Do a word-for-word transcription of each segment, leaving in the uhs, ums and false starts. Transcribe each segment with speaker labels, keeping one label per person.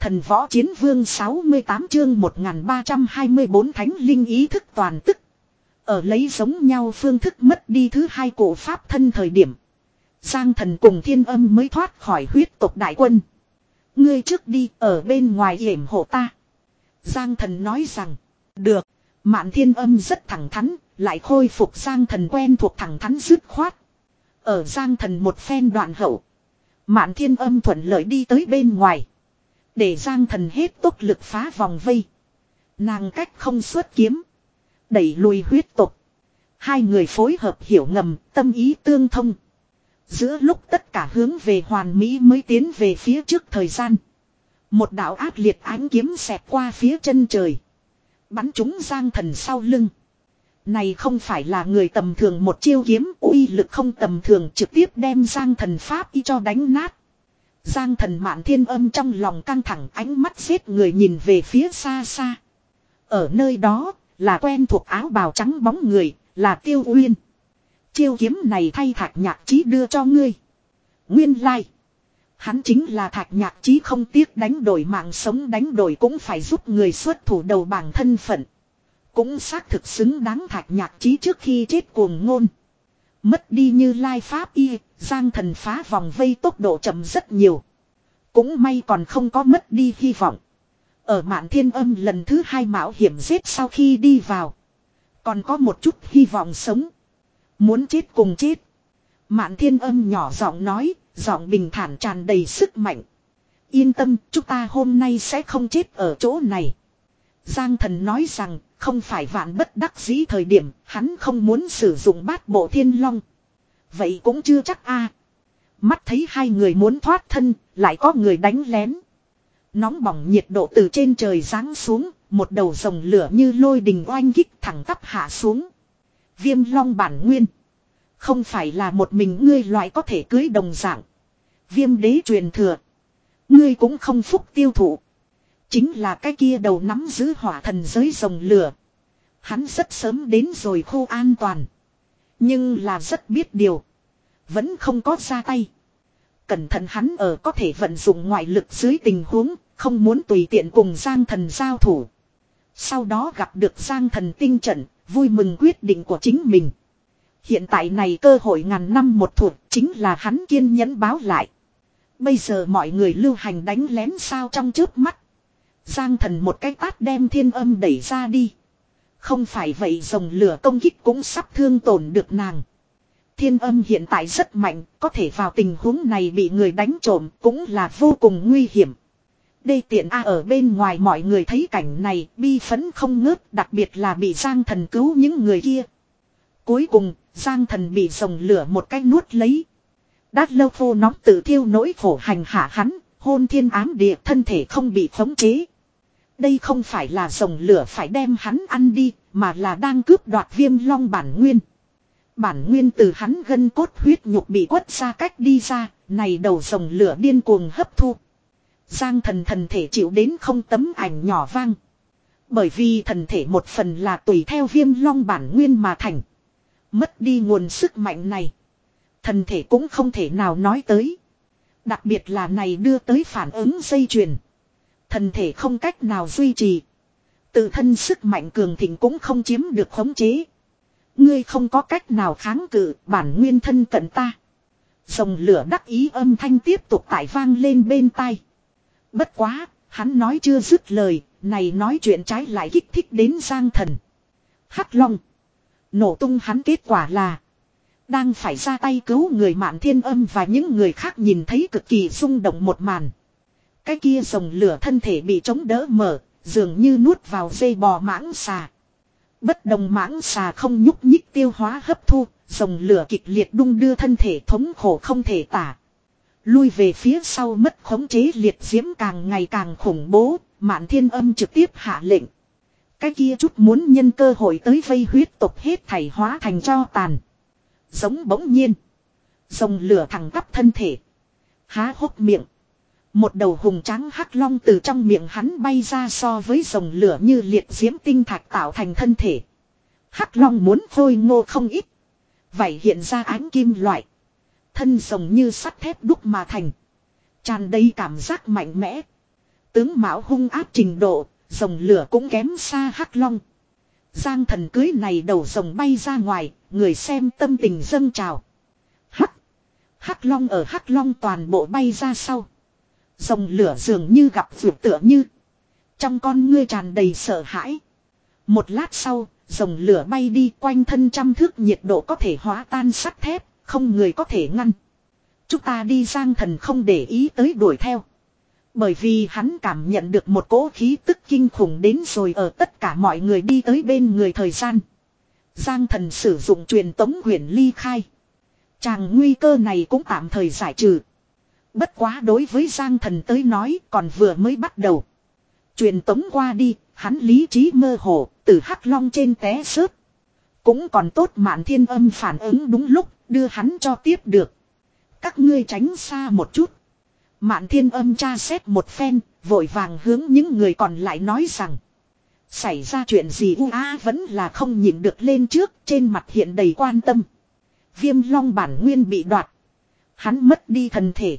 Speaker 1: Thần võ chiến vương sáu mươi tám chương một nghìn ba trăm hai mươi bốn thánh linh ý thức toàn tức. Ở lấy giống nhau phương thức mất đi thứ hai cổ pháp thân thời điểm. Giang Thần cùng Thiên Âm mới thoát khỏi huyết tộc đại quân. Ngươi trước đi ở bên ngoài yểm hộ ta. Giang Thần nói rằng. Được. Mạn Thiên Âm rất thẳng thắn. Lại khôi phục Giang Thần quen thuộc thẳng thắn dứt khoát. Ở Giang Thần một phen đoạn hậu. Mạn Thiên Âm thuận lợi đi tới bên ngoài. Để Giang Thần hết tốc lực phá vòng vây. Nàng cách không xuất kiếm. Đẩy lùi huyết tộc. Hai người phối hợp hiểu ngầm, tâm ý tương thông. Giữa lúc tất cả hướng về hoàn mỹ mới tiến về phía trước thời gian. Một đạo ác liệt ánh kiếm xẹt qua phía chân trời. Bắn trúng Giang Thần sau lưng. Này không phải là người tầm thường, một chiêu kiếm uy lực không tầm thường, trực tiếp đem Giang Thần pháp y cho đánh nát. Giang Thần Mạn Thiên Âm trong lòng căng thẳng, ánh mắt giết người nhìn về phía xa xa. Ở nơi đó là quen thuộc áo bào trắng bóng người, là Tiêu Uyên. Chiêu kiếm này thay Thạch Nhạc Chí đưa cho ngươi. Nguyên lai like. Hắn chính là Thạch Nhạc Chí không tiếc đánh đổi mạng sống, đánh đổi cũng phải giúp người xuất thủ đầu bảng thân phận. Cũng xác thực xứng đáng Thạch Nhạc Chí trước khi chết cuồng ngôn. Mất đi Như Lai pháp y, Giang Thần phá vòng vây tốc độ chậm rất nhiều. Cũng may còn không có mất đi hy vọng. Ở Mạn Thiên Âm lần thứ hai mạo hiểm giết sau khi đi vào. Còn có một chút hy vọng sống. Muốn chết cùng chết. Mạn Thiên Âm nhỏ giọng nói, giọng bình thản tràn đầy sức mạnh. Yên tâm, chúng ta hôm nay sẽ không chết ở chỗ này. Giang Thần nói rằng, không phải vạn bất đắc dĩ thời điểm, hắn không muốn sử dụng bát bộ thiên long. Vậy cũng chưa chắc a. Mắt thấy hai người muốn thoát thân, lại có người đánh lén. Nóng bỏng nhiệt độ từ trên trời giáng xuống, một đầu rồng lửa như lôi đình oanh kích thẳng tắp hạ xuống. Viêm long bản nguyên. Không phải là một mình ngươi loại có thể cưới đồng dạng. Viêm đế truyền thừa. Ngươi cũng không phúc tiêu thụ. Chính là cái kia đầu nắm giữ hỏa thần giới rồng lửa. Hắn rất sớm đến rồi khu an toàn. Nhưng là rất biết điều. Vẫn không có ra tay. Cẩn thận hắn ở có thể vận dụng ngoại lực dưới tình huống. Không muốn tùy tiện cùng Giang Thần giao thủ. Sau đó gặp được Giang Thần tinh trận. Vui mừng quyết định của chính mình. Hiện tại này cơ hội ngàn năm một thủa. Chính là hắn kiên nhẫn báo lại. Bây giờ mọi người lưu hành đánh lén sao trong chớp mắt. Giang Thần một cái tát đem Thiên Âm đẩy ra đi. Không phải vậy rồng lửa công kích cũng sắp thương tổn được nàng. Thiên Âm hiện tại rất mạnh, có thể vào tình huống này bị người đánh trộm cũng là vô cùng nguy hiểm. Đê tiện A ở bên ngoài mọi người thấy cảnh này bi phấn không ngớt, đặc biệt là bị Giang Thần cứu những người kia. Cuối cùng, Giang Thần bị rồng lửa một cái nuốt lấy. Đát lâu khô nóng tự thiêu nỗi khổ hành hạ hắn, hôn thiên ám địa, thân thể không bị khống chế. Đây không phải là rồng lửa phải đem hắn ăn đi, mà là đang cướp đoạt viêm long bản nguyên. Bản nguyên từ hắn gân cốt huyết nhục bị quất ra cách đi ra, này đầu rồng lửa điên cuồng hấp thu. Giang Thần thần thể chịu đến không tấm ảnh nhỏ vang. Bởi vì thần thể một phần là tùy theo viêm long bản nguyên mà thành. Mất đi nguồn sức mạnh này. Thần thể cũng không thể nào nói tới. Đặc biệt là này đưa tới phản ứng dây chuyền. Thần thể không cách nào duy trì. Tự thân sức mạnh cường thịnh cũng không chiếm được khống chế. Ngươi không có cách nào kháng cự, bản nguyên thân cận ta. Rồng lửa đắc ý âm thanh tiếp tục tải vang lên bên tai. Bất quá, hắn nói chưa dứt lời, này nói chuyện trái lại kích thích đến Giang Thần. Hắc Long. Nổ tung hắn kết quả là đang phải ra tay cứu người Mạn Thiên Âm và những người khác nhìn thấy cực kỳ rung động một màn. Cái kia rồng lửa thân thể bị chống đỡ mở, dường như nuốt vào dây bò mãng xà. Bất đồng mãng xà không nhúc nhích tiêu hóa hấp thu, rồng lửa kịch liệt đung đưa thân thể thống khổ không thể tả. Lui về phía sau mất khống chế liệt diễm càng ngày càng khủng bố, Mạn Thiên Âm trực tiếp hạ lệnh. Cái kia chút muốn nhân cơ hội tới vây huyết tộc hết thảy hóa thành tro tàn. Giống bỗng nhiên. Rồng lửa thẳng tắp thân thể. Há hốc miệng. Một đầu hùng tráng hắc long từ trong miệng hắn bay ra so với rồng lửa như liệt diễm tinh thạch tạo thành thân thể. Hắc long muốn khôi ngô không ít. Vậy hiện ra ánh kim loại. Thân rồng như sắt thép đúc mà thành. Tràn đầy cảm giác mạnh mẽ. tướng mạo hung áp trình độ, rồng lửa cũng kém xa Hắc Long. Giang Thần cưới này đầu rồng bay ra ngoài, người xem tâm tình dâng trào. Hắc. Hắc Long ở Hắc Long toàn bộ bay ra sau. Rồng lửa dường như gặp vượt tựa như. Trong con ngươi tràn đầy sợ hãi. Một lát sau, rồng lửa bay đi, quanh thân trăm thước nhiệt độ có thể hóa tan sắt thép, không người có thể ngăn. Chúng ta đi. Giang Thần không để ý tới đuổi theo. Bởi vì hắn cảm nhận được một cỗ khí tức kinh khủng đến rồi, ở tất cả mọi người đi tới bên người thời gian. Giang Thần sử dụng truyền tống huyền ly khai. Chàng nguy cơ này cũng tạm thời giải trừ. Bất quá đối với Giang Thần tới nói còn vừa mới bắt đầu. Truyền tống qua đi, hắn lý trí mơ hồ, từ Hắc Long trên té rớt. Cũng còn tốt Mạn Thiên Âm phản ứng đúng lúc, đưa hắn cho tiếp được. Các ngươi tránh xa một chút. Mạn Thiên Âm tra xét một phen, vội vàng hướng những người còn lại nói rằng. Xảy ra chuyện gì u a vẫn là không nhịn được lên trước, trên mặt hiện đầy quan tâm. Viêm long bản nguyên bị đoạt. Hắn mất đi thần thể.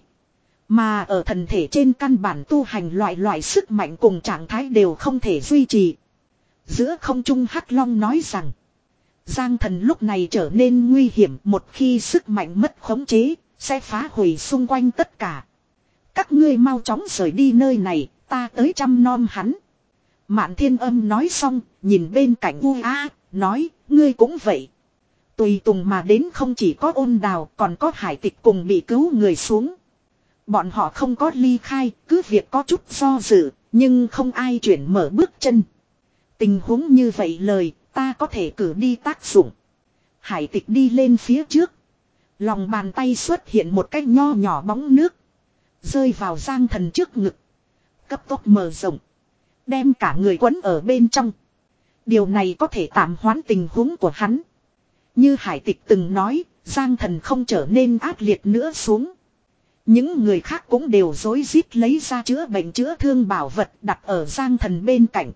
Speaker 1: Mà ở thần thể trên căn bản tu hành loại loại sức mạnh cùng trạng thái đều không thể duy trì. Giữa không trung Hắc Long nói rằng. Giang Thần lúc này trở nên nguy hiểm, một khi sức mạnh mất khống chế, sẽ phá hủy xung quanh tất cả. Các ngươi mau chóng rời đi nơi này, ta tới chăm nom hắn. Mạn Thiên Âm nói xong, nhìn bên cạnh U A, nói, ngươi cũng vậy. Tùy tùng mà đến không chỉ có Ôn Đào, còn có Hải Tịch cùng bị cứu người xuống. Bọn họ không có ly khai, cứ việc có chút do dự, nhưng không ai chuyển mở bước chân. Tình huống như vậy lời, ta có thể cử đi tác dụng. Hải Tịch đi lên phía trước. Lòng bàn tay xuất hiện một cái nho nhỏ bóng nước. Rơi vào Giang Thần trước ngực. Cấp tốc mở rộng. Đem cả người quấn ở bên trong. Điều này có thể tạm hoãn tình huống của hắn. Như Hải Tịch từng nói, Giang Thần không trở nên ác liệt nữa xuống. Những người khác cũng đều rối rít lấy ra chữa bệnh chữa thương bảo vật đặt ở Giang Thần bên cạnh.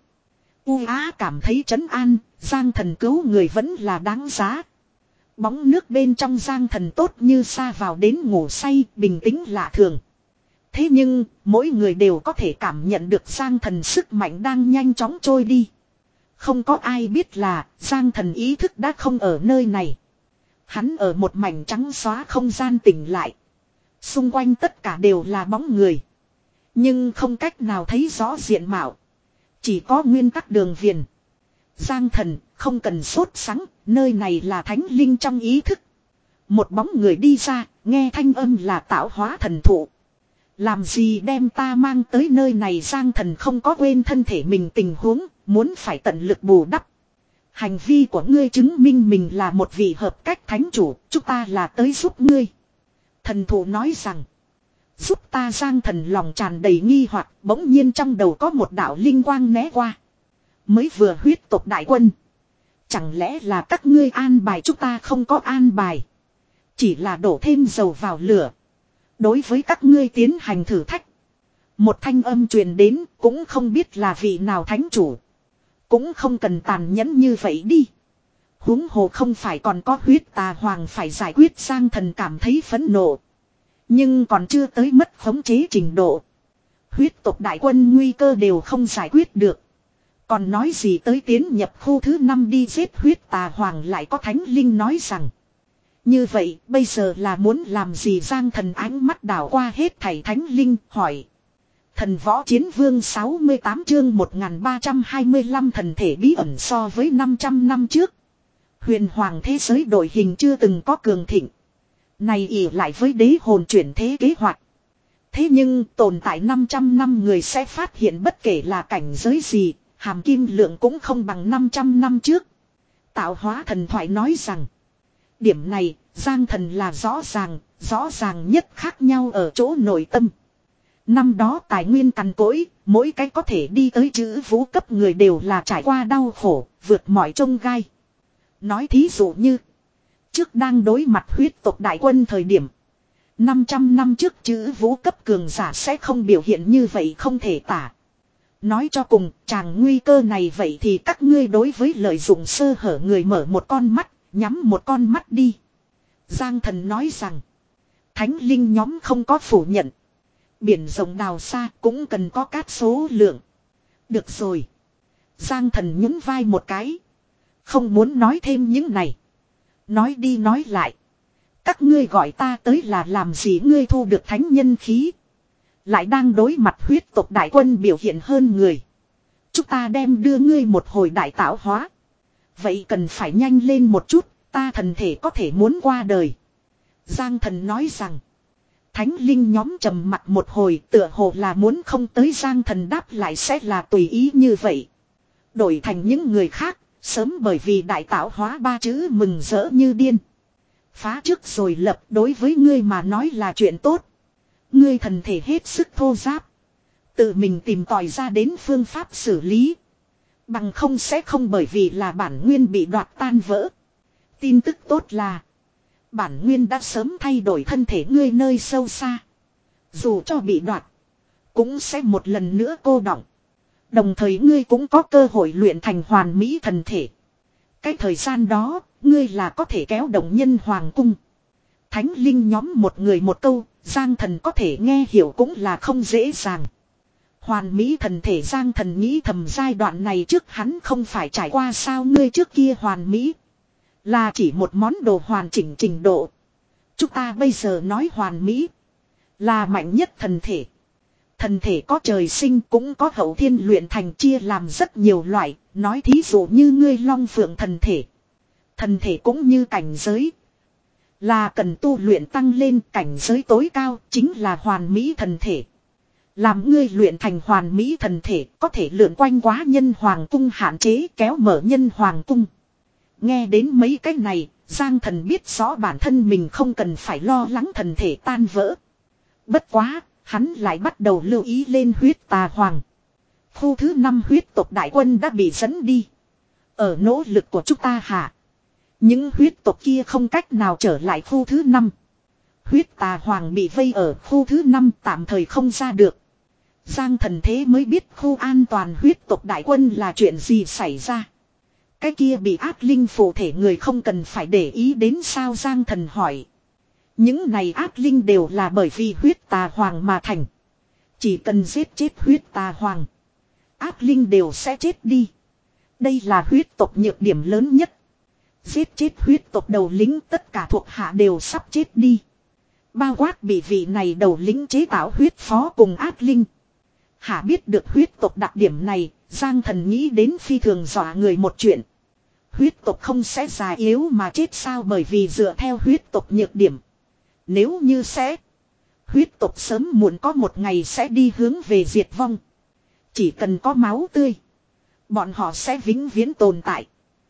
Speaker 1: U Á cảm thấy trấn an, Giang Thần cứu người vẫn là đáng giá. Bóng nước bên trong Giang Thần tốt như sa vào đến ngủ say, bình tĩnh lạ thường. Thế nhưng, mỗi người đều có thể cảm nhận được Giang Thần sức mạnh đang nhanh chóng trôi đi. Không có ai biết là Giang Thần ý thức đã không ở nơi này. Hắn ở một mảnh trắng xóa không gian tỉnh lại. Xung quanh tất cả đều là bóng người. Nhưng không cách nào thấy rõ diện mạo. Chỉ có nguyên tắc đường viền. Giang Thần không cần sốt sắng, nơi này là thánh linh trong ý thức. Một bóng người đi ra, nghe thanh âm là tạo hóa thần thụ. Làm gì đem ta mang tới nơi này? Giang Thần không có quên thân thể mình tình huống, muốn phải tận lực bù đắp. Hành vi của ngươi chứng minh mình là một vị hợp cách thánh chủ, chúng ta là tới giúp ngươi. Thần thụ nói rằng, giúp ta. Giang Thần lòng tràn đầy nghi hoặc, bỗng nhiên trong đầu có một đạo linh quang né qua. Mới vừa huyết tộc đại quân. Chẳng lẽ là các ngươi an bài? Chúng ta không có an bài. Chỉ là đổ thêm dầu vào lửa. Đối với các ngươi tiến hành thử thách. Một thanh âm truyền đến, cũng không biết là vị nào thánh chủ. Cũng không cần tàn nhẫn như vậy đi. Huống hồ không phải còn có huyết tà hoàng phải giải quyết. Giang Thần cảm thấy phẫn nộ. Nhưng còn chưa tới mất khống chế trình độ. Huyết tộc đại quân nguy cơ đều không giải quyết được. Còn nói gì tới tiến nhập khu thứ năm đi giết huyết tà hoàng? Lại có thánh linh nói rằng. Như vậy bây giờ là muốn làm gì? Giang Thần ánh mắt đảo qua hết thảy thánh linh hỏi. Thần võ chiến vương sáu mươi tám chương một nghìn ba trăm hai mươi lăm thần thể bí ẩn. So với năm trăm năm trước, huyền hoàng thế giới đội hình chưa từng có cường thịnh. Này ỉ lại với đế hồn chuyển thế kế hoạch. Thế nhưng tồn tại năm trăm năm người sẽ phát hiện bất kể là cảnh giới gì, hàm kim lượng cũng không bằng năm trăm năm trước. Tạo hóa thần thoại nói rằng, điểm này Giang Thần là rõ ràng, rõ ràng nhất khác nhau ở chỗ nội tâm. Năm đó tài nguyên cằn cỗi, mỗi cái có thể đi tới chữ vũ cấp người đều là trải qua đau khổ, vượt mọi chông gai. Nói thí dụ như, trước đang đối mặt huyết tộc đại quân thời điểm, năm trăm năm trước chữ vũ cấp cường giả sẽ không biểu hiện như vậy, không thể tả. Nói cho cùng, chàng nguy cơ này vậy thì các ngươi đối với lợi dụng sơ hở người mở một con mắt, nhắm một con mắt đi. Giang Thần nói rằng, thánh linh nhóm không có phủ nhận. Biển rộng đào xa cũng cần có cát số lượng. Được rồi. Giang thần nhún vai một cái. Không muốn nói thêm những này. Nói đi nói lại. Các ngươi gọi ta tới là làm gì, ngươi thu được thánh nhân khí. Lại đang đối mặt huyết tộc đại quân biểu hiện hơn người. Chúng ta đem đưa ngươi một hồi đại tạo hóa. Vậy cần phải nhanh lên một chút, ta thần thể có thể muốn qua đời. Giang thần nói rằng. Thánh linh nhóm trầm mặt một hồi, tựa hồ là muốn không tới. Giang thần đáp lại sẽ là tùy ý như vậy. Đổi thành những người khác, sớm bởi vì đại tạo hóa ba chữ mừng rỡ như điên. Phá trước rồi lập, đối với ngươi mà nói là chuyện tốt. Ngươi thần thể hết sức thô giáp. Tự mình tìm tòi ra đến phương pháp xử lý. Bằng không sẽ không bởi vì là bản nguyên bị đoạt tan vỡ. Tin tức tốt là bản nguyên đã sớm thay đổi thân thể ngươi nơi sâu xa. Dù cho bị đoạt, cũng sẽ một lần nữa cô đọng. Đồng thời ngươi cũng có cơ hội luyện thành hoàn mỹ thần thể. Cái thời gian đó, ngươi là có thể kéo động nhân hoàng cung. Thánh linh nhóm một người một câu, Giang thần có thể nghe hiểu cũng là không dễ dàng. Hoàn mỹ thần thể, Giang thần nghĩ thầm giai đoạn này trước hắn không phải trải qua sao. Ngươi trước kia hoàn mỹ là chỉ một món đồ hoàn chỉnh trình độ. Chúng ta bây giờ nói hoàn mỹ là mạnh nhất thần thể. Thần thể có trời sinh cũng có hậu thiên luyện thành, chia làm rất nhiều loại. Nói thí dụ như ngươi long phượng thần thể. Thần thể cũng như cảnh giới. Là cần tu luyện tăng lên, cảnh giới tối cao chính là hoàn mỹ thần thể. Làm ngươi luyện thành hoàn mỹ thần thể có thể lượn quanh quá nhân hoàng cung hạn chế, kéo mở nhân hoàng cung. Nghe đến mấy cái này, Giang thần biết rõ bản thân mình không cần phải lo lắng thần thể tan vỡ. Bất quá, hắn lại bắt đầu lưu ý lên huyết tà hoàng. Khu thứ năm huyết tộc đại quân đã bị dẫn đi. Ở nỗ lực của chúng ta hạ, những huyết tộc kia không cách nào trở lại khu thứ năm. Huyết tà hoàng bị vây ở khu thứ năm, tạm thời không ra được. Giang thần thế mới biết khu an toàn huyết tộc đại quân là chuyện gì xảy ra. Cái kia bị ác linh phụ thể người không cần phải để ý đến sao, Giang thần hỏi. Những này ác linh đều là bởi vì huyết tà hoàng mà thành. Chỉ cần giết chết huyết tà hoàng, ác linh đều sẽ chết đi. Đây là huyết tộc nhược điểm lớn nhất. Giết chết huyết tộc đầu lĩnh, tất cả thuộc hạ đều sắp chết đi. Bao quát bị vị này đầu lĩnh chế tạo huyết phó cùng ác linh. Hạ biết được huyết tộc đặc điểm này, Giang thần nghĩ đến phi thường dọa người một chuyện. Huyết tộc không sẽ già yếu mà chết sao, bởi vì dựa theo huyết tộc nhược điểm. Nếu như sẽ, huyết tộc sớm muộn có một ngày sẽ đi hướng về diệt vong. Chỉ cần có máu tươi, bọn họ sẽ vĩnh viễn tồn tại.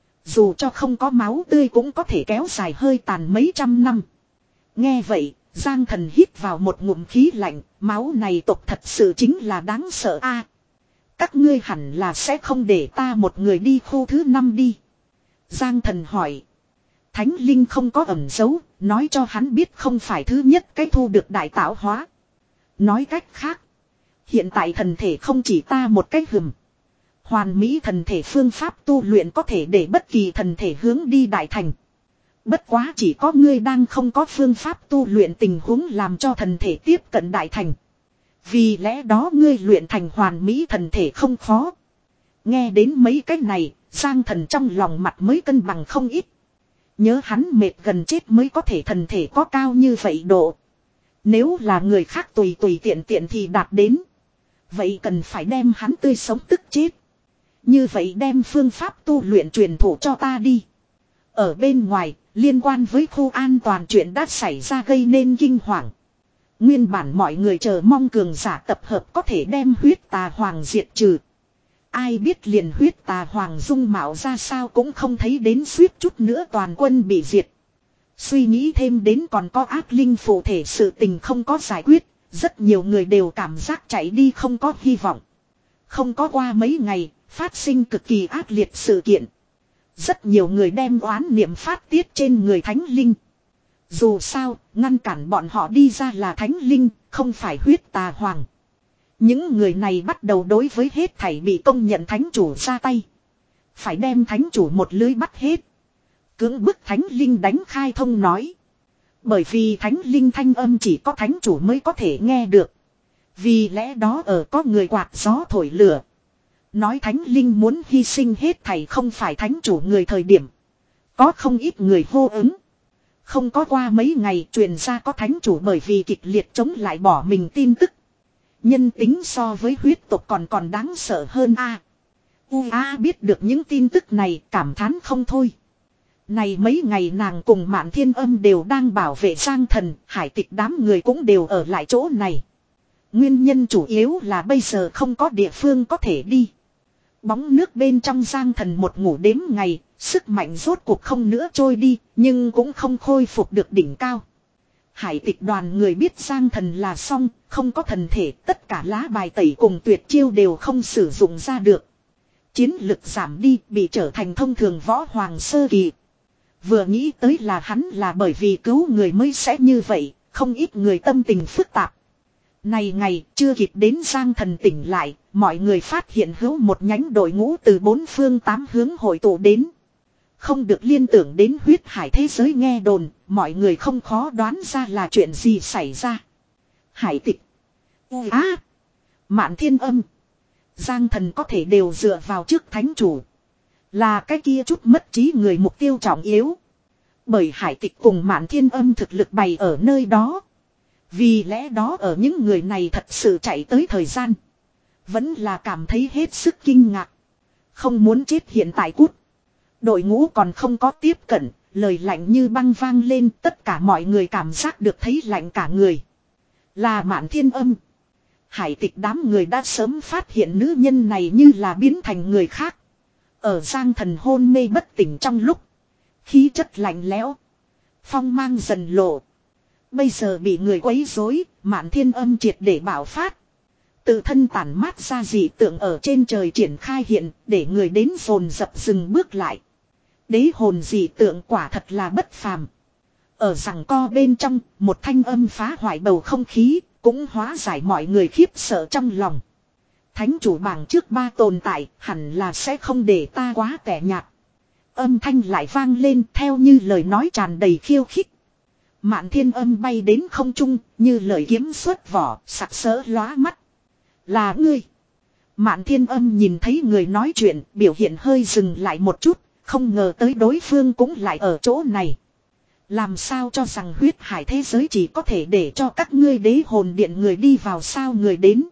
Speaker 1: Dù cho không có máu tươi cũng có thể kéo dài hơi tàn mấy trăm năm. Nghe vậy, Giang thần hít vào một ngụm khí lạnh, máu này tộc thật sự chính là đáng sợ a. Các ngươi hẳn là sẽ không để ta một người đi khu thứ năm đi. Giang thần hỏi. Thánh linh không có ẩn giấu, nói cho hắn biết không phải thứ nhất cái thu được đại tạo hóa. Nói cách khác, hiện tại thần thể không chỉ ta một cách hừm. Hoàn mỹ thần thể phương pháp tu luyện có thể để bất kỳ thần thể hướng đi đại thành. Bất quá chỉ có ngươi đang không có phương pháp tu luyện tình huống làm cho thần thể tiếp cận đại thành. Vì lẽ đó ngươi luyện thành hoàn mỹ thần thể không khó. Nghe đến mấy cái này, Giang thần trong lòng mặt mới cân bằng không ít. Nhớ hắn mệt gần chết mới có thể thần thể có cao như vậy độ. Nếu là người khác tùy tùy tiện tiện thì đạt đến. Vậy cần phải đem hắn tươi sống tức chết. Như vậy đem phương pháp tu luyện truyền thụ cho ta đi. Ở bên ngoài, liên quan với khu an toàn chuyện đã xảy ra gây nên kinh hoàng. Nguyên bản mọi người chờ mong cường giả tập hợp có thể đem huyết tà hoàng diệt trừ. Ai biết liền huyết tà hoàng dung mạo ra sao cũng không thấy đến, suýt chút nữa toàn quân bị diệt. Suy nghĩ thêm đến còn có ác linh phụ thể sự tình không có giải quyết, rất nhiều người đều cảm giác chạy đi không có hy vọng. Không có qua mấy ngày, phát sinh cực kỳ ác liệt sự kiện. Rất nhiều người đem oán niệm phát tiết trên người thánh linh. Dù sao, ngăn cản bọn họ đi ra là thánh linh, không phải huyết tà hoàng. Những người này bắt đầu đối với hết thảy bị công nhận thánh chủ ra tay. Phải đem thánh chủ một lưới bắt hết. Cưỡng bức thánh linh đánh khai thông nói. Bởi vì thánh linh thanh âm chỉ có thánh chủ mới có thể nghe được. Vì lẽ đó ở có người quạt gió thổi lửa. Nói thánh linh muốn hy sinh hết thảy không phải thánh chủ người thời điểm. Có không ít người hô ứng. Không có qua mấy ngày truyền ra có thánh chủ bởi vì kịch liệt chống lại bỏ mình tin tức. Nhân tính so với huyết tộc còn còn đáng sợ hơn a. U a biết được những tin tức này cảm thán không thôi. Này mấy ngày nàng cùng Mạn Thiên Âm đều đang bảo vệ Giang Thần, hải tịch đám người cũng đều ở lại chỗ này. Nguyên nhân chủ yếu là bây giờ không có địa phương có thể đi. Bóng nước bên trong Giang Thần một ngủ đếm ngày, sức mạnh rốt cuộc không nữa trôi đi, nhưng cũng không khôi phục được đỉnh cao. Hải tịch đoàn người biết Giang Thần là xong, không có thần thể, tất cả lá bài tẩy cùng tuyệt chiêu đều không sử dụng ra được. Chiến lực giảm đi, bị trở thành thông thường võ hoàng sơ kỳ. Vừa nghĩ tới là hắn là bởi vì cứu người mới sẽ như vậy, không ít người tâm tình phức tạp. Này ngày chưa kịp đến Giang Thần tỉnh lại, mọi người phát hiện hữu một nhánh đội ngũ từ bốn phương tám hướng hội tụ đến. Không được liên tưởng đến huyết hải thế giới nghe đồn, mọi người không khó đoán ra là chuyện gì xảy ra. Hải tịch, á, Mạn Thiên Âm, Giang Thần có thể đều dựa vào trước thánh chủ. Là cái kia chút mất trí người mục tiêu trọng yếu. Bởi hải tịch cùng Mạn Thiên Âm thực lực bày ở nơi đó. Vì lẽ đó ở những người này thật sự chạy tới thời gian. Vẫn là cảm thấy hết sức kinh ngạc. Không muốn chết hiện tại cút. Đội ngũ còn không có tiếp cận, lời lạnh như băng vang lên, tất cả mọi người cảm giác được thấy lạnh cả người. Là Mạn Thiên Âm. Hải tịch đám người đã sớm phát hiện nữ nhân này như là biến thành người khác. Ở Giang Thần hôn mê bất tỉnh trong lúc. Khí chất lạnh lẽo. Phong mang dần lộ. Bây giờ bị người quấy rối, Mạn Thiên Âm triệt để bảo phát. Tự thân tản mát ra dị tượng ở trên trời triển khai hiện, để người đến dồn dập dừng bước lại. Đế hồn dị tượng quả thật là bất phàm. Ở giằng co bên trong, một thanh âm phá hoại bầu không khí, cũng hóa giải mọi người khiếp sợ trong lòng. Thánh chủ bảng trước ba tồn tại, hẳn là sẽ không để ta quá tẻ nhạt. Âm thanh lại vang lên theo như lời nói tràn đầy khiêu khích. Mạn Thiên Âm bay đến không trung, như lời kiếm xuất vỏ, sặc sỡ lóa mắt. Là ngươi. Mạn Thiên Âm nhìn thấy người nói chuyện, biểu hiện hơi dừng lại một chút, không ngờ tới đối phương cũng lại ở chỗ này. Làm sao cho rằng huyết hải thế giới chỉ có thể để cho các ngươi đế hồn điện người đi vào sao người đến.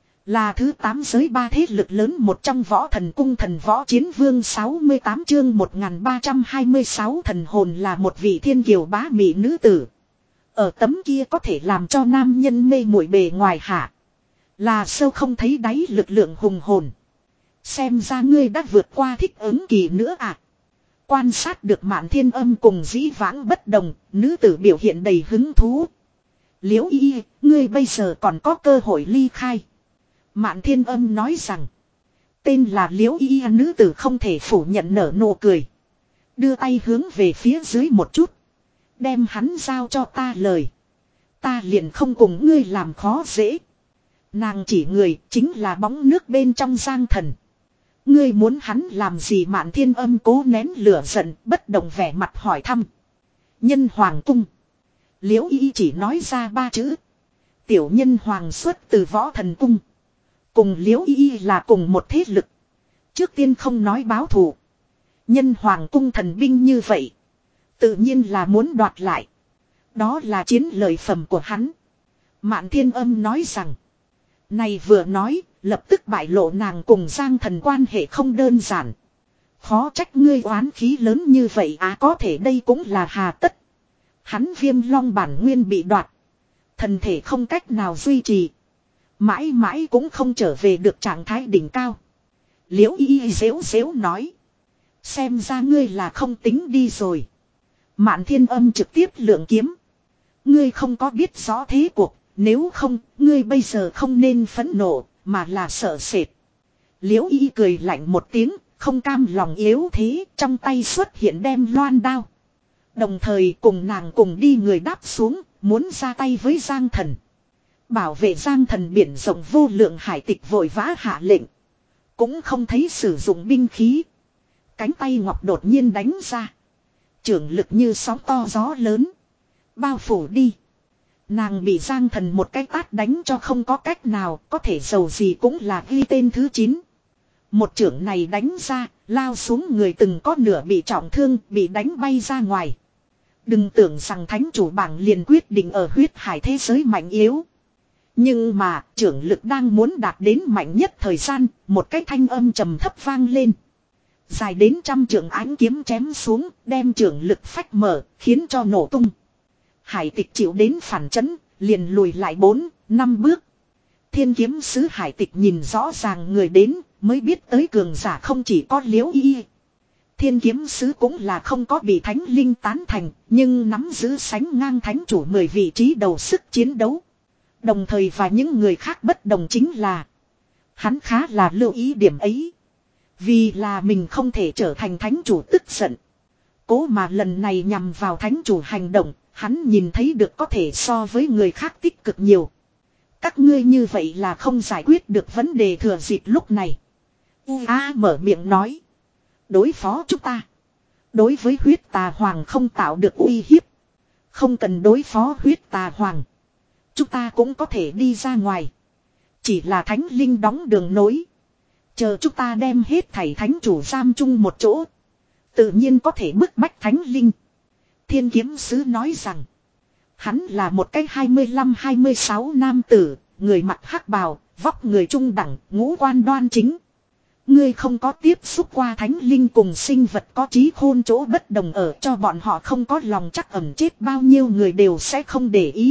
Speaker 1: Là thứ tám giới ba thế lực lớn một trong võ thần cung thần võ chiến vương sáu mươi tám chương một nghìn ba trăm hai mươi sáu thần hồn là một vị thiên kiều bá mỹ nữ tử. Ở tấm kia có thể làm cho nam nhân mê muội bề ngoài hạ. Là sâu không thấy đáy lực lượng hùng hồn. Xem ra ngươi đã vượt qua thích ứng kỳ nữa à. Quan sát được Mạn Thiên Âm cùng dĩ vãng bất đồng, nữ tử biểu hiện đầy hứng thú. Liễu y, ngươi bây giờ còn có cơ hội ly khai. Mạn Thiên Âm nói rằng. Tên là Liễu y nữ tử không thể phủ nhận nở nụ cười. Đưa tay hướng về phía dưới một chút. Đem hắn giao cho ta lời. Ta liền không cùng ngươi làm khó dễ. Nàng chỉ người chính là bóng nước bên trong Giang Thần. Ngươi muốn hắn làm gì? Mạn Thiên Âm cố nén lửa giận, bất động vẻ mặt hỏi thăm. Nhân hoàng cung. Liễu y chỉ nói ra ba chữ. Tiểu nhân hoàng xuất từ võ thần cung. Cùng Liễu y là cùng một thế lực. Trước tiên không nói báo thù. Nhân hoàng cung thần binh như vậy. Tự nhiên là muốn đoạt lại. Đó là chiến lợi phẩm của hắn. Mạn Thiên Âm nói rằng. Này vừa nói, lập tức bại lộ nàng cùng Giang Thần quan hệ không đơn giản. Khó trách ngươi oán khí lớn như vậy á, có thể đây cũng là hà tất. Hắn Viêm Long bản nguyên bị đoạt. Thần thể không cách nào duy trì. Mãi mãi cũng không trở về được trạng thái đỉnh cao. Liễu y dễu dễu nói. Xem ra ngươi là không tính đi rồi. Mạn Thiên Âm trực tiếp lượng kiếm. Ngươi không có biết rõ thế cuộc. Nếu không, ngươi bây giờ không nên phẫn nộ, mà là sợ sệt. Liễu y cười lạnh một tiếng, không cam lòng yếu thế, trong tay xuất hiện đem loan đao. Đồng thời cùng nàng cùng đi người đáp xuống, muốn ra tay với Giang Thần. Bảo vệ Giang Thần biển rộng vô lượng hải tịch vội vã hạ lệnh. Cũng không thấy sử dụng binh khí. Cánh tay ngọc đột nhiên đánh ra. Trưởng lực như sóng to gió lớn. Bao phủ đi. Nàng bị Giang Thần một cái tát đánh cho không có cách nào, có thể dầu gì cũng là ghi tên thứ chín. Một chưởng này đánh ra, lao xuống người từng có nửa bị trọng thương, bị đánh bay ra ngoài. Đừng tưởng rằng thánh chủ bảng liền quyết định ở huyết hải thế giới mạnh yếu. Nhưng mà, trưởng lực đang muốn đạt đến mạnh nhất thời gian, một cái thanh âm trầm thấp vang lên. Dài đến trăm trượng ánh kiếm chém xuống, đem trưởng lực phách mở, khiến cho nổ tung. Hải tịch chịu đến phản chấn, liền lùi lại bốn, năm bước. Thiên kiếm sứ hải tịch nhìn rõ ràng người đến, mới biết tới cường giả không chỉ có Liễu Y. Thiên kiếm sứ cũng là không có bị thánh linh tán thành, nhưng nắm giữ sánh ngang thánh chủ mười vị trí đầu sức chiến đấu. Đồng thời và những người khác bất đồng chính là, hắn khá là lưu ý điểm ấy. Vì là mình không thể trở thành thánh chủ tức giận. Cố mà lần này nhằm vào thánh chủ hành động, hắn nhìn thấy được có thể so với người khác tích cực nhiều. Các ngươi như vậy là không giải quyết được vấn đề thừa dịp lúc này. U A mở miệng nói. Đối phó chúng ta. Đối với huyết tà hoàng không tạo được uy hiếp. Không cần đối phó huyết tà hoàng. Chúng ta cũng có thể đi ra ngoài. Chỉ là thánh linh đóng đường nối. Chờ chúng ta đem hết thảy thánh chủ giam chung một chỗ. Tự nhiên có thể bức bách thánh linh. Thiên kiếm sứ nói rằng. Hắn là một cái hai mươi lăm hai mươi sáu nam tử. Người mặc hắc bào, vóc người trung đẳng, ngũ quan đoan chính. Ngươi không có tiếp xúc qua thánh linh cùng sinh vật có trí khôn chỗ bất đồng ở cho bọn họ không có lòng chắc ẩn chết bao nhiêu người đều sẽ không để ý.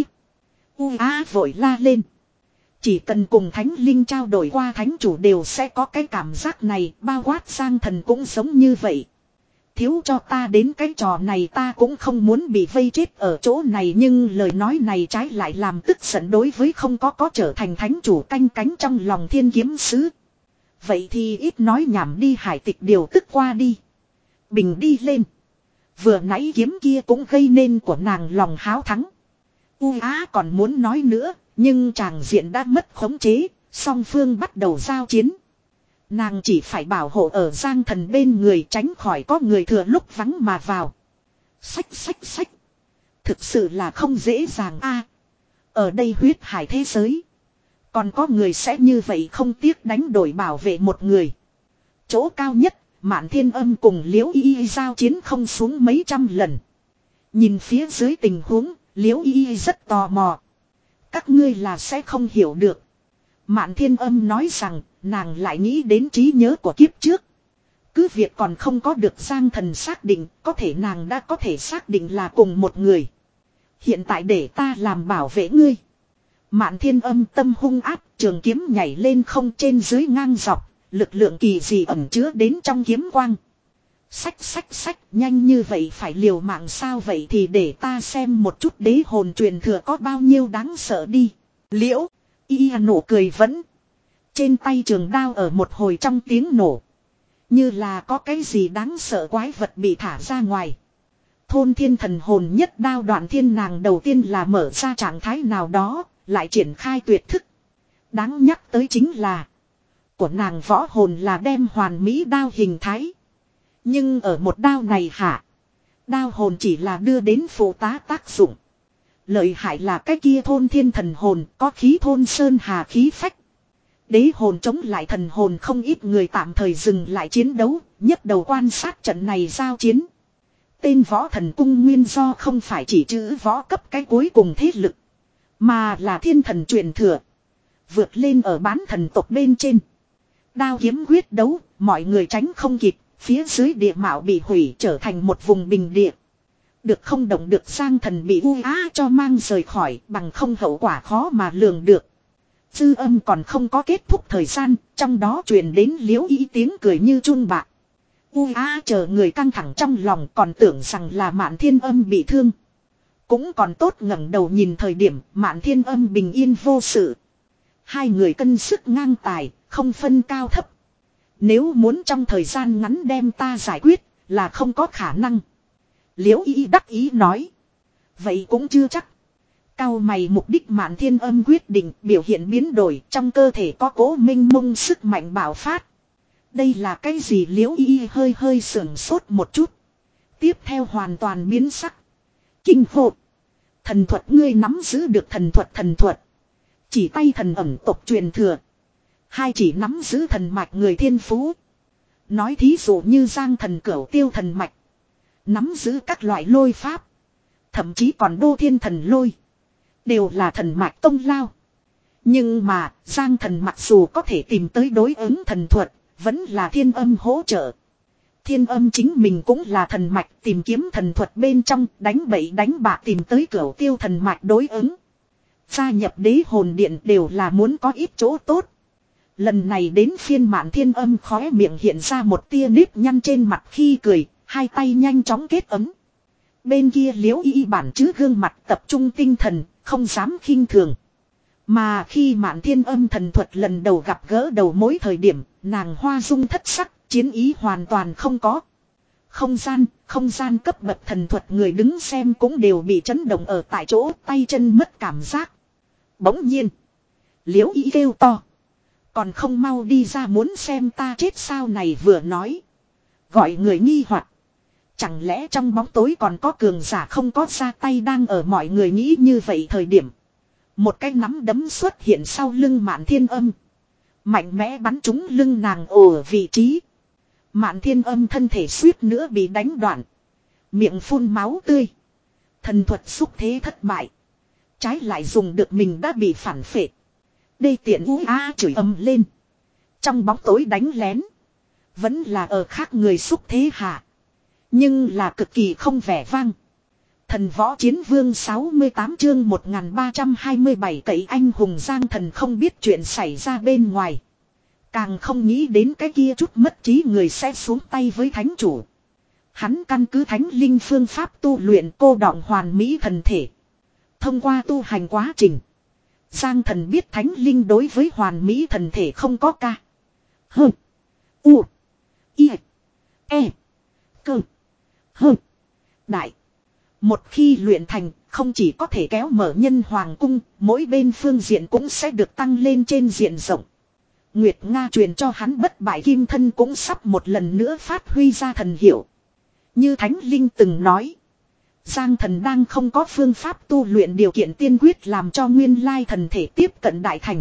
Speaker 1: U á vội la lên. Chỉ cần cùng thánh linh trao đổi qua thánh chủ đều sẽ có cái cảm giác này, bao quát Giang Thần cũng giống như vậy. Thiếu cho ta đến cái trò này ta cũng không muốn bị vây chết ở chỗ này, nhưng lời nói này trái lại làm tức giận đối với không có có trở thành thánh chủ canh cánh trong lòng thiên kiếm sứ. Vậy thì ít nói nhảm đi, hải tịch điều tức qua đi. Bình đi lên. Vừa nãy kiếm kia cũng gây nên của nàng lòng háo thắng. U á còn muốn nói nữa, nhưng chàng diện đã mất khống chế, song phương bắt đầu giao chiến. Nàng chỉ phải bảo hộ ở Giang Thần bên người tránh khỏi có người thừa lúc vắng mà vào. Xách xách xách. Thực sự là không dễ dàng a. Ở đây huyết hải thế giới. Còn có người sẽ như vậy không tiếc đánh đổi bảo vệ một người. Chỗ cao nhất, Mạn Thiên Âm cùng Liễu Y giao chiến không xuống mấy trăm lần. Nhìn phía dưới tình huống, Liễu Y rất tò mò. Các ngươi là sẽ không hiểu được. Mạn Thiên Âm nói rằng, nàng lại nghĩ đến trí nhớ của kiếp trước. Cứ việc còn không có được Giang Thần xác định, có thể nàng đã có thể xác định là cùng một người. Hiện tại để ta làm bảo vệ ngươi. Mạn Thiên Âm tâm hung áp, trường kiếm nhảy lên không trên dưới ngang dọc, lực lượng kỳ dị ẩn chứa đến trong kiếm quang. Xách xách xách, nhanh như vậy phải liều mạng sao, vậy thì để ta xem một chút đế hồn truyền thừa có bao nhiêu đáng sợ đi. Liễu Y nổ cười vẫn. Trên tay trường đao ở một hồi trong tiếng nổ. Như là có cái gì đáng sợ quái vật bị thả ra ngoài. Thôn thiên thần hồn nhất đao đoạn thiên, nàng đầu tiên là mở ra trạng thái nào đó, lại triển khai tuyệt thức. Đáng nhắc tới chính là của nàng võ hồn là đem hoàn mỹ đao hình thái. Nhưng ở một đao này hạ, đao hồn chỉ là đưa đến phụ tá tác dụng. Lợi hại là cái kia thôn thiên thần hồn có khí thôn sơn hà khí phách. Đế hồn chống lại thần hồn, không ít người tạm thời dừng lại chiến đấu, nhấc đầu quan sát trận này giao chiến. Tên võ thần cung nguyên do không phải chỉ chữ võ cấp cái cuối cùng thế lực, mà là thiên thần truyền thừa. Vượt lên ở bán thần tộc bên trên. Đao kiếm quyết đấu, mọi người tránh không kịp, phía dưới địa mạo bị hủy trở thành một vùng bình địa. Được không động được Giang Thần bị U Á cho mang rời khỏi, bằng không hậu quả khó mà lường được. Dư âm còn không có kết thúc thời gian, trong đó truyền đến Liễu Y tiếng cười như chun bạc. U Á chờ người căng thẳng trong lòng, còn tưởng rằng là Mạn Thiên Âm bị thương. Cũng còn tốt, ngẩng đầu nhìn thời điểm Mạn Thiên Âm bình yên vô sự. Hai người cân sức ngang tài, không phân cao thấp. Nếu muốn trong thời gian ngắn đem ta giải quyết, là không có khả năng. Liễu Y đắc ý nói. Vậy cũng chưa chắc. Cao mày, mục đích Mạn Thiên Âm quyết định, biểu hiện biến đổi, trong cơ thể có cố minh mông sức mạnh bạo phát. Đây là cái gì? Liễu Y hơi hơi sưởng sốt một chút. Tiếp theo hoàn toàn biến sắc. Kinh hộp. Thần thuật ngươi nắm giữ được thần thuật thần thuật. Chỉ tay thần ẩm tộc truyền thừa. Hai chỉ nắm giữ thần mạch người thiên phú. Nói thí dụ như giang thần cửu tiêu thần mạch. Nắm giữ các loại lôi pháp. Thậm chí còn đô thiên thần lôi. Đều là thần mạch tông lao. Nhưng mà giang thần mặc dù có thể tìm tới đối ứng thần thuật. Vẫn là thiên âm hỗ trợ. Thiên âm chính mình cũng là thần mạch tìm kiếm thần thuật bên trong đánh bậy đánh bạ tìm tới cửu tiêu thần mạch đối ứng. Gia nhập đế hồn điện đều là muốn có ít chỗ tốt. Lần này đến phiên Mạn Thiên Âm khóe miệng hiện ra một tia nếp nhăn trên mặt khi cười, hai tay nhanh chóng kết ấm. Bên kia Liễu Y bản chứ gương mặt tập trung tinh thần, không dám khinh thường. Mà khi Mạn Thiên Âm thần thuật lần đầu gặp gỡ đầu mối thời điểm, nàng hoa dung thất sắc, chiến ý hoàn toàn không có. Không gian, không gian cấp bậc thần thuật người đứng xem cũng đều bị chấn động ở tại chỗ, tay chân mất cảm giác. Bỗng nhiên, Liễu Y kêu to. Còn không mau đi ra muốn xem ta chết sao này vừa nói. Gọi người nghi hoặc. Chẳng lẽ trong bóng tối còn có cường giả không có ra tay đang ở mọi người nghĩ như vậy thời điểm. Một cái nắm đấm xuất hiện sau lưng Mạn Thiên Âm. Mạnh mẽ bắn trúng lưng nàng ở vị trí. Mạn Thiên Âm thân thể suýt nữa bị đánh đoạn. Miệng phun máu tươi. Thần thuật xúc thế thất bại. Trái lại dùng được mình đã bị phản phệ. Đây tiện ú á chửi ầm lên. Trong bóng tối đánh lén. Vẫn là ở khác người xúc thế hạ. Nhưng là cực kỳ không vẻ vang. Thần võ chiến vương sáu mươi tám chương một nghìn ba trăm hai mươi bảy cậy anh hùng giang thần không biết chuyện xảy ra bên ngoài. Càng không nghĩ đến cái kia chút mất trí người sẽ xuống tay với thánh chủ. Hắn căn cứ thánh linh phương pháp tu luyện cô đọng hoàn mỹ thần thể. Thông qua tu hành quá trình. Giang thần biết thánh linh đối với hoàn mỹ thần thể không có ca. Hơ. U. I. E. Cơ. Hơ. Đại. Một khi luyện thành, không chỉ có thể kéo mở nhân hoàng cung, mỗi bên phương diện cũng sẽ được tăng lên trên diện rộng. Nguyệt Nga truyền cho hắn bất bại kim thân cũng sắp một lần nữa phát huy ra thần hiệu. Như Thánh Linh từng nói. Giang thần đang không có phương pháp tu luyện điều kiện tiên quyết làm cho nguyên lai thần thể tiếp cận đại thành.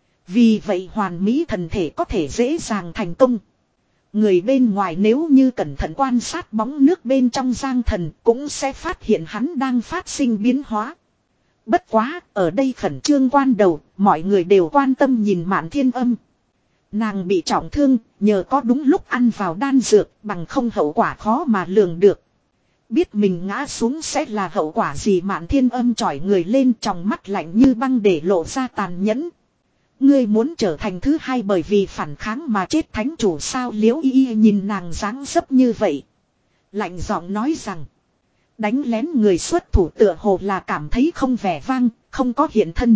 Speaker 1: Vì vậy hoàn mỹ thần thể có thể dễ dàng thành công. Người bên ngoài nếu như cẩn thận quan sát bóng nước bên trong giang thần cũng sẽ phát hiện hắn đang phát sinh biến hóa. Bất quá, ở đây khẩn trương quan đầu, mọi người đều quan tâm nhìn Mạn Thiên Âm. Nàng bị trọng thương, nhờ có đúng lúc ăn vào đan dược, bằng không hậu quả khó mà lường được. Biết mình ngã xuống sẽ là hậu quả gì Mạn Thiên Âm chỏi người lên trong mắt lạnh như băng để lộ ra tàn nhẫn. Ngươi muốn trở thành thứ hai bởi vì phản kháng mà chết thánh chủ sao Liễu Y Y nhìn nàng dáng dấp như vậy. Lạnh giọng nói rằng. Đánh lén người xuất thủ tựa hồ là cảm thấy không vẻ vang, không có hiện thân.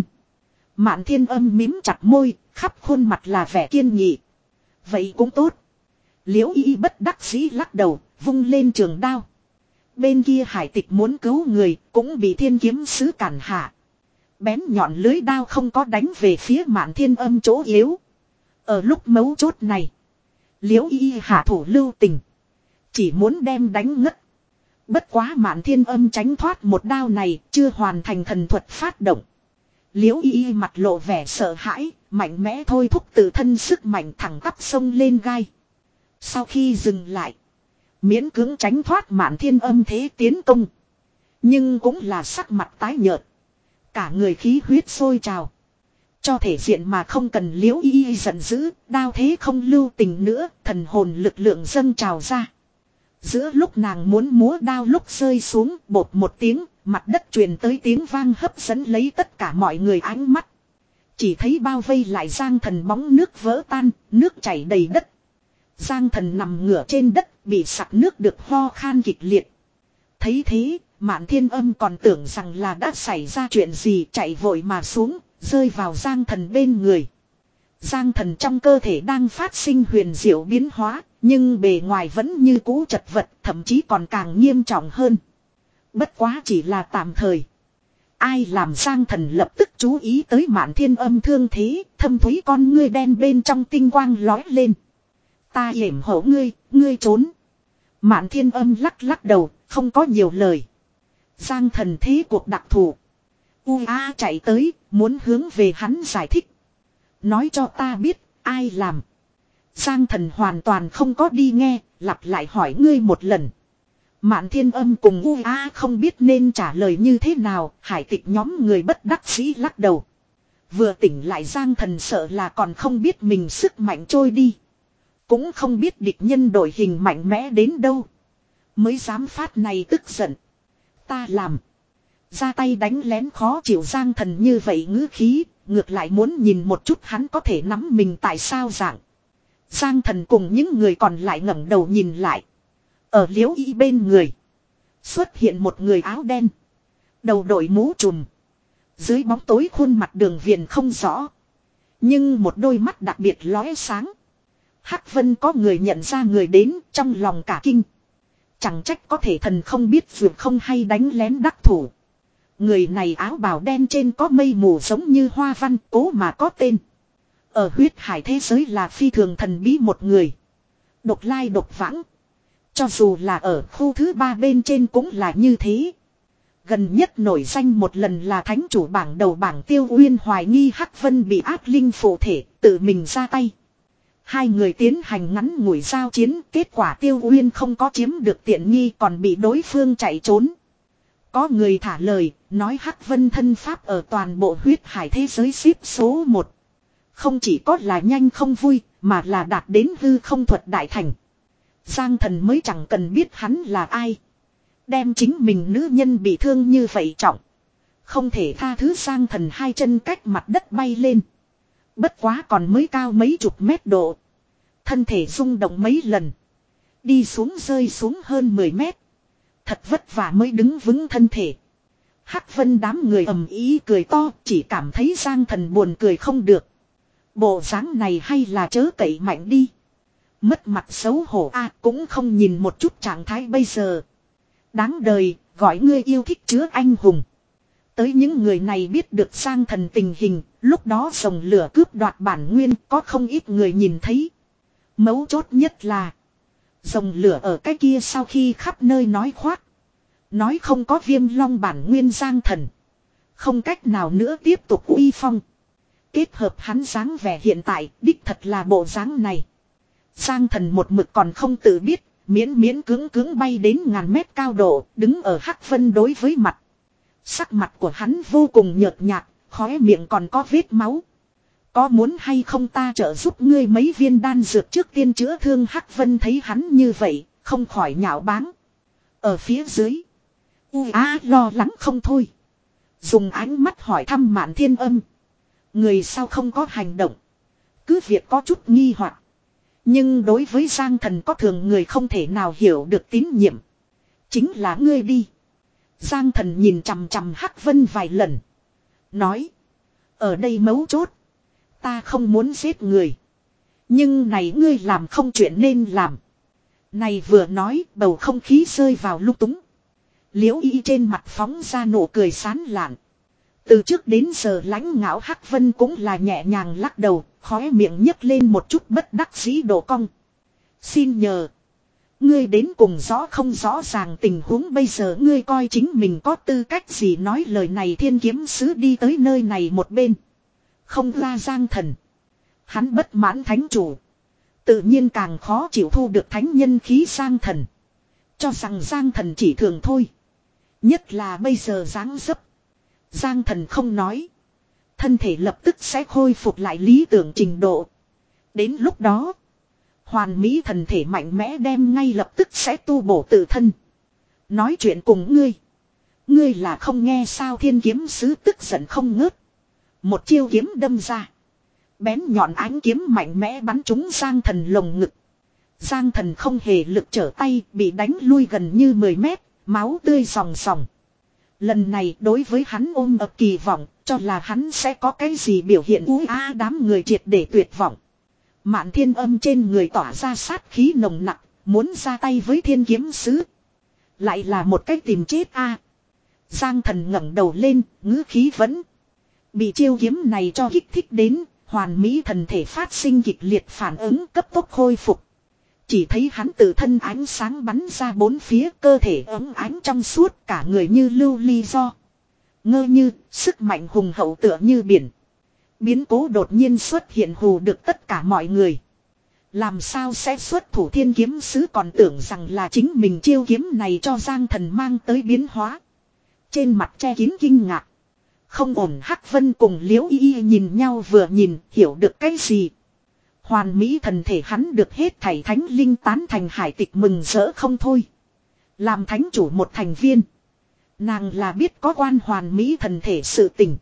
Speaker 1: Mạn Thiên Âm mím chặt môi, khắp khuôn mặt là vẻ kiên nghị. Vậy cũng tốt. Liễu Y Y bất đắc dĩ lắc đầu, vung lên trường đao. Bên kia hải tịch muốn cứu người, cũng bị thiên kiếm sứ cản hạ. Bén nhọn lưới đao không có đánh về phía Mạn Thiên Âm chỗ yếu. Ở lúc mấu chốt này, Liễu Y Y hạ thủ lưu tình. Chỉ muốn đem đánh ngất. Bất quá Mạn Thiên Âm tránh thoát một đao này, chưa hoàn thành thần thuật phát động. Liễu Y Y mặt lộ vẻ sợ hãi, mạnh mẽ thôi thúc tự thân sức mạnh thẳng tắp sông lên gai. Sau khi dừng lại, miễn cưỡng tránh thoát Mạn Thiên Âm thế tiến công. Nhưng cũng là sắc mặt tái nhợt. Cả người khí huyết sôi trào. Cho thể diện mà không cần Liễu Y Y giận dữ, đao thế không lưu tình nữa, thần hồn lực lượng dâng trào ra. Giữa lúc nàng muốn múa đao lúc rơi xuống, bột một tiếng, mặt đất truyền tới tiếng vang hấp dẫn lấy tất cả mọi người ánh mắt. Chỉ thấy bao vây lại Giang thần bóng nước vỡ tan, nước chảy đầy đất. Giang thần nằm ngửa trên đất, bị sặc nước được ho khan kịch liệt. Thấy thế, Mạn Thiên Âm còn tưởng rằng là đã xảy ra chuyện gì, chạy vội mà xuống, rơi vào Giang thần bên người. Giang thần trong cơ thể đang phát sinh huyền diệu biến hóa, nhưng bề ngoài vẫn như cũ chật vật, thậm chí còn càng nghiêm trọng hơn. Bất quá chỉ là tạm thời. Ai làm Giang thần lập tức chú ý tới Mạn Thiên Âm thương thế, thâm thúy con ngươi đen bên trong tinh quang lói lên. Ta yểm hộ ngươi, ngươi trốn. Mạn Thiên Âm lắc lắc đầu, không có nhiều lời. Giang Thần thế cuộc đặc thù. U A chạy tới, muốn hướng về hắn giải thích. Nói cho ta biết, ai làm. Giang Thần hoàn toàn không có đi nghe, lặp lại hỏi ngươi một lần. Mạn Thiên Âm cùng U A không biết nên trả lời như thế nào, hải tịch nhóm người bất đắc dĩ lắc đầu. Vừa tỉnh lại Giang Thần sợ là còn không biết mình sức mạnh trôi đi. Cũng không biết địch nhân đội hình mạnh mẽ đến đâu. Mới dám phát này tức giận. Ta làm. Ra tay đánh lén khó chịu Giang Thần như vậy ngữ khí, ngược lại muốn nhìn một chút hắn có thể nắm mình tại sao dạng. Giang Thần cùng những người còn lại ngẩng đầu nhìn lại. Ở Liễu Y bên người xuất hiện một người áo đen, đầu đội mũ trùm, dưới bóng tối khuôn mặt đường viền không rõ, nhưng một đôi mắt đặc biệt lóe sáng. Hắc Vân có người nhận ra người đến, trong lòng cả kinh. Chẳng trách có thể thần không biết vượt không hay đánh lén đắc thủ. Người này áo bào đen trên có mây mù giống như hoa văn, cố mà có tên. Ở huyết hải thế giới là phi thường thần bí một người. Độc lai độc vãng. Cho dù là ở khu thứ ba bên trên cũng là như thế. Gần nhất nổi danh một lần là thánh chủ bảng đầu bảng Tiêu Uyên hoài nghi Hắc Vân bị ác linh phụ thể, tự mình ra tay. Hai người tiến hành ngắn ngủi giao chiến, kết quả Tiêu Uyên không có chiếm được tiện nghi còn bị đối phương chạy trốn. Có người thả lời, nói Hắc Vân thân pháp ở toàn bộ huyết hải thế giới xếp số một. Không chỉ có là nhanh không vui, mà là đạt đến hư không thuật đại thành. Giang Thần mới chẳng cần biết hắn là ai. Đem chính mình nữ nhân bị thương như vậy trọng. Không thể tha thứ. Giang Thần hai chân cách mặt đất bay lên. Bất quá còn mới cao mấy chục mét độ. Thân thể rung động mấy lần. Đi xuống rơi xuống hơn mười mét. Thật vất vả mới đứng vững thân thể. Hắc Vân đám người ầm ý cười to, chỉ cảm thấy Giang Thần buồn cười không được. Bộ dáng này hay là chớ cậy mạnh đi. Mất mặt xấu hổ a, cũng không nhìn một chút trạng thái bây giờ. Đáng đời, gọi ngươi yêu thích chứa anh hùng. Tới những người này biết được Giang Thần tình hình, lúc đó rồng lửa cướp đoạt bản nguyên có không ít người nhìn thấy. Mấu chốt nhất là rồng lửa ở cái kia sau khi khắp nơi nói khoác. Nói không có Viêm Long bản nguyên Giang Thần. Không cách nào nữa tiếp tục uy phong. Kết hợp hắn dáng vẻ hiện tại, đích thật là bộ dáng này. Giang Thần một mực còn không tự biết, miễn miễn cưỡng cưỡng bay đến ngàn mét cao độ, đứng ở Hắc Vân đối với mặt. Sắc mặt của hắn vô cùng nhợt nhạt, khóe miệng còn có vết máu. Có muốn hay không ta trợ giúp ngươi mấy viên đan dược trước tiên chữa thương. Hắc Vân thấy hắn như vậy, không khỏi nhạo báng. Ở phía dưới, U A lo lắng không thôi. Dùng ánh mắt hỏi thăm Mạn Thiên Âm. Người sao không có hành động. Cứ việc có chút nghi hoặc, nhưng đối với Giang Thần có thường người không thể nào hiểu được tín nhiệm. Chính là ngươi đi. Giang Thần nhìn chằm chằm Hắc Vân vài lần. Nói. Ở đây mấu chốt. Ta không muốn giết người. Nhưng này ngươi làm không chuyện nên làm. Này vừa nói bầu không khí rơi vào lung túng. Liễu Y trên mặt phóng ra nụ cười sán lạn. Từ trước đến giờ lãnh ngạo Hắc Vân cũng là nhẹ nhàng lắc đầu, khóe miệng nhấc lên một chút bất đắc dĩ độ cong. Xin nhờ. Ngươi đến cùng rõ không rõ ràng tình huống bây giờ, ngươi coi chính mình có tư cách gì nói lời này. Thiên kiếm sứ đi tới nơi này một bên. Không ra Giang Thần. Hắn bất mãn thánh chủ. Tự nhiên càng khó chịu thu được thánh nhân khí Giang Thần. Cho rằng Giang Thần chỉ thường thôi. Nhất là bây giờ dáng dấp. Giang Thần không nói. Thân thể lập tức sẽ khôi phục lại lý tưởng trình độ. Đến lúc đó, hoàn mỹ thần thể mạnh mẽ đem ngay lập tức sẽ tu bổ tự thân. Nói chuyện cùng ngươi. Ngươi là không nghe sao? Thiên kiếm sứ tức giận không ngớt. Một chiêu kiếm đâm ra. Bén nhọn ánh kiếm mạnh mẽ bắn trúng Giang Thần lồng ngực. Giang Thần không hề lực trở tay, bị đánh lui gần như mười mét, máu tươi ròng ròng. Lần này đối với hắn ôm ập kỳ vọng, cho là hắn sẽ có cái gì biểu hiện. Úi a, đám người triệt để tuyệt vọng. Mạn Thiên Âm trên người tỏa ra sát khí nồng nặc, muốn ra tay với thiên kiếm sứ. Lại là một cách tìm chết a. Giang Thần ngẩng đầu lên, ngữ khí vẫn bị chiêu kiếm này cho kích thích đến, hoàn mỹ thần thể phát sinh kịch liệt phản ứng, cấp tốc khôi phục. Chỉ thấy hắn tự thân ánh sáng bắn ra bốn phía, cơ thể ấm ánh trong suốt, cả người như lưu ly do. Ngơ như, sức mạnh hùng hậu tựa như biển. Biến cố đột nhiên xuất hiện hù được tất cả mọi người. Làm sao sẽ xuất thủ thiên kiếm sứ, còn tưởng rằng là chính mình chiêu kiếm này cho Giang Thần mang tới biến hóa. Trên mặt che kín kinh ngạc. Không ổn. Hắc Vân cùng Liễu Y Y nhìn nhau vừa nhìn, hiểu được cái gì. Hoàn mỹ thần thể hắn được hết thảy thánh linh tán thành, hải tịch mừng rỡ không thôi. Làm thánh chủ một thành viên, nàng là biết có quan hoàn mỹ thần thể sự tình.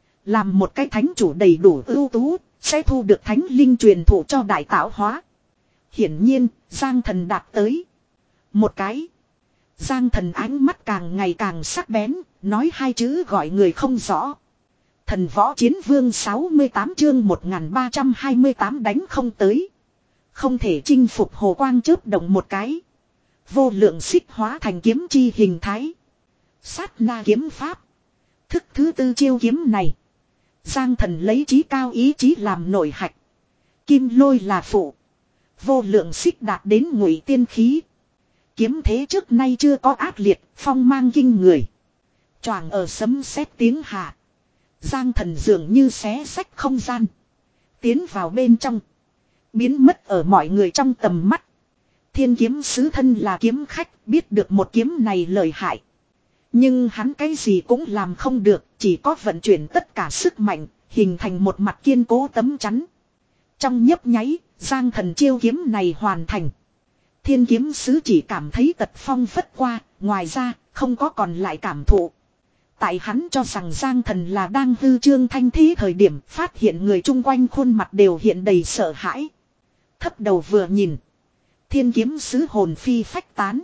Speaker 1: Làm một cái thánh chủ đầy đủ ưu tú, sẽ thu được thánh linh truyền thụ cho đại tạo hóa. Hiển nhiên, Giang Thần đạt tới. Một cái. Giang Thần ánh mắt càng ngày càng sắc bén, nói hai chữ gọi người không rõ. Thần võ chiến vương sáu mươi tám chương một nghìn ba trăm hai mươi tám đánh không tới. Không thể chinh phục hồ quang chớp động một cái. Vô lượng xích hóa thành kiếm chi hình thái. Sát na kiếm pháp. Thức thứ tư chiêu kiếm này. Giang Thần lấy chí cao ý chí làm nội hạch. Kim lôi là phụ. Vô lượng xích đạt đến ngụy tiên khí. Kiếm thế trước nay chưa có ác liệt, phong mang kinh người. Choàng ở sấm sét tiếng hạ. Giang Thần dường như xé xách không gian. Tiến vào bên trong. Biến mất ở mọi người trong tầm mắt. Thiên kiếm sứ thân là kiếm khách, biết được một kiếm này lợi hại. Nhưng hắn cái gì cũng làm không được, chỉ có vận chuyển tất cả sức mạnh, hình thành một mặt kiên cố tấm chắn. Trong nhấp nháy, Giang Thần chiêu kiếm này hoàn thành. Thiên kiếm sứ chỉ cảm thấy tật phong phất qua, ngoài ra, không có còn lại cảm thụ. Tại hắn cho rằng Giang Thần là đang hư trương thanh thế thời điểm, phát hiện người chung quanh khuôn mặt đều hiện đầy sợ hãi. Thấp đầu vừa nhìn. Thiên kiếm sứ hồn phi phách tán.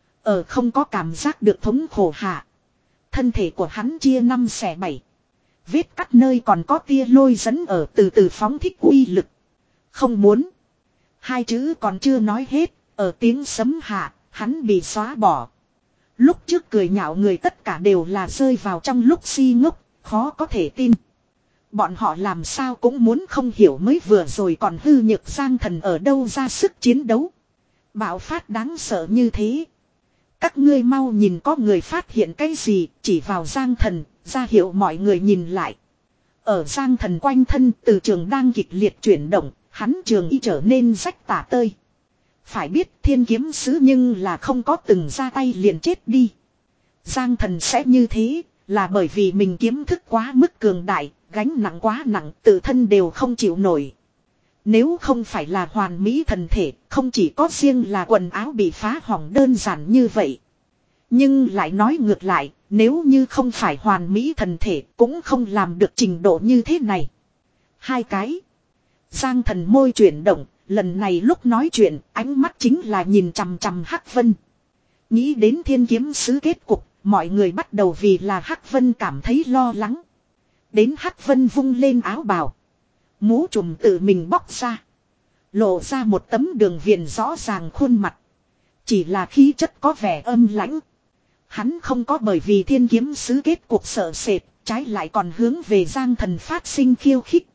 Speaker 1: Ở không có cảm giác được thống khổ hạ. Thân thể của hắn chia năm xẻ bảy. Vết cắt nơi còn có tia lôi dẫn ở từ từ phóng thích uy lực. Không muốn. Hai chữ còn chưa nói hết. Ở tiếng sấm hạ, hắn bị xóa bỏ. Lúc trước cười nhạo người tất cả đều là rơi vào trong lúc si ngốc, khó có thể tin. Bọn họ làm sao cũng muốn không hiểu mới vừa rồi còn hư nhược Giang Thần ở đâu ra sức chiến đấu. Bạo phát đáng sợ như thế. Các ngươi mau nhìn, có người phát hiện cái gì, chỉ vào Giang Thần, ra hiệu mọi người nhìn lại. Ở Giang Thần quanh thân, từ trường đang kịch liệt chuyển động, hắn trường y trở nên rách tả tơi. Phải biết thiên kiếm sứ nhưng là không có từng ra tay liền chết đi. Giang Thần sẽ như thế, là bởi vì mình kiếm thức quá mức cường đại, gánh nặng quá nặng, tự thân đều không chịu nổi. Nếu không phải là hoàn mỹ thần thể, không chỉ có riêng là quần áo bị phá hỏng đơn giản như vậy. Nhưng lại nói ngược lại, nếu như không phải hoàn mỹ thần thể, cũng không làm được trình độ như thế này. Hai cái. Giang Thần môi chuyển động, lần này lúc nói chuyện, ánh mắt chính là nhìn chằm chằm Hắc Vân. Nghĩ đến thiên kiếm sứ kết cục, mọi người bắt đầu vì là Hắc Vân cảm thấy lo lắng. Đến Hắc Vân vung lên áo bào. Mũ trùm tự mình bóc ra. Lộ ra một tấm đường viền rõ ràng khuôn mặt. Chỉ là khí chất có vẻ âm lãnh. Hắn không có bởi vì thiên kiếm sứ kết cuộc sợ sệt, trái lại còn hướng về Giang Thần phát sinh khiêu khích.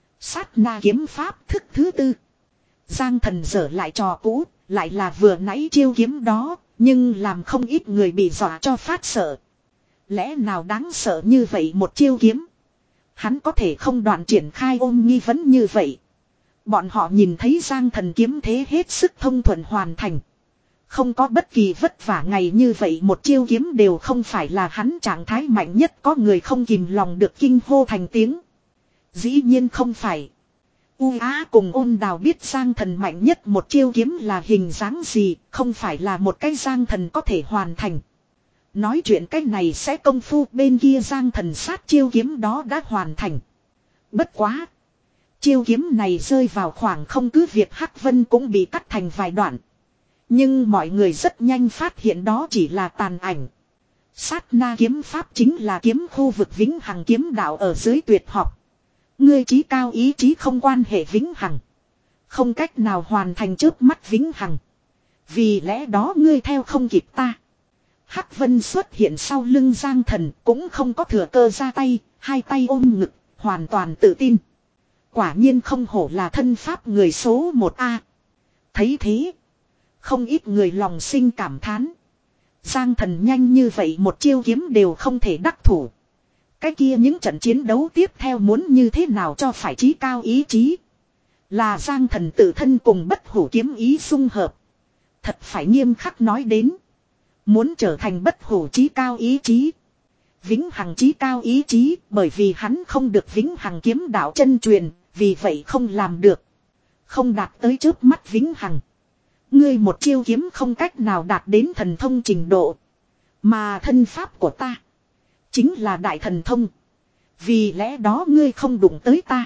Speaker 1: Sát na kiếm pháp thức thứ tư. Giang Thần dở lại trò cũ, lại là vừa nãy chiêu kiếm đó, nhưng làm không ít người bị dọa cho phát sợ. Lẽ nào đáng sợ như vậy một chiêu kiếm? Hắn có thể không đoạn triển khai ôm nghi vấn như vậy. Bọn họ nhìn thấy Giang Thần kiếm thế hết sức thông thuận hoàn thành. Không có bất kỳ vất vả ngày như vậy, một chiêu kiếm đều không phải là hắn trạng thái mạnh nhất, có người không kìm lòng được kinh hô thành tiếng. Dĩ nhiên không phải. U Á cùng Ôn Đào biết Giang Thần mạnh nhất một chiêu kiếm là hình dáng gì, không phải là một cái Giang Thần có thể hoàn thành. Nói chuyện cái này sẽ công phu, bên kia Giang Thần sát chiêu kiếm đó đã hoàn thành. Bất quá. Chiêu kiếm này rơi vào khoảng không, cứ việc Hắc Vân cũng bị cắt thành vài đoạn. Nhưng mọi người rất nhanh phát hiện đó chỉ là tàn ảnh. Sát na kiếm pháp chính là kiếm khu vực vĩnh hằng kiếm đạo ở dưới tuyệt học. Ngươi chí cao ý chí không quan hệ vĩnh hằng. Không cách nào hoàn thành trước mắt vĩnh hằng. Vì lẽ đó ngươi theo không kịp ta. Hắc Vân xuất hiện sau lưng Giang Thần, cũng không có thừa cơ ra tay, hai tay ôm ngực, hoàn toàn tự tin. Quả nhiên không hổ là thân pháp người số một A. Thấy thế, Không ít người lòng sinh cảm thán. Giang Thần nhanh như vậy một chiêu kiếm đều không thể đắc thủ. Cái kia những trận chiến đấu tiếp theo muốn như thế nào cho phải chí cao ý chí. Là Giang Thần tự thân cùng bất hủ kiếm ý xung hợp. Thật phải nghiêm khắc nói đến. Muốn trở thành bất hủ chí cao ý chí. Vĩnh hằng chí cao ý chí bởi vì hắn không được vĩnh hằng kiếm đạo chân truyền. Vì vậy không làm được. Không đạt tới trước mắt vĩnh hằng. Ngươi một chiêu kiếm không cách nào đạt đến thần thông trình độ. Mà thân pháp của ta. Chính là đại thần thông. Vì lẽ đó ngươi không đụng tới ta.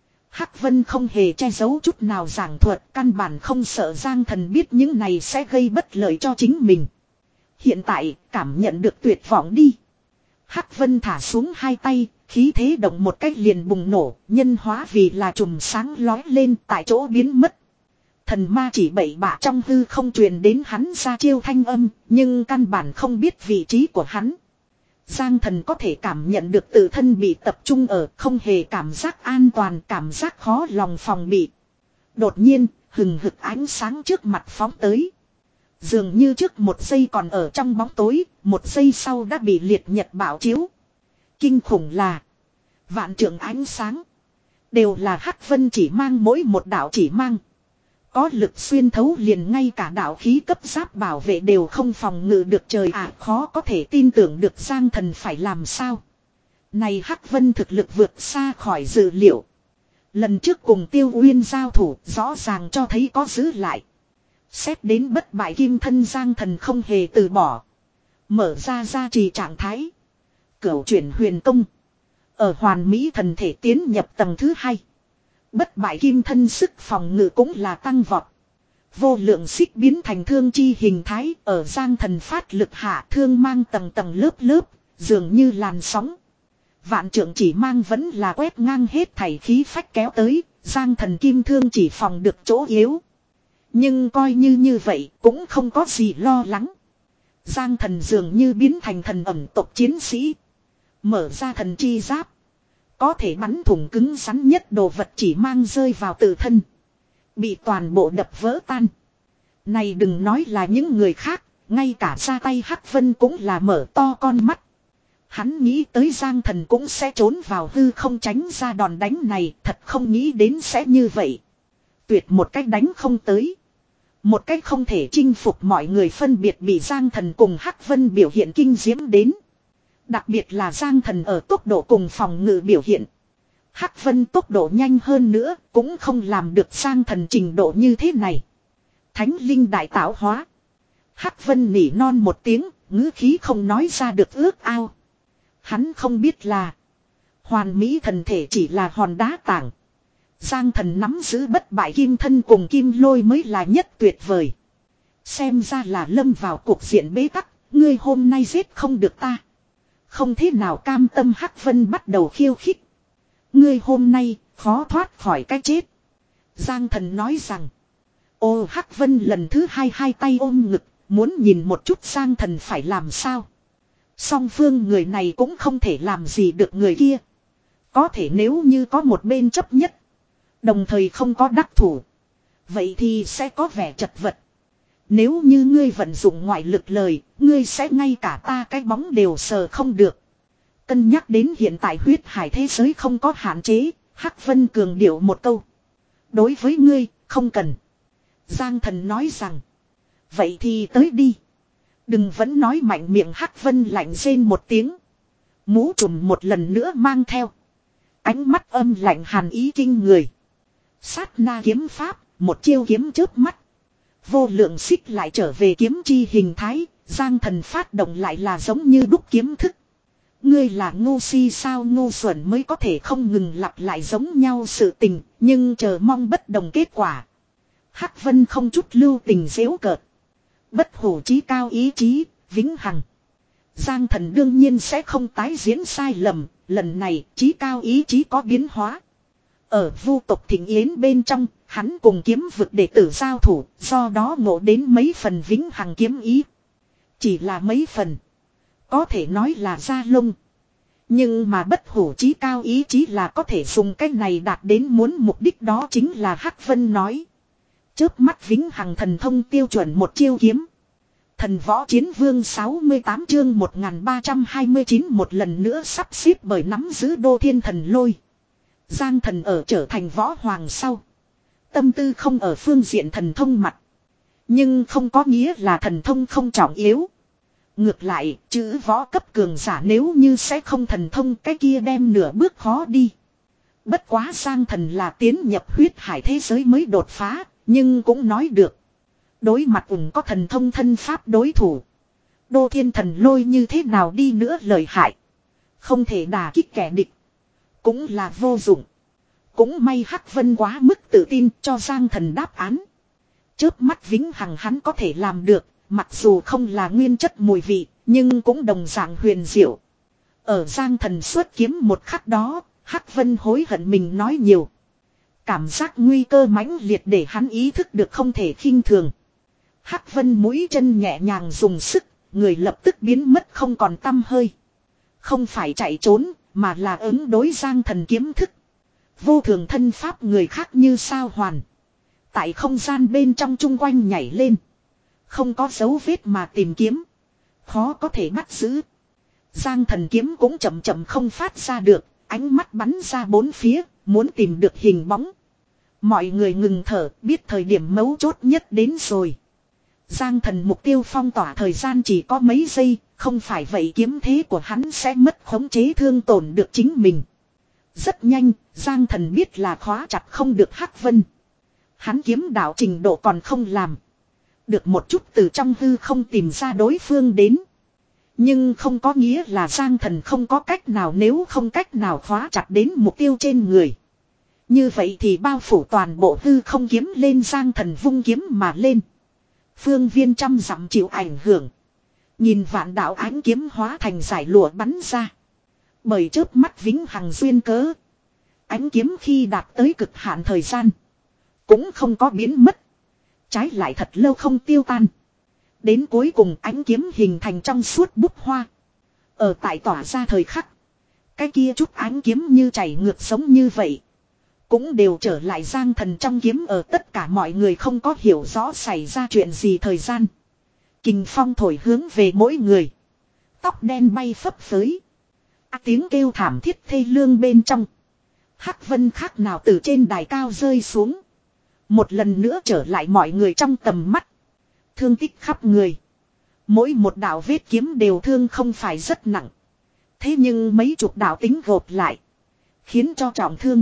Speaker 1: Hắc Vân không hề che giấu chút nào giảng thuật. Căn bản không sợ Giang Thần biết những này sẽ gây bất lợi cho chính mình. Hiện tại cảm nhận được tuyệt vọng đi. Hắc Vân thả xuống hai tay. Khí thế động một cách liền bùng nổ. Nhân hóa vì là chùm sáng lói lên tại chỗ biến mất. Thần ma chỉ bậy bạ trong hư không truyền đến hắn ra chiêu thanh âm. Nhưng căn bản không biết vị trí của hắn. Giang Thần có thể cảm nhận được tự thân bị tập trung ở, không hề cảm giác an toàn, cảm giác khó lòng phòng bị. Đột nhiên, hừng hực ánh sáng trước mặt phóng tới. Dường như trước một giây còn ở trong bóng tối, một giây sau đã bị liệt nhật bảo chiếu. Kinh khủng là vạn trượng ánh sáng. Đều là Hắc Vân chỉ mang mỗi một đạo chỉ mang. Có lực xuyên thấu liền ngay cả đạo khí cấp giáp bảo vệ đều không phòng ngự được trời ạ, khó có thể tin tưởng được Giang Thần phải làm sao. Này Hắc Vân thực lực vượt xa khỏi dự liệu. Lần trước cùng Tiêu Uyên giao thủ rõ ràng cho thấy có giữ lại. Xét đến bất bại kim thân Giang Thần không hề từ bỏ. Mở ra gia trì trạng thái. Cửu chuyển huyền công. Ở hoàn mỹ thần thể tiến nhập tầng thứ hai. Bất bại kim thân sức phòng ngự cũng là tăng vọt. Vô lượng xích biến thành thương chi hình thái ở Giang Thần phát lực hạ thương mang tầng tầng lớp lớp, dường như làn sóng. Vạn trượng chỉ mang vẫn là quét ngang hết thảy khí phách kéo tới, Giang Thần kim thương chỉ phòng được chỗ yếu. Nhưng coi như như vậy cũng không có gì lo lắng. Giang Thần dường như biến thành thần ẩm tộc chiến sĩ. Mở ra thần chi giáp. Có thể bắn thủng cứng rắn nhất đồ vật chỉ mang rơi vào tự thân. Bị toàn bộ đập vỡ tan. Này đừng nói là những người khác. Ngay cả ra tay Hắc Vân cũng là mở to con mắt. Hắn nghĩ tới Giang Thần cũng sẽ trốn vào hư không tránh ra đòn đánh này. Thật không nghĩ đến sẽ như vậy. Tuyệt một cách đánh không tới. Một cách không thể chinh phục mọi người phân biệt bị Giang Thần cùng Hắc Vân biểu hiện kinh diễm đến. Đặc biệt là Giang Thần ở tốc độ cùng phòng ngự biểu hiện. Hắc Vân tốc độ nhanh hơn nữa cũng không làm được Giang Thần trình độ như thế này. Thánh linh đại tạo hóa. Hắc Vân nỉ non một tiếng, ngữ khí không nói ra được ước ao. Hắn không biết là hoàn mỹ thần thể chỉ là hòn đá tảng. Giang Thần nắm giữ bất bại kim thân cùng kim lôi mới là nhất tuyệt vời. Xem ra là lâm vào cuộc diện bế tắc, ngươi hôm nay giết không được ta. Không thế nào cam tâm Hắc Vân bắt đầu khiêu khích. Ngươi hôm nay khó thoát khỏi cái chết. Giang Thần nói rằng. Ô Hắc Vân lần thứ hai hai tay ôm ngực. Muốn nhìn một chút Giang Thần phải làm sao. Song phương người này cũng không thể làm gì được người kia. Có thể nếu như có một bên chấp nhất. Đồng thời không có đắc thủ. Vậy thì sẽ có vẻ chật vật. Nếu như ngươi vận dụng ngoại lực lời, ngươi sẽ ngay cả ta cái bóng đều sờ không được. Cân nhắc đến hiện tại huyết hải thế giới không có hạn chế, Hắc Vân cường điệu một câu. Đối với ngươi, không cần. Giang Thần nói rằng. Vậy thì tới đi. Đừng vẫn nói mạnh miệng Hắc Vân lạnh rên một tiếng. Mũ trùm một lần nữa mang theo. Ánh mắt âm lạnh hàn ý kinh người. Sát na kiếm pháp, một chiêu kiếm chớp mắt. Vô lượng xích lại trở về kiếm chi hình thái, Giang Thần phát động lại là giống như đúc kiếm thức. Ngươi là ngu si sao ngu xuẩn mới có thể không ngừng lặp lại giống nhau sự tình, nhưng chờ mong bất đồng kết quả. Hắc Vân không chút lưu tình giễu cợt. Bất hủ chí cao ý chí, vĩnh hằng. Giang Thần đương nhiên sẽ không tái diễn sai lầm, lần này chí cao ý chí có biến hóa. Ở vu tộc Thịnh Yến bên trong, hắn cùng kiếm vực đệ tử giao thủ, do đó ngộ đến mấy phần vĩnh hằng kiếm ý. Chỉ là mấy phần. Có thể nói là da lông. Nhưng mà bất hủ chí cao ý chí là có thể dùng cách này đạt đến muốn mục đích đó chính là Hắc Vân nói. Chớp mắt vĩnh hằng thần thông tiêu chuẩn một chiêu kiếm. Thần võ chiến vương sáu mươi tám chương một nghìn ba trăm hai mươi chín một lần nữa sắp xếp bởi nắm giữ đô thiên thần lôi. Giang thần ở trở thành võ hoàng sau. Tâm tư không ở phương diện thần thông mặt. Nhưng không có nghĩa là thần thông không trọng yếu. Ngược lại, chữ võ cấp cường giả nếu như sẽ không thần thông cái kia đem nửa bước khó đi. Bất quá Giang thần là tiến nhập huyết hải thế giới mới đột phá, nhưng cũng nói được. Đối mặt ủng có thần thông thân pháp đối thủ. Đô thiên thần lôi như thế nào đi nữa lợi hại. Không thể đả kích kẻ địch. Cũng là vô dụng. Cũng may Hắc Vân quá mức tự tin cho Giang thần đáp án. Chớp mắt vĩnh hằng hắn có thể làm được. Mặc dù không là nguyên chất mùi vị. Nhưng cũng đồng dạng huyền diệu. Ở Giang thần xuất kiếm một khắc đó. Hắc Vân hối hận mình nói nhiều. Cảm giác nguy cơ mãnh liệt để hắn ý thức được không thể khinh thường. Hắc Vân mũi chân nhẹ nhàng dùng sức, người lập tức biến mất không còn tăm hơi. Không phải chạy trốn, mà là ứng đối Giang thần kiếm thức. Vô thường thân pháp người khác như sao hoàn. Tại không gian bên trong chung quanh nhảy lên. Không có dấu vết mà tìm kiếm. Khó có thể bắt giữ. Giang thần kiếm cũng chậm chậm không phát ra được, ánh mắt bắn ra bốn phía, muốn tìm được hình bóng. Mọi người ngừng thở, biết thời điểm mấu chốt nhất đến rồi. Giang thần mục tiêu phong tỏa thời gian chỉ có mấy giây, không phải vậy kiếm thế của hắn sẽ mất khống chế thương tổn được chính mình. Rất nhanh, Giang thần biết là khóa chặt không được Hắc Vân. Hắn kiếm đạo trình độ còn không làm. Được một chút từ trong hư không tìm ra đối phương đến. Nhưng không có nghĩa là Giang thần không có cách nào nếu không cách nào khóa chặt đến mục tiêu trên người. Như vậy thì bao phủ toàn bộ hư không kiếm lên Giang thần vung kiếm mà lên. Phương viên trăm dặm chịu ảnh hưởng. Nhìn vạn đạo ánh kiếm hóa thành giải lụa bắn ra. Bởi chớp mắt vĩnh hằng duyên cớ. Ánh kiếm khi đạt tới cực hạn thời gian. Cũng không có biến mất. Trái lại thật lâu không tiêu tan. Đến cuối cùng ánh kiếm hình thành trong suốt búp hoa. Ở tại tỏa ra thời khắc. Cái kia chút ánh kiếm như chảy ngược sống như vậy. Cũng đều trở lại Giang thần trong kiếm ở tất cả mọi người không có hiểu rõ xảy ra chuyện gì thời gian. Kình phong thổi hướng về mỗi người. Tóc đen bay phấp phới. À, tiếng kêu thảm thiết thê lương bên trong. Hắc Vân khác nào từ trên đài cao rơi xuống. Một lần nữa trở lại mọi người trong tầm mắt. Thương tích khắp người. Mỗi một đạo vết kiếm đều thương không phải rất nặng. Thế nhưng mấy chục đạo tính gộp lại. Khiến cho trọng thương.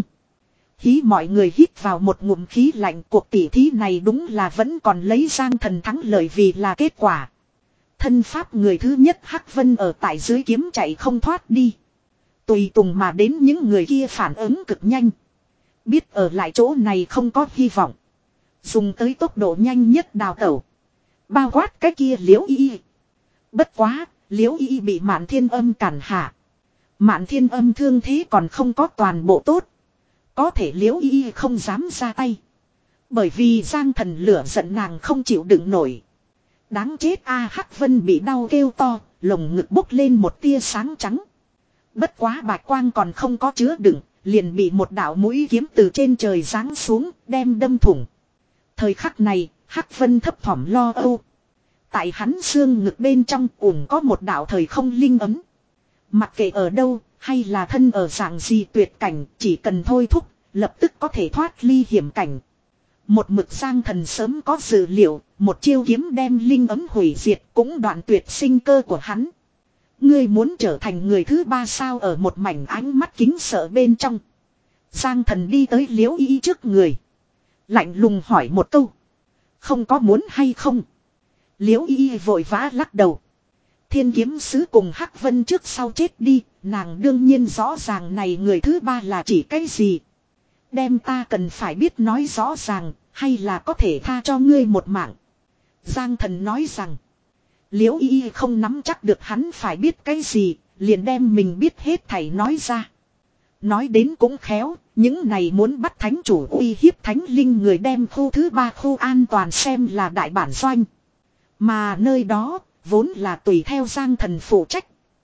Speaker 1: Hí mọi người hít vào một ngụm khí lạnh, cuộc tỉ thí này đúng là vẫn còn lấy Giang thần thắng lợi vì là kết quả. Thân pháp người thứ nhất Hắc Vân ở tại dưới kiếm chạy không thoát đi. Tùy tùng mà đến những người kia phản ứng cực nhanh. Biết ở lại chỗ này không có hy vọng. Dùng tới tốc độ nhanh nhất đào tẩu. Bao quát cái kia Liễu Y. Bất quá, Liễu Y bị Mạn Thiên Âm cản hạ. Mạn Thiên Âm thương thế còn không có toàn bộ tốt. Có thể Liễu Y không dám ra tay. Bởi vì Giang thần lửa giận nàng không chịu đựng nổi. Đáng chết a Hắc Vân bị đau kêu to, lồng ngực bốc lên một tia sáng trắng. Bất quá bạch quang còn không có chứa đựng, liền bị một đạo mũi kiếm từ trên trời giáng xuống, đem đâm thủng. Thời khắc này, Hắc Vân thấp thỏm lo âu. Tại hắn xương ngực bên trong ủng có một đạo thời không linh ấm. Mặc kệ ở đâu, hay là thân ở dạng gì tuyệt cảnh, chỉ cần thôi thúc, lập tức có thể thoát ly hiểm cảnh. Một mực Giang thần sớm có dự liệu, một chiêu kiếm đem linh ấm hủy diệt cũng đoạn tuyệt sinh cơ của hắn. Ngươi muốn trở thành người thứ ba sao ở một mảnh ánh mắt kính sợ bên trong. Giang thần đi tới Liễu Y trước người. Lạnh lùng hỏi một câu. Không có muốn hay không? Liễu Y vội vã lắc đầu. Thiên kiếm sứ cùng Hắc Vân trước sau chết đi, nàng đương nhiên rõ ràng này người thứ ba là chỉ cái gì. Đem ta cần phải biết nói rõ ràng, hay là có thể tha cho ngươi một mạng. Giang thần nói rằng, Liễu Y không nắm chắc được hắn phải biết cái gì, liền đem mình biết hết thảy nói ra. Nói đến cũng khéo, những này muốn bắt thánh chủ uy hiếp thánh linh người đem khu thứ ba khu an toàn xem là đại bản doanh. Mà nơi đó, vốn là tùy theo Giang thần phụ trách.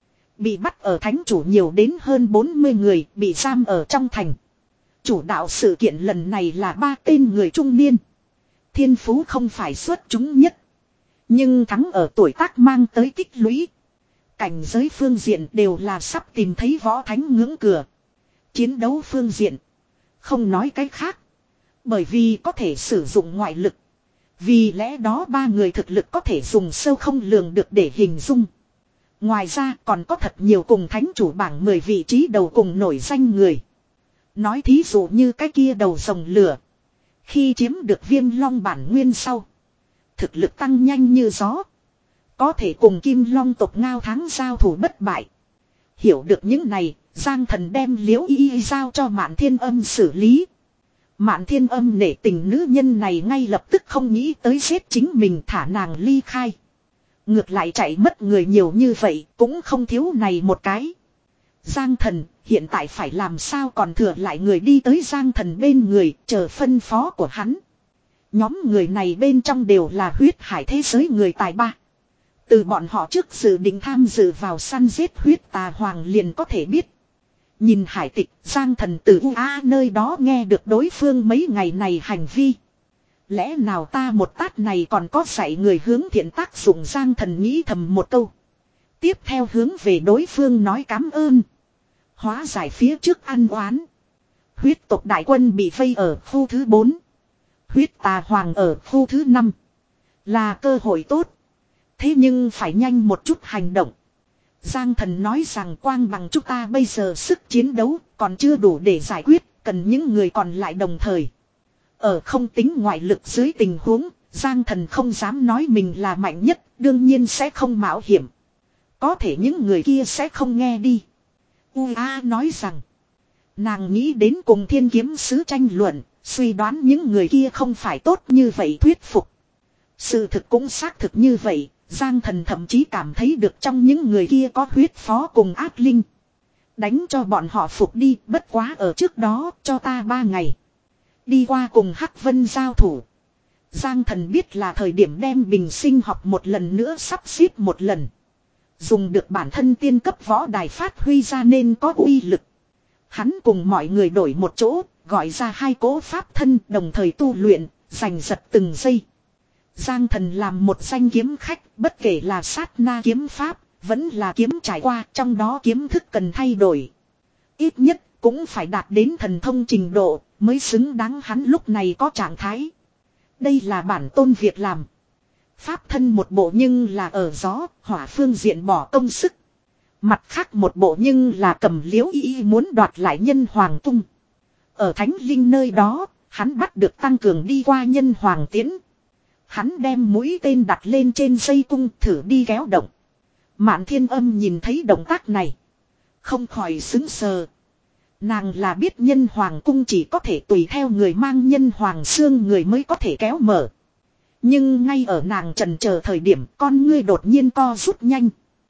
Speaker 1: Bị bắt ở thánh chủ nhiều đến hơn bốn mươi người, bị giam ở trong thành. Chủ đạo sự kiện lần này là ba tên người trung niên. Thiên phú không phải xuất chúng nhất. Nhưng thắng ở tuổi tác mang tới tích lũy. Cảnh giới phương diện đều là sắp tìm thấy võ thánh ngưỡng cửa. Chiến đấu phương diện. Không nói cái khác. Bởi vì có thể sử dụng ngoại lực. Vì lẽ đó ba người thực lực có thể dùng sâu không lường được để hình dung. Ngoài ra còn có thật nhiều cùng thánh chủ bảng mười vị trí đầu cùng nổi danh người. Nói thí dụ như cái kia đầu rồng lửa. Khi chiếm được viêm long bản nguyên sau. Thực lực tăng nhanh như gió. Có thể cùng kim long tộc ngao tháng giao thủ bất bại. Hiểu được những này, Giang Thần đem Liễu Y Y giao cho Mạn Thiên Âm xử lý. Mạn Thiên Âm nể tình nữ nhân này ngay lập tức không nghĩ tới giết chính mình, thả nàng ly khai. Ngược lại chạy mất người nhiều như vậy cũng không thiếu này một cái. Giang Thần hiện tại phải làm sao còn thừa lại người đi tới Giang Thần bên người chờ phân phó của hắn. Nhóm người này bên trong đều là huyết hải thế giới người tài ba. Từ bọn họ trước dự định tham dự vào săn giết huyết tà hoàng liền có thể biết. Nhìn hải tịch, Giang Thần từ U A nơi đó nghe được đối phương mấy ngày này hành vi. Lẽ nào ta một tát này còn có dạy người hướng thiện tác dụng, Giang Thần nghĩ thầm một câu. Tiếp theo hướng về đối phương nói cảm ơn. Hóa giải phía trước ăn oán. Huyết tộc đại quân bị vây ở khu thứ bốn. Huyết tà hoàng ở khu thứ năm. Là cơ hội tốt. Thế nhưng phải nhanh một chút hành động. Giang Thần nói rằng quang bằng chúng ta bây giờ sức chiến đấu còn chưa đủ để giải quyết, cần những người còn lại đồng thời. Ở không tính ngoại lực dưới tình huống, Giang Thần không dám nói mình là mạnh nhất, đương nhiên sẽ không mạo hiểm. Có thể những người kia sẽ không nghe đi. U A nói rằng, nàng nghĩ đến cùng thiên kiếm sứ tranh luận, suy đoán những người kia không phải tốt như vậy thuyết phục. Sự thực cũng xác thực như vậy. Giang Thần thậm chí cảm thấy được trong những người kia có huyết phó cùng ác linh. Đánh cho bọn họ phục đi, bất quá ở trước đó cho ta ba ngày. Đi qua cùng Hắc Vân giao thủ. Giang Thần biết là thời điểm đem bình sinh học một lần nữa sắp xếp một lần. Dùng được bản thân tiên cấp võ đài phát huy ra nên có uy lực. Hắn cùng mọi người đổi một chỗ, gọi ra hai cỗ pháp thân đồng thời tu luyện, giành giật từng giây. Giang Thần làm một danh kiếm khách, bất kể là sát na kiếm pháp, vẫn là kiếm trải qua, trong đó kiếm thức cần thay đổi. Ít nhất cũng phải đạt đến thần thông trình độ, mới xứng đáng hắn lúc này có trạng thái. Đây là bản tôn việc làm. Pháp thân một bộ nhưng là ở gió, hỏa phương diện bỏ công sức. Mặt khác một bộ nhưng là cầm Liễu Y Y muốn đoạt lại nhân hoàng tung. Ở Thánh Linh nơi đó, hắn bắt được tăng cường đi qua nhân hoàng tiến. Hắn đem mũi tên đặt lên trên dây cung thử đi kéo động. Mạn Thiên Âm nhìn thấy động tác này. Không khỏi xứng sờ. Nàng là biết nhân hoàng cung chỉ có thể tùy theo người mang nhân hoàng xương người mới có thể kéo mở. Nhưng ngay ở nàng trần chờ thời điểm con ngươi đột nhiên co rút nhanh.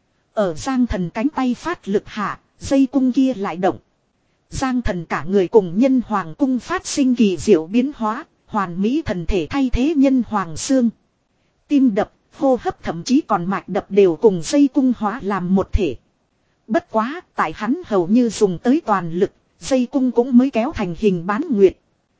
Speaker 1: Ở Giang Thần cánh tay phát lực hạ, dây cung kia lại động. Giang Thần cả người cùng nhân hoàng cung phát sinh kỳ diệu biến hóa. Hoàn mỹ thần thể thay thế nhân hoàng xương. Tim đập, hô hấp thậm chí còn mạch đập đều cùng dây cung hóa làm một thể. Bất quá, tại hắn hầu như dùng tới toàn lực, dây cung cũng mới kéo thành hình bán nguyệt.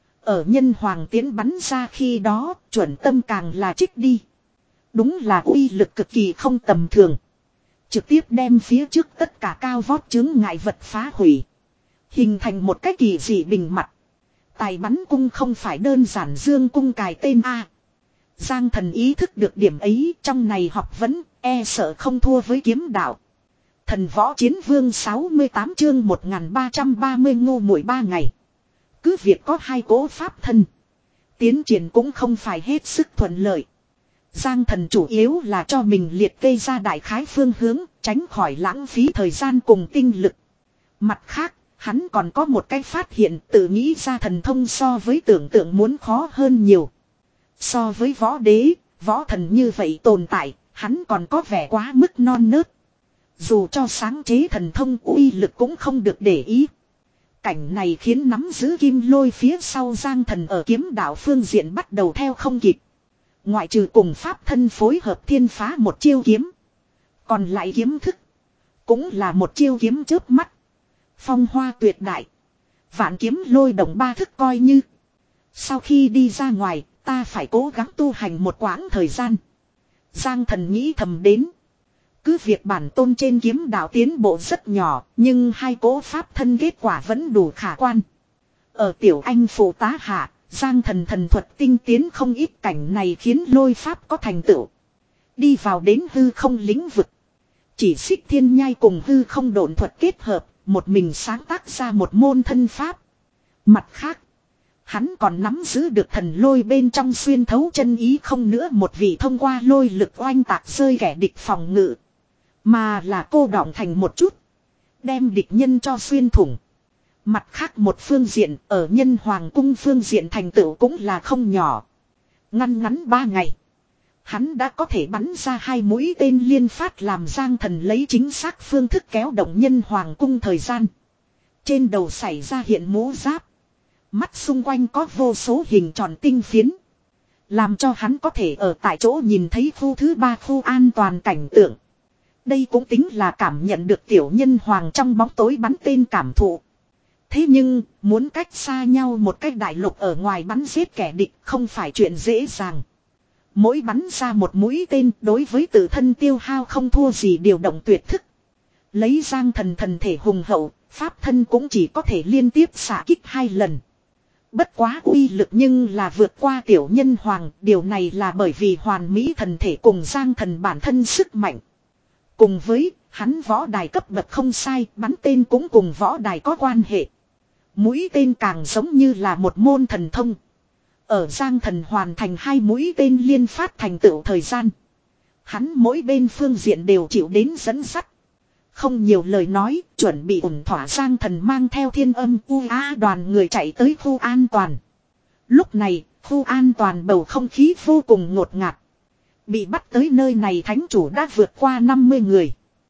Speaker 1: Ở nhân hoàng tiến bắn ra khi đó, chuẩn tâm càng là trích đi. Đúng là uy lực cực kỳ không tầm thường. Trực tiếp đem phía trước tất cả cao vót chướng ngại vật phá hủy. Hình thành một cái kỳ dị bình mặt. Tài bắn cung không phải đơn giản dương cung cài tên A. Giang Thần ý thức được điểm ấy, trong này học vấn, e sợ không thua với kiếm đạo. Thần võ chiến vương sáu mươi tám chương một nghìn ba trăm ba mươi ngu muội ba ngày. Cứ việc có hai cỗ pháp thân. Tiến triển cũng không phải hết sức thuận lợi. Giang Thần chủ yếu là cho mình liệt kê ra đại khái phương hướng, tránh khỏi lãng phí thời gian cùng tinh lực. Mặt khác, hắn còn có một cái phát hiện, tự nghĩ ra thần thông so với tưởng tượng muốn khó hơn nhiều. So với võ đế, võ thần như vậy tồn tại, hắn còn có vẻ quá mức non nớt. Dù cho sáng chế thần thông uy lực cũng không được để ý. Cảnh này khiến nắm giữ kim lôi phía sau Giang Thần ở kiếm đạo phương diện bắt đầu theo không kịp. Ngoại trừ cùng pháp thân phối hợp thiên phá một chiêu kiếm. Còn lại kiếm thức, cũng là một chiêu kiếm chớp mắt. Phong hoa tuyệt đại. Vạn kiếm lôi động ba thức coi như. Sau khi đi ra ngoài, Ta phải cố gắng tu hành một quãng thời gian. Giang Thần nghĩ thầm đến. Cứ việc bản tôn trên kiếm đạo tiến bộ rất nhỏ, nhưng hai cố pháp thân kết quả vẫn đủ khả quan. Ở tiểu anh phụ tá hạ, Giang Thần thần thuật tinh tiến không ít, cảnh này khiến lôi pháp có thành tựu. Đi vào đến hư không lĩnh vực. Chỉ xích thiên nhai cùng hư không độn thuật kết hợp, một mình sáng tác ra một môn thân pháp. Mặt khác, hắn còn nắm giữ được thần lôi bên trong xuyên thấu chân ý, không nữa một vị thông qua lôi lực oanh tạc rơi kẻ địch phòng ngự. Mà là cô đọng thành một chút. Đem địch nhân cho xuyên thủng. Mặt khác một phương diện, ở nhân hoàng cung phương diện thành tựu cũng là không nhỏ. Ngăn ngắn ba ngày. Hắn đã có thể bắn ra hai mũi tên liên phát, làm Giang Thần lấy chính xác phương thức kéo động nhân hoàng cung thời gian. Trên đầu xảy ra hiện mũ giáp. Mắt xung quanh có vô số hình tròn tinh phiến. Làm cho hắn có thể ở tại chỗ nhìn thấy khu thứ ba khu an toàn cảnh tượng. Đây cũng tính là cảm nhận được tiểu nhân hoàng trong bóng tối bắn tên cảm thụ. Thế nhưng, muốn cách xa nhau một cách đại lục ở ngoài bắn giết kẻ địch không phải chuyện dễ dàng. Mỗi bắn ra một mũi tên đối với tự thân tiêu hao không thua gì điều động tuyệt thức. Lấy Giang Thần thần thể hùng hậu, pháp thân cũng chỉ có thể liên tiếp xạ kích hai lần. Bất quá uy lực nhưng là vượt qua tiểu nhân hoàng, điều này là bởi vì hoàn mỹ thần thể cùng Giang Thần bản thân sức mạnh. Cùng với, hắn võ đài cấp bậc không sai, bắn tên cũng cùng võ đài có quan hệ. Mũi tên càng giống như là một môn thần thông. Ở Giang Thần hoàn thành hai mũi tên liên phát thành tựu thời gian. Hắn mỗi bên phương diện đều chịu đến dẫn dắt. Không nhiều lời nói, chuẩn bị ổn thỏa, Giang Thần mang theo thiên âm u á đoàn người chạy tới khu an toàn. Lúc này, khu an toàn bầu không khí vô cùng ngột ngạt. Bị bắt tới nơi này thánh chủ đã vượt qua năm mươi người.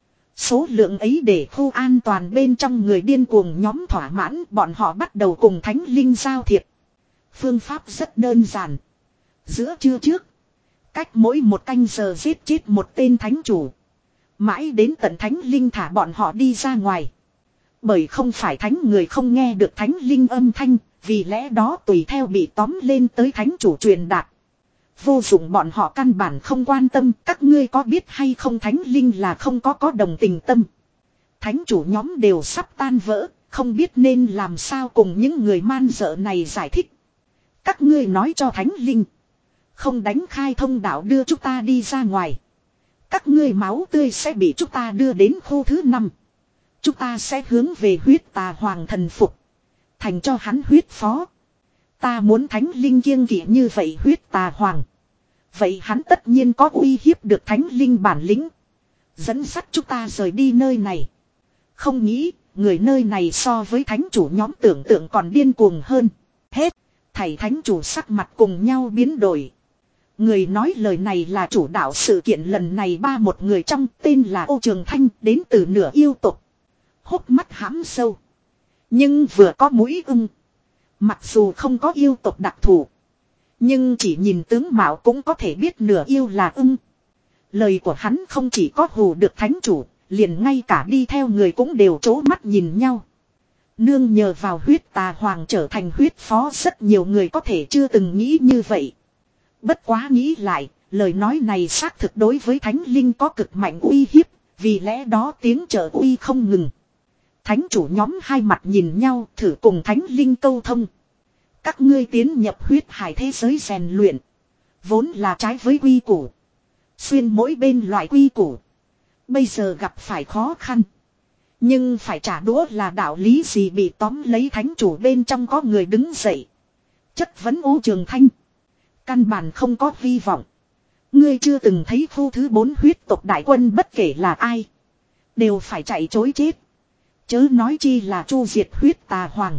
Speaker 1: Số lượng ấy để khu an toàn bên trong người điên cuồng nhóm thỏa mãn, bọn họ bắt đầu cùng thánh linh giao thiệp. Phương pháp rất đơn giản. Giữa trưa trước, cách mỗi một canh giờ giết chết một tên thánh chủ. Mãi đến tận thánh linh thả bọn họ đi ra ngoài. Bởi không phải thánh người không nghe được thánh linh âm thanh, vì lẽ đó tùy theo bị tóm lên tới thánh chủ truyền đạt. Vô dụng, bọn họ căn bản không quan tâm các ngươi có biết hay không, thánh linh là không có có đồng tình tâm. Thánh chủ nhóm đều sắp tan vỡ, không biết nên làm sao cùng những người man dợ này giải thích. Các ngươi nói cho thánh linh, không đánh khai thông đạo đưa chúng ta đi ra ngoài. Các ngươi máu tươi sẽ bị chúng ta đưa đến khu thứ năm. Chúng ta sẽ hướng về huyết tà hoàng thần phục. Thành cho hắn huyết phó. Ta muốn thánh linh kiêng kỵ như vậy huyết tà hoàng. Vậy hắn tất nhiên có uy hiếp được thánh linh bản lĩnh. Dẫn dắt chúng ta rời đi nơi này. Không nghĩ, người nơi này so với thánh chủ nhóm tưởng tượng còn điên cuồng hơn. Hết, thầy thánh chủ sắc mặt cùng nhau biến đổi. Người nói lời này là chủ đạo sự kiện lần này ba một người trong, tên là Ô Trường Thanh, đến từ nửa yêu tộc. Hốc mắt hãm sâu. Nhưng vừa có mũi ưng. Mặc dù không có yêu tộc đặc thù, nhưng chỉ nhìn tướng mạo cũng có thể biết nửa yêu là ưng. Lời của hắn không chỉ có hù được thánh chủ, liền ngay cả đi theo người cũng đều trố mắt nhìn nhau. Nương nhờ vào huyết tà hoàng trở thành huyết phó, rất nhiều người có thể chưa từng nghĩ như vậy. Bất quá nghĩ lại, lời nói này xác thực đối với thánh linh có cực mạnh uy hiếp, vì lẽ đó tiếng trợ uy không ngừng. Thánh chủ nhóm hai mặt nhìn nhau, thử cùng thánh linh câu thông. Các ngươi tiến nhập huyết hải thế giới rèn luyện, vốn là trái với quy củ. Xuyên mỗi bên loại quy củ, bây giờ gặp phải khó khăn. Nhưng phải trả đũa là đạo lý gì, bị tóm lấy thánh chủ bên trong có người đứng dậy. Chất vấn Ô Trường Thanh. Căn bản không có hy vọng. Ngươi chưa từng thấy khu thứ bốn huyết tộc đại quân bất kể là ai, đều phải chạy chối chết. Chớ nói chi là chu diệt huyết tà hoàng.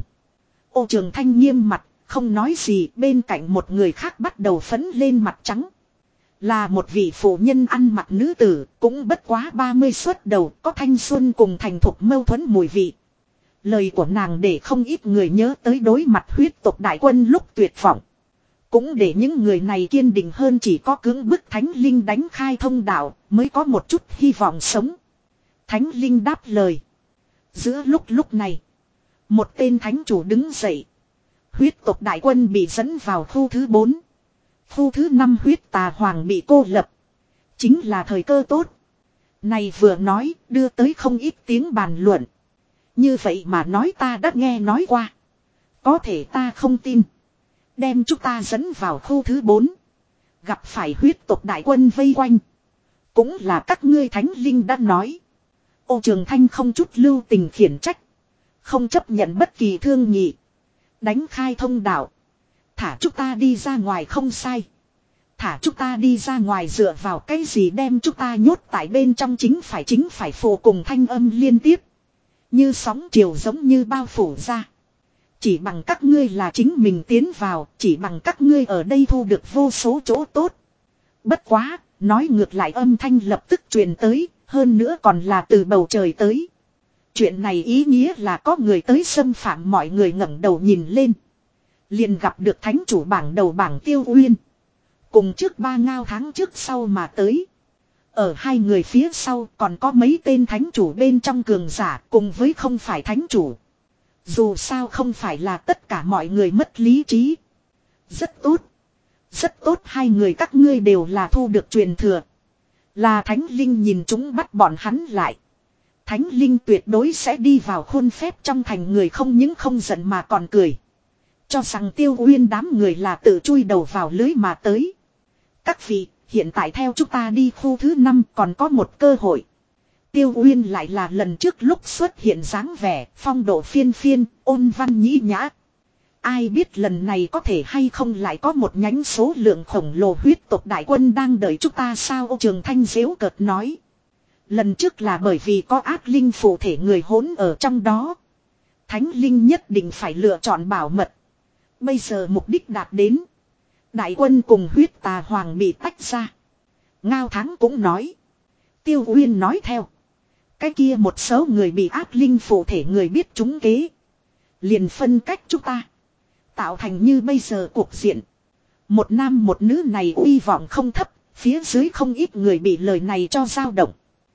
Speaker 1: Ô Trường Thanh nghiêm mặt, không nói gì, bên cạnh một người khác bắt đầu phấn lên mặt trắng. Là một vị phụ nhân ăn mặc nữ tử, cũng bất quá ba mươi xuất đầu, có thanh xuân cùng thành thục mâu thuẫn mùi vị. Lời của nàng để không ít người nhớ tới đối mặt huyết tộc đại quân lúc tuyệt vọng. Cũng để những người này kiên định hơn, chỉ có cưỡng bức thánh linh đánh khai thông đạo mới có một chút hy vọng sống. Thánh linh đáp lời. Giữa lúc lúc này, một tên thánh chủ đứng dậy. Huyết tộc đại quân bị dẫn vào khu thứ bốn. Khu thứ năm huyết tà hoàng bị cô lập. Chính là thời cơ tốt. Này vừa nói đưa tới không ít tiếng bàn luận. Như vậy mà nói ta đã nghe nói qua. Có thể ta không tin. Đem chúng ta dẫn vào khu thứ bốn. Gặp phải huyết tộc đại quân vây quanh. Cũng là các ngươi thánh linh đã nói. Ô Trường Thanh không chút lưu tình khiển trách. Không chấp nhận bất kỳ thương nghị. Đánh khai thông đạo. Thả chúng ta đi ra ngoài không sai. Thả chúng ta đi ra ngoài dựa vào cái gì đem chúng ta nhốt tại bên trong chính phải chính phải phù cùng thanh âm liên tiếp. Như sóng chiều giống như bao phủ ra. Chỉ bằng các ngươi là chính mình tiến vào, chỉ bằng các ngươi ở đây thu được vô số chỗ tốt. Bất quá, nói ngược lại âm thanh lập tức truyền tới, hơn nữa còn là từ bầu trời tới. Chuyện này ý nghĩa là có người tới xâm phạm, mọi người ngẩng đầu nhìn lên. Liền gặp được thánh chủ bảng đầu bảng Tiêu Uyên. Cùng trước ba ngao tháng trước sau mà tới. Ở hai người phía sau còn có mấy tên thánh chủ bên trong cường giả cùng với không phải thánh chủ. Dù sao không phải là tất cả mọi người mất lý trí. Rất tốt. Rất tốt, hai người các ngươi đều là thu được truyền thừa. Là thánh linh nhìn chúng bắt bọn hắn lại. Thánh linh tuyệt đối sẽ đi vào khuôn phép trong thành, người không những không giận mà còn cười. Cho rằng Tiêu Uyên đám người là tự chui đầu vào lưới mà tới. Các vị, hiện tại theo chúng ta đi khu thứ năm còn có một cơ hội. Tiêu Uyên lại là lần trước lúc xuất hiện dáng vẻ, phong độ phiên phiên, ôn văn nhĩ nhã. Ai biết lần này có thể hay không lại có một nhánh số lượng khổng lồ huyết tộc đại quân đang đợi chúng ta sao? Ô Trường Thanh giễu cợt nói. Lần trước là bởi vì có ác linh phụ thể người hỗn ở trong đó. Thánh linh nhất định phải lựa chọn bảo mật. Bây giờ mục đích đạt đến. Đại quân cùng huyết tà hoàng bị tách ra. Ngao Thắng cũng nói. Tiêu Uyên nói theo. Cái kia một số người bị ác linh phụ thể người biết trúng kế. Liền phân cách chúng ta. Tạo thành như bây giờ cuộc diện. Một nam một nữ này uy vọng không thấp. Phía dưới không ít người bị lời này cho dao động.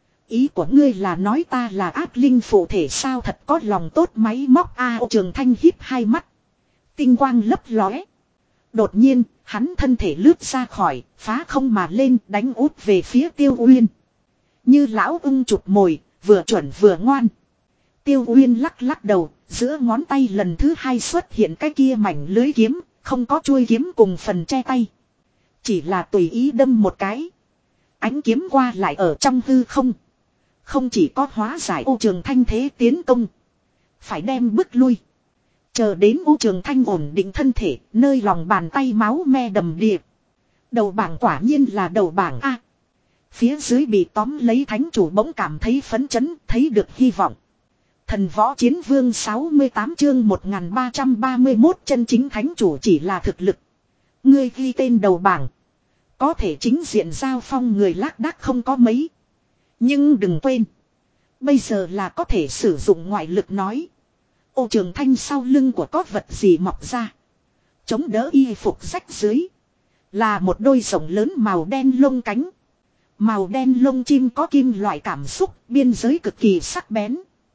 Speaker 1: Ý của ngươi là nói ta là ác linh phụ thể sao? Thật có lòng tốt máy móc a. À, Trường Thanh híp hai mắt. Tinh quang lấp lóe. Đột nhiên, hắn thân thể lướt ra khỏi, phá không mà lên, đánh út về phía Tiêu Uyên. Như lão ưng chụp mồi, vừa chuẩn vừa ngoan. Tiêu Uyên lắc lắc đầu, giữa ngón tay lần thứ hai xuất hiện cái kia mảnh lưới kiếm, không có chuôi kiếm cùng phần che tay. Chỉ là tùy ý đâm một cái. Ánh kiếm qua lại ở trong hư không. Không chỉ có hóa giải Ô Trường Thanh thế tiến công. Phải đem bức lui. Chờ đến Ô Trường Thanh ổn định thân thể, nơi lòng bàn tay máu me đầm đìa. Đầu bảng quả nhiên là đầu bảng A. Phía dưới bị tóm lấy thánh chủ bỗng cảm thấy phấn chấn, thấy được hy vọng. Thần võ chiến vương sáu mươi tám chương một nghìn ba trăm ba mươi mốt chân chính thánh chủ chỉ là thực lực. Ngươi ghi tên đầu bảng. Có thể chính diện giao phong người lác đác không có mấy. Nhưng đừng quên. Bây giờ là có thể sử dụng ngoại lực nói. Ô Trường Thanh sau lưng của có vật gì mọc ra. Chống đỡ y phục rách dưới. Là một đôi rồng lớn màu đen lông cánh. Màu đen lông chim có kim loại cảm xúc, biên giới cực kỳ sắc bén.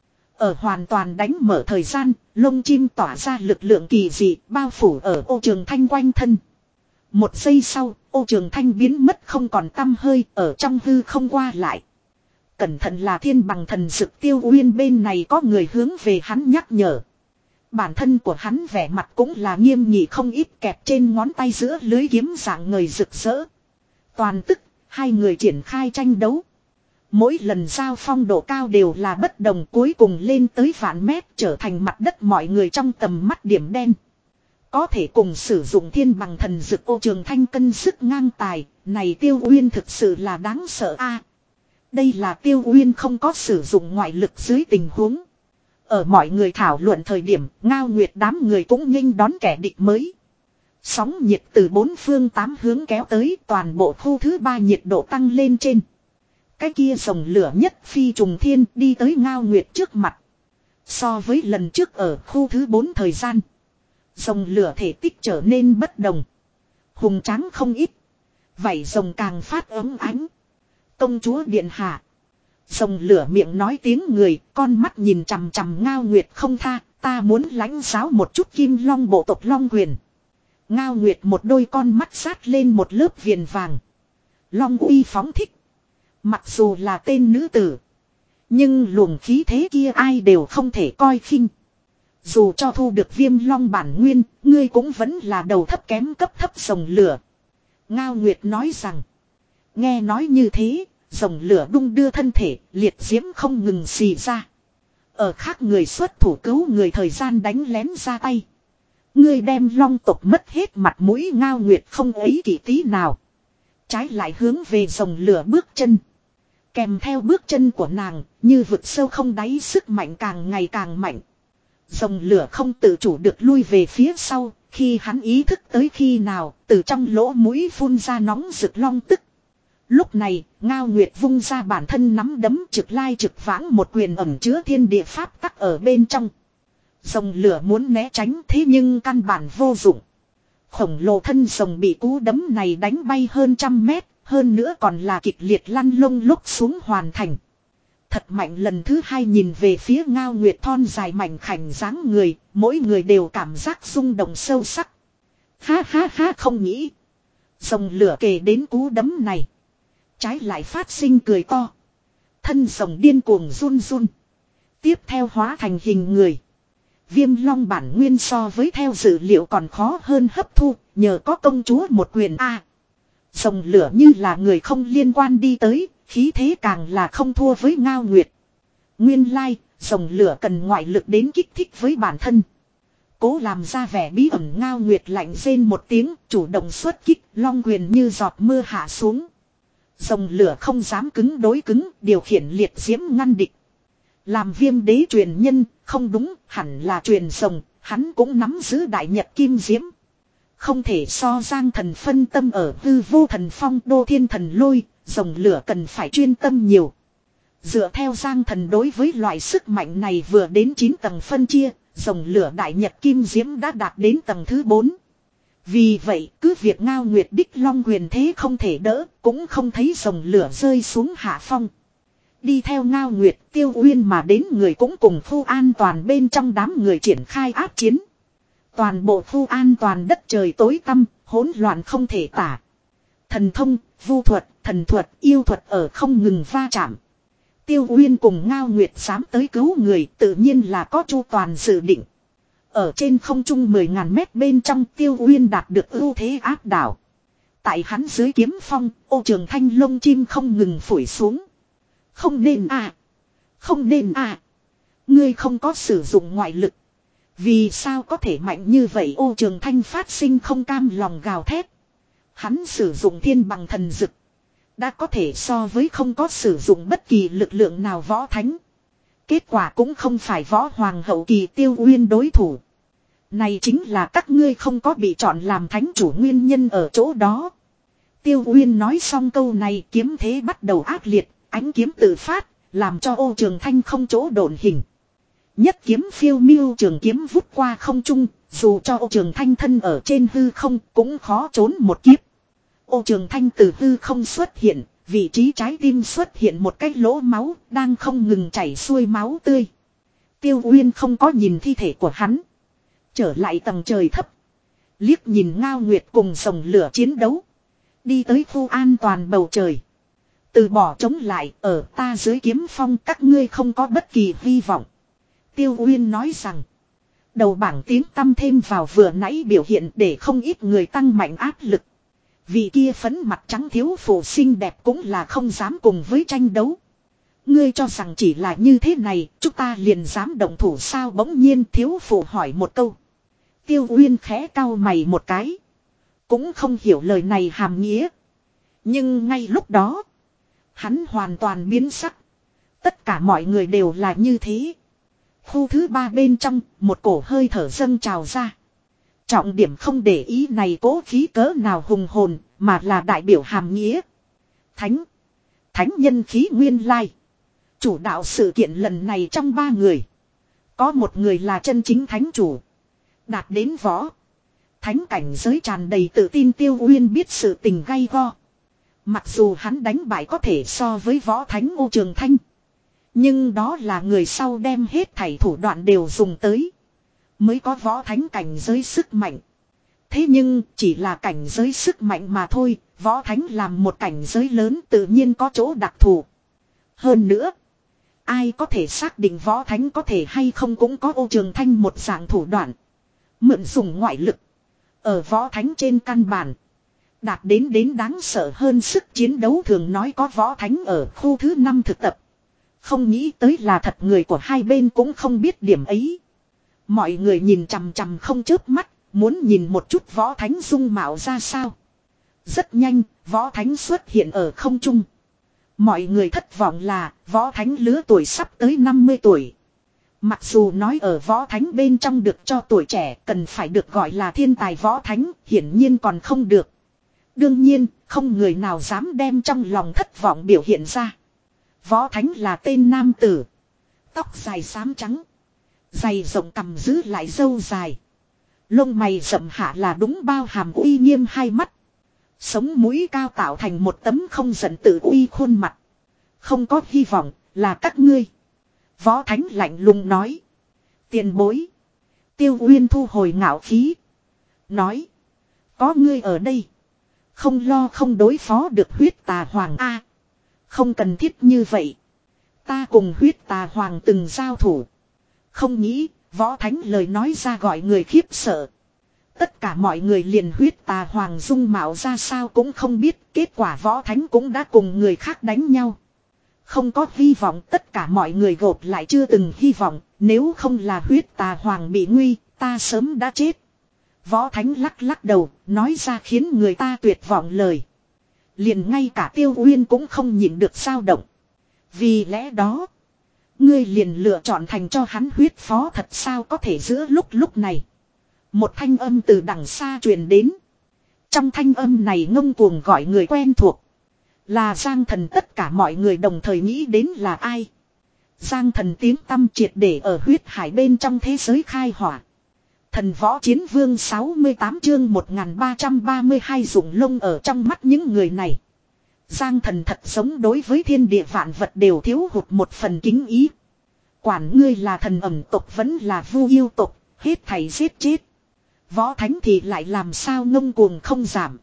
Speaker 1: Ở hoàn toàn đánh mở thời gian, lông chim tỏa ra lực lượng kỳ dị bao phủ ở Ô Trường Thanh quanh thân. Một giây sau, Ô Trường Thanh biến mất không còn tăm hơi, ở trong hư không qua lại. Cẩn thận là thiên bằng thần dực. Tiêu Uyên bên này có người hướng về hắn nhắc nhở. Bản thân của hắn vẻ mặt cũng là nghiêm nghị không ít, kẹp trên ngón tay giữa lưới kiếm dạng ngời rực rỡ. Toàn tức, hai người triển khai tranh đấu. Mỗi lần giao phong độ cao đều là bất đồng, cuối cùng lên tới vạn mét, trở thành mặt đất mọi người trong tầm mắt điểm đen. Có thể cùng sử dụng thiên bằng thần dực Ô Trường Thanh cân sức ngang tài, này Tiêu Uyên thực sự là đáng sợ a. Đây là Tiêu Uyên không có sử dụng ngoại lực dưới tình huống. Ở mọi người thảo luận thời điểm, Ngao Nguyệt đám người cũng nghênh đón kẻ địch mới. Sóng nhiệt từ bốn phương tám hướng kéo tới, toàn bộ khu thứ ba nhiệt độ tăng lên trên. Cái kia rồng lửa nhất phi trùng thiên đi tới Ngao Nguyệt trước mặt. So với lần trước ở khu thứ bốn thời gian, rồng lửa thể tích trở nên bất đồng. Hùng tráng không ít. Vảy rồng càng phát ấm ánh. Công chúa điện hạ. Rồng lửa miệng nói tiếng người, con mắt nhìn chằm chằm Ngao Nguyệt không tha, ta muốn lãnh giáo một chút Kim Long bộ tộc Long Quyền. Ngao Nguyệt một đôi con mắt sát lên một lớp viền vàng. Long uy phóng thích. Mặc dù là tên nữ tử. Nhưng luồng khí thế kia ai đều không thể coi khinh. Dù cho thu được viêm long bản nguyên, ngươi cũng vẫn là đầu thấp kém cấp thấp rồng lửa. Ngao Nguyệt nói rằng. Nghe nói như thế, rồng lửa đung đưa thân thể, liệt diễm không ngừng xì ra. Ở khác người xuất thủ cứu người thời gian đánh lén ra tay. Ngươi đem long tộc mất hết mặt mũi. Ngao Nguyệt không ấy kỳ tí nào. Trái lại hướng về rồng lửa bước chân. Kèm theo bước chân của nàng, như vực sâu không đáy sức mạnh càng ngày càng mạnh. Rồng lửa không tự chủ được lui về phía sau, khi hắn ý thức tới khi nào, từ trong lỗ mũi phun ra nóng rực long tức. Lúc này, Ngao Nguyệt vung ra bản thân nắm đấm trực lai trực vãng một quyền ẩn chứa thiên địa pháp tắc ở bên trong. Rồng lửa muốn né tránh thế nhưng căn bản vô dụng. Khổng lồ thân rồng bị cú đấm này đánh bay hơn trăm mét, hơn nữa còn là kịch liệt lăn lông lúc xuống hoàn thành. Thật mạnh lần thứ hai nhìn về phía Ngao Nguyệt thon dài mảnh khảnh dáng người, mỗi người đều cảm giác rung động sâu sắc. Ha ha ha không nghĩ. Rồng lửa kề đến cú đấm này. Trái lại phát sinh cười to. Thân rồng điên cuồng run run. Tiếp theo hóa thành hình người. Viêm long bản nguyên so với theo dữ liệu còn khó hơn hấp thu, nhờ có công chúa một quyền A. Rồng lửa như là người không liên quan đi tới, khí thế càng là không thua với Ngao Nguyệt. Nguyên lai, rồng lửa cần ngoại lực đến kích thích với bản thân. Cố làm ra vẻ bí ẩn. Ngao Nguyệt lạnh rên một tiếng, chủ động xuất kích, long quyền như giọt mưa hạ xuống. Rồng lửa không dám cứng đối cứng, điều khiển liệt diễm ngăn địch. Làm viêm đế truyền nhân, không đúng, hẳn là truyền rồng, hắn cũng nắm giữ đại nhật kim diễm. Không thể so giang thần phân tâm ở hư vô thần phong đô thiên thần lôi, rồng lửa cần phải chuyên tâm nhiều. Dựa theo giang thần đối với loại sức mạnh này vừa đến chín tầng phân chia, rồng lửa đại nhật kim diễm đã đạt đến tầng thứ bốn. Vì vậy, cứ việc Ngao Nguyệt đích long quyền thế không thể đỡ, cũng không thấy rồng lửa rơi xuống hạ phong. Đi theo Ngao Nguyệt, Tiêu Uyên mà đến người cũng cùng Phu An Toàn bên trong đám người triển khai áp chiến. Toàn bộ Phu An Toàn đất trời tối tăm, hỗn loạn không thể tả. Thần thông, vu thuật, thần thuật, yêu thuật ở không ngừng va chạm. Tiêu Uyên cùng Ngao Nguyệt dám tới cứu người, tự nhiên là có chu toàn dự định. Ở trên không trung mười ngàn mét bên trong, Tiêu Uyên đạt được ưu thế áp đảo. Tại hắn dưới kiếm phong, ô trường thanh lông chim không ngừng phủi xuống. Không nên à. Không nên à. Ngươi không có sử dụng ngoại lực. Vì sao có thể mạnh như vậy? Ô trường thanh phát sinh không cam lòng gào thét. Hắn sử dụng thiên bằng thần dực. Đã có thể so với không có sử dụng bất kỳ lực lượng nào võ thánh. Kết quả cũng không phải võ hoàng hậu kỳ Tiêu Uyên đối thủ. Này chính là các ngươi không có bị chọn làm thánh chủ nguyên nhân ở chỗ đó. Tiêu Uyên nói xong câu này, kiếm thế bắt đầu ác liệt, ánh kiếm tự phát, làm cho ô trường thanh không chỗ độn hình. Nhất kiếm phiêu miêu trường kiếm vút qua không trung, dù cho ô trường thanh thân ở trên hư không cũng khó trốn một kiếp. Ô trường thanh từ hư không xuất hiện, vị trí trái tim xuất hiện một cái lỗ máu, đang không ngừng chảy xuôi máu tươi. Tiêu Uyên không có nhìn thi thể của hắn. Trở lại tầng trời thấp. Liếc nhìn Ngao Nguyệt cùng rồng lửa chiến đấu. Đi tới khu an toàn bầu trời. Từ bỏ chống lại, ở ta dưới kiếm phong các ngươi không có bất kỳ hy vọng. Tiêu Uyên nói rằng. Đầu bảng tiếng tăm thêm vào vừa nãy biểu hiện để không ít người tăng mạnh áp lực. Vị kia phấn mặt trắng thiếu phụ xinh đẹp cũng là không dám cùng với tranh đấu. Ngươi cho rằng chỉ là như thế này, chúng ta liền dám động thủ sao? Bỗng nhiên thiếu phụ hỏi một câu. Tiêu Uyên khẽ cau mày một cái. Cũng không hiểu lời này hàm nghĩa. Nhưng ngay lúc đó, hắn hoàn toàn biến sắc. Tất cả mọi người đều là như thế. Khu thứ ba bên trong, một cổ hơi thở dâng trào ra. Trọng điểm không để ý này cố khí cỡ nào hùng hồn, mà là đại biểu hàm nghĩa. Thánh. Thánh nhân khí nguyên lai. Chủ đạo sự kiện lần này trong ba người. Có một người là chân chính thánh chủ. Đạt đến võ. Thánh cảnh giới tràn đầy tự tin. Tiêu Uyên biết sự tình gay go. Mặc dù hắn đánh bại có thể so với võ thánh Ô Trường Thanh. Nhưng đó là người sau đem hết thảy thủ đoạn đều dùng tới. Mới có võ thánh cảnh giới sức mạnh. thế nhưng chỉ là cảnh giới sức mạnh mà thôi, võ thánh làm một cảnh giới lớn tự nhiên có chỗ đặc thù. Hơn nữa, ai có thể xác định võ thánh có thể hay không cũng có Ô Trường Thanh một dạng thủ đoạn. Mượn dùng ngoại lực. Ở võ thánh trên căn bản. Đạt đến đến đáng sợ hơn sức chiến đấu thường nói có võ thánh ở khu thứ năm thực tập. Không nghĩ tới là thật người của hai bên cũng không biết điểm ấy. Mọi người nhìn chằm chằm không chớp mắt, muốn nhìn một chút võ thánh dung mạo ra sao. Rất nhanh, võ thánh xuất hiện ở không trung. Mọi người thất vọng là võ thánh lứa tuổi sắp tới năm mươi tuổi. Mặc dù nói ở võ thánh bên trong được cho tuổi trẻ cần phải được gọi là thiên tài võ thánh, hiển nhiên còn không được. Đương nhiên, không người nào dám đem trong lòng thất vọng biểu hiện ra. Võ thánh là tên nam tử. Tóc dài xám trắng. Dày rộng cằm giữ lại râu dài. Lông mày rậm hạ là đúng bao hàm uy nghiêm hai mắt. Sống mũi cao tạo thành một tấm không giận tự uy khuôn mặt. Không có hy vọng là các ngươi. Võ thánh lạnh lùng nói. Tiền bối. Tiêu Uyên thu hồi ngạo khí. Nói. Có ngươi ở đây. Không lo không đối phó được huyết tà hoàng A. Không cần thiết như vậy. Ta cùng huyết tà hoàng từng giao thủ. Không nghĩ, võ thánh lời nói ra gọi người khiếp sợ. Tất cả mọi người liền huyết tà hoàng dung mạo ra sao cũng không biết. Kết quả võ thánh cũng đã cùng người khác đánh nhau. Không có hy vọng, tất cả mọi người gộp lại chưa từng hy vọng. Nếu không là huyết tà hoàng bị nguy, ta sớm đã chết. Võ thánh lắc lắc đầu, nói ra khiến người ta tuyệt vọng lời. Liền ngay cả Tiêu Uyên cũng không nhịn được dao động. Vì lẽ đó, ngươi liền lựa chọn thành cho hắn huyết phó thật sao có thể giữa lúc lúc này. Một thanh âm từ đằng xa truyền đến. Trong thanh âm này ngông cuồng gọi người quen thuộc. Là Giang Thần, tất cả mọi người đồng thời nghĩ đến là ai. Giang Thần tiếng tăm triệt để ở huyết hải bên trong thế giới khai hỏa. Thần võ chiến vương sáu mươi tám chương một nghìn ba trăm ba mươi hai dụng lông ở trong mắt những người này. Giang Thần thật sống đối với thiên địa vạn vật đều thiếu hụt một phần kính ý. Quản ngươi là thần ẩm tộc vẫn là vu yêu tộc, hết thảy giết chết. Võ thánh thì lại làm sao ngông cuồng không giảm.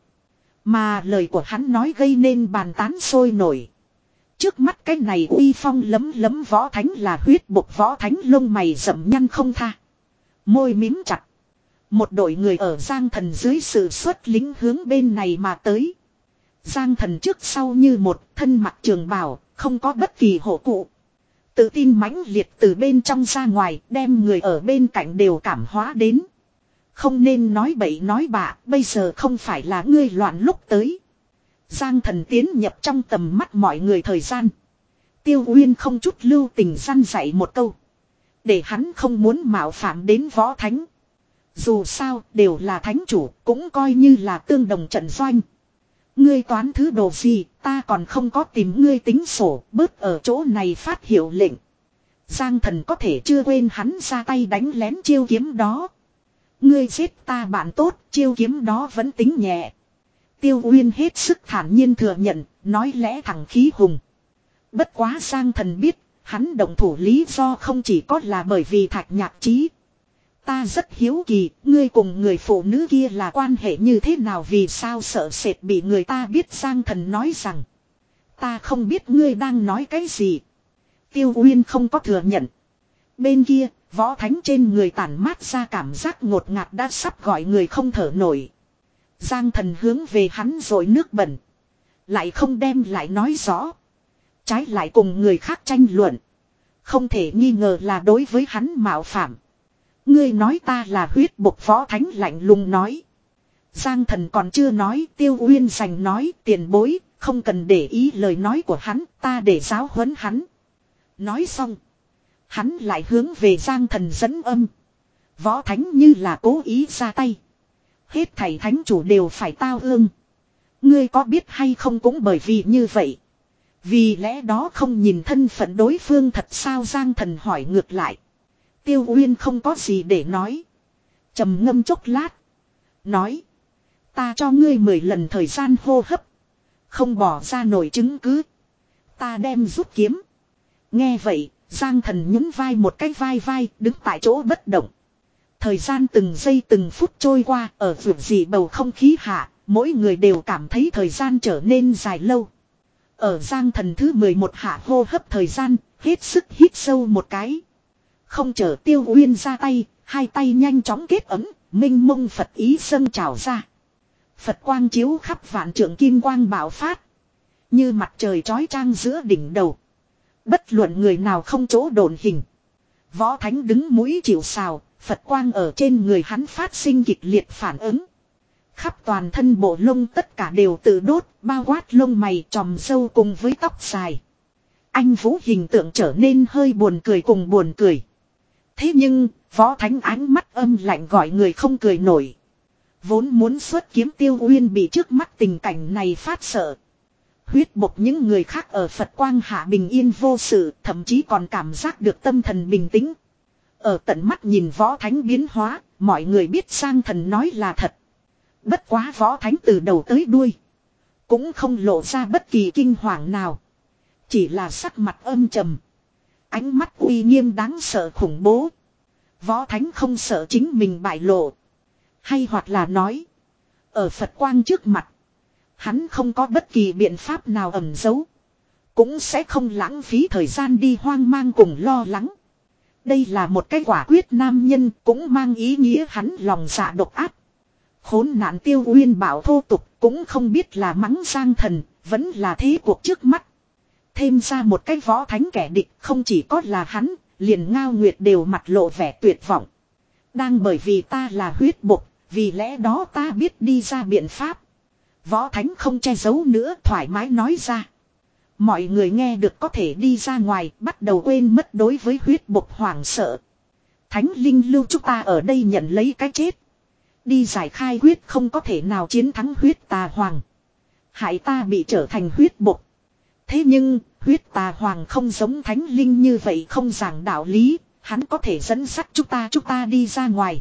Speaker 1: Mà lời của hắn nói gây nên bàn tán sôi nổi. Trước mắt cái này uy phong lấm lấm võ thánh là huyết bộc võ thánh lông mày rậm nhăn không tha. Môi mím chặt. Một đội người ở Giang Thần dưới sự xuất lính hướng bên này mà tới. Giang Thần trước sau như một thân mặc trường bào, không có bất kỳ hộ cụ. Tự tin mãnh liệt từ bên trong ra ngoài, đem người ở bên cạnh đều cảm hóa đến. Không nên nói bậy nói bạ, bây giờ không phải là ngươi loạn lúc tới. Giang Thần tiến nhập trong tầm mắt mọi người thời gian. Tiêu Uyên không chút lưu tình săn dạy một câu. Để hắn không muốn mạo phạm đến võ thánh. Dù sao đều là thánh chủ, cũng coi như là tương đồng trận doanh. Ngươi toán thứ đồ gì, ta còn không có tìm ngươi tính sổ, bớt ở chỗ này phát hiệu lệnh. Giang Thần có thể chưa quên hắn ra tay đánh lén chiêu kiếm đó. Ngươi giết ta bạn tốt, chiêu kiếm đó vẫn tính nhẹ. Tiêu Uyên hết sức thản nhiên thừa nhận, nói lẽ thẳng khí hùng. Bất quá Giang Thần biết, hắn động thủ lý do không chỉ có là bởi vì Thạch Nhạc Chí. Ta rất hiếu kỳ, ngươi cùng người phụ nữ kia là quan hệ như thế nào, vì sao sợ sệt bị người ta biết. Giang Thần nói rằng, ta không biết ngươi đang nói cái gì. Tiêu Uyên không có thừa nhận. Bên kia, võ thánh trên người tản mát ra cảm giác ngột ngạt đã sắp gọi người không thở nổi. Giang Thần hướng về hắn rồi nước bẩn. Lại không đem lại nói rõ. Trái lại cùng người khác tranh luận. Không thể nghi ngờ là đối với hắn mạo phạm. Ngươi nói ta là huyết bộc võ thánh lạnh lùng nói. Giang Thần còn chưa nói, Tiêu Uyên giành nói, tiền bối, không cần để ý lời nói của hắn, ta để giáo huấn hắn. Nói xong, hắn lại hướng về Giang Thần dẫn âm. Võ thánh như là cố ý ra tay. Hết thảy thánh chủ đều phải tao ương. Ngươi có biết hay không cũng bởi vì như vậy. Vì lẽ đó không nhìn thân phận đối phương thật sao? Giang Thần hỏi ngược lại. Tiêu Uyên không có gì để nói. Trầm ngâm chốc lát. Nói. Ta cho ngươi mười lần thời gian hô hấp. Không bỏ ra nổi chứng cứ. Ta đem rút kiếm. Nghe vậy, Giang Thần nhún vai một cái vai vai, đứng tại chỗ bất động. Thời gian từng giây từng phút trôi qua, ở vượt dị bầu không khí hạ, mỗi người đều cảm thấy thời gian trở nên dài lâu. Ở Giang Thần thứ mười một hạ hô hấp thời gian, hết sức hít sâu một cái. Không chờ Tiêu Uyên ra tay, hai tay nhanh chóng kết ấm, minh mông Phật ý dâng trào ra. Phật quang chiếu khắp vạn trượng kim quang bạo phát. Như mặt trời chói chang giữa đỉnh đầu. Bất luận người nào không chỗ độn hình. Võ Thánh đứng mũi chịu sào, Phật quang ở trên người hắn phát sinh kịch liệt phản ứng. Khắp toàn thân bộ lông tất cả đều tự đốt, bao quát lông mày tròm râu cùng với tóc dài. Anh Vũ hình tượng trở nên hơi buồn cười cùng buồn cười. Thế nhưng, Võ Thánh ánh mắt âm lạnh gọi người không cười nổi. Vốn muốn xuất kiếm Tiêu Uyên bị trước mắt tình cảnh này phát sợ. Huyết bộc những người khác ở Phật quang hạ bình yên vô sự, thậm chí còn cảm giác được tâm thần bình tĩnh. Ở tận mắt nhìn Võ Thánh biến hóa, mọi người biết Giang Thần nói là thật. Bất quá Võ Thánh từ đầu tới đuôi cũng không lộ ra bất kỳ kinh hoàng nào. Chỉ là sắc mặt âm trầm. Ánh mắt uy nghiêm đáng sợ khủng bố. Võ Thánh không sợ chính mình bại lộ. Hay hoặc là nói, ở Phật quang trước mặt, hắn không có bất kỳ biện pháp nào ẩn giấu. Cũng sẽ không lãng phí thời gian đi hoang mang cùng lo lắng. Đây là một cái quả quyết nam nhân, cũng mang ý nghĩa hắn lòng dạ độc ác. Khốn nạn Tiêu Uyên bảo thô tục, cũng không biết là mắng Giang Thần, vẫn là thế cuộc trước mắt. Thêm ra một cái Võ Thánh kẻ địch, không chỉ có là hắn, liền Ngao Nguyệt đều mặt lộ vẻ tuyệt vọng. Đang bởi vì ta là huyết bộc, vì lẽ đó ta biết đi ra biện pháp. Võ Thánh không che giấu nữa, thoải mái nói ra. Mọi người nghe được có thể đi ra ngoài, bắt đầu quên mất đối với huyết bộc hoảng sợ. Thánh linh lưu chúng ta ở đây nhận lấy cái chết. Đi giải khai huyết không có thể nào chiến thắng huyết tà hoàng. Hại ta bị trở thành huyết bộc. Thế nhưng, huyết tà hoàng không giống thánh linh như vậy không giảng đạo lý, hắn có thể dẫn dắt chúng ta chúng ta đi ra ngoài.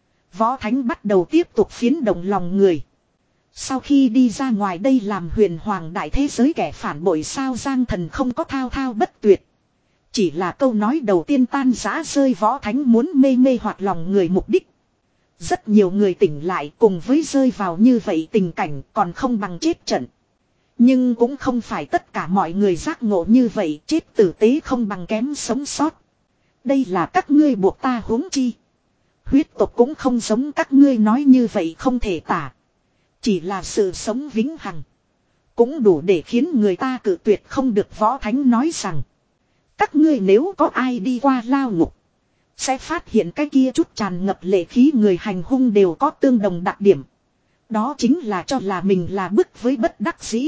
Speaker 1: Võ Thánh bắt đầu tiếp tục phiến động lòng người. Sau khi đi ra ngoài đây làm huyền hoàng đại thế giới kẻ phản bội sao Giang Thần không có thao thao bất tuyệt. Chỉ là câu nói đầu tiên tan rã rơi Võ Thánh muốn mê mê hoặc lòng người mục đích. Rất nhiều người tỉnh lại cùng với rơi vào như vậy tình cảnh còn không bằng chết trận. Nhưng cũng không phải tất cả mọi người giác ngộ như vậy, chết tử tế không bằng kém sống sót. Đây là các ngươi buộc ta huống chi. Huyết tộc cũng không giống các ngươi nói như vậy không thể tả. Chỉ là sự sống vĩnh hằng. Cũng đủ để khiến người ta cự tuyệt không được. Võ Thánh nói rằng. Các ngươi nếu có ai đi qua lao ngục. Sẽ phát hiện cái kia chút tràn ngập lệ khí người hành hung đều có tương đồng đặc điểm. Đó chính là cho là mình là bức với bất đắc dĩ.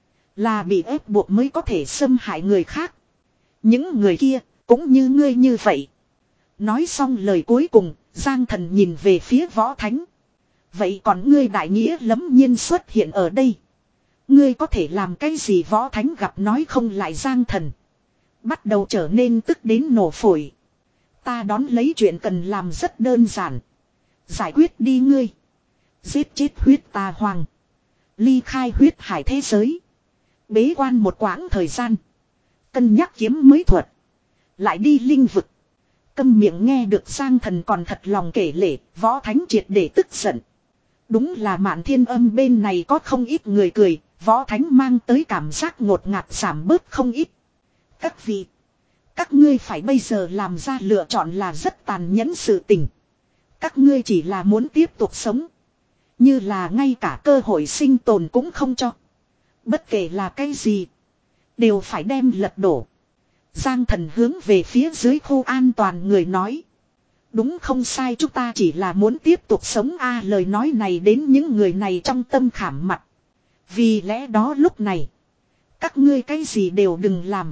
Speaker 1: Là bị ép buộc mới có thể xâm hại người khác. Những người kia cũng như ngươi như vậy. Nói xong lời cuối cùng, Giang Thần nhìn về phía Võ Thánh. Vậy còn ngươi đại nghĩa lẫm nhiên xuất hiện ở đây. Ngươi có thể làm cái gì? Võ Thánh gặp nói không lại Giang Thần. Bắt đầu trở nên tức đến nổ phổi. Ta đón lấy chuyện cần làm rất đơn giản. Giải quyết đi ngươi. Giết chết huyết tà hoàng. Ly khai huyết hải thế giới. Bế quan một quãng thời gian. Cân nhắc kiếm mới thuật. Lại đi linh vực. Câm miệng nghe được Giang Thần còn thật lòng kể lể. Võ Thánh triệt để tức giận. Đúng là Mạn Thiên Âm bên này có không ít người cười. Võ Thánh mang tới cảm giác ngột ngạt giảm bớt không ít. Các vị. Các ngươi phải bây giờ làm ra lựa chọn là rất tàn nhẫn sự tình. Các ngươi chỉ là muốn tiếp tục sống. Như là ngay cả cơ hội sinh tồn cũng không cho. Bất kể là cái gì. Đều phải đem lật đổ. Giang Thần hướng về phía dưới khu an toàn người nói. Đúng không sai, chúng ta chỉ là muốn tiếp tục sống a. Lời nói này đến những người này trong tâm khảm mặt. Vì lẽ đó lúc này. Các ngươi cái gì đều đừng làm.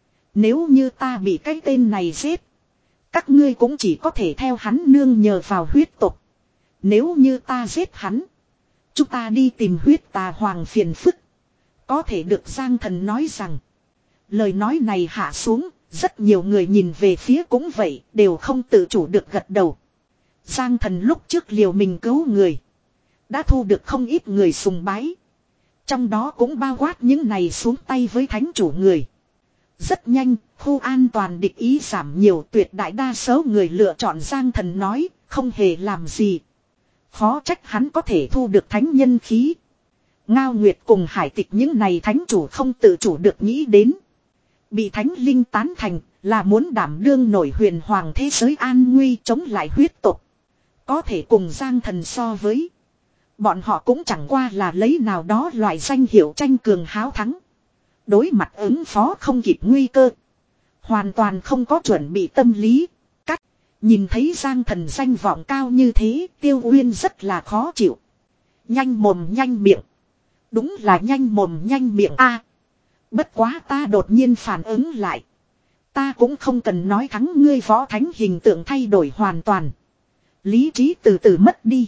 Speaker 1: Nếu như ta bị cái tên này giết. Các ngươi cũng chỉ có thể theo hắn nương nhờ vào huyết tục. Nếu như ta giết hắn. Chúng ta đi tìm huyết tà hoàng phiền phức. Có thể được Giang Thần nói rằng. Lời nói này hạ xuống. Rất nhiều người nhìn về phía cũng vậy. Đều không tự chủ được gật đầu. Giang Thần lúc trước liều mình cứu người. Đã thu được không ít người sùng bái. Trong đó cũng bao quát những này xuống tay với thánh chủ người. Rất nhanh, khu an toàn địch ý giảm nhiều, tuyệt đại đa số người lựa chọn Giang Thần nói, không hề làm gì. Khó trách hắn có thể thu được thánh nhân khí. Ngao Nguyệt cùng Hải Tịch những này thánh chủ không tự chủ được nghĩ đến. Bị thánh linh tán thành là muốn đảm đương nổi huyền hoàng thế giới an nguy chống lại huyết tộc. Có thể cùng Giang Thần so với. Bọn họ cũng chẳng qua là lấy nào đó loại danh hiệu tranh cường háo thắng. Đối mặt ứng phó không kịp nguy cơ. Hoàn toàn không có chuẩn bị tâm lý. Cách nhìn thấy Giang Thần danh vọng cao như thế, Tiêu Uyên rất là khó chịu. Nhanh mồm nhanh miệng. Đúng là nhanh mồm nhanh miệng a. Bất quá ta đột nhiên phản ứng lại. Ta cũng không cần nói thắng ngươi, võ thánh hình tượng thay đổi hoàn toàn. Lý trí từ từ mất đi.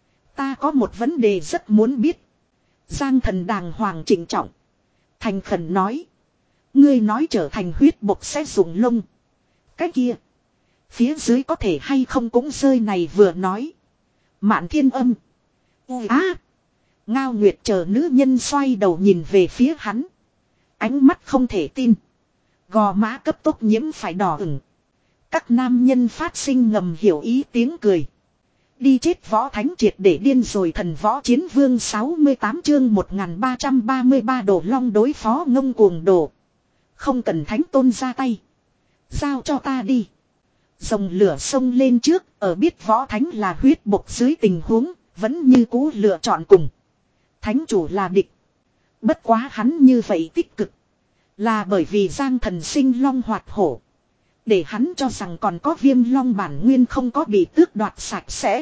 Speaker 1: Ta có một vấn đề rất muốn biết. Giang Thần đàng hoàng trịnh trọng. Thành khẩn nói. Ngươi nói trở thành huyết bộc sẽ dùng lông. Cái kia. Phía dưới có thể hay không cũng rơi này vừa nói. Mạn Thiên Âm. Ui á. Ngao Nguyệt chờ nữ nhân xoay đầu nhìn về phía hắn. Ánh mắt không thể tin. Gò má cấp tốc nhiễm phải đỏ ửng. Các nam nhân phát sinh ngầm hiểu ý tiếng cười. Đi chết võ thánh triệt để điên rồi. Thần võ chiến vương sáu mươi tám chương một nghìn ba trăm ba mươi ba đồ long đối phó ngông cuồng đồ. Không cần thánh tôn ra tay. Giao cho ta đi. Dòng lửa sông lên trước, ở biết võ thánh là huyết bộc dưới tình huống, vẫn như cũ lựa chọn cùng. Thánh chủ là địch. Bất quá hắn như vậy tích cực. Là bởi vì Giang Thần sinh long hoạt hổ. Để hắn cho rằng còn có viêm long bản nguyên không có bị tước đoạt sạch sẽ.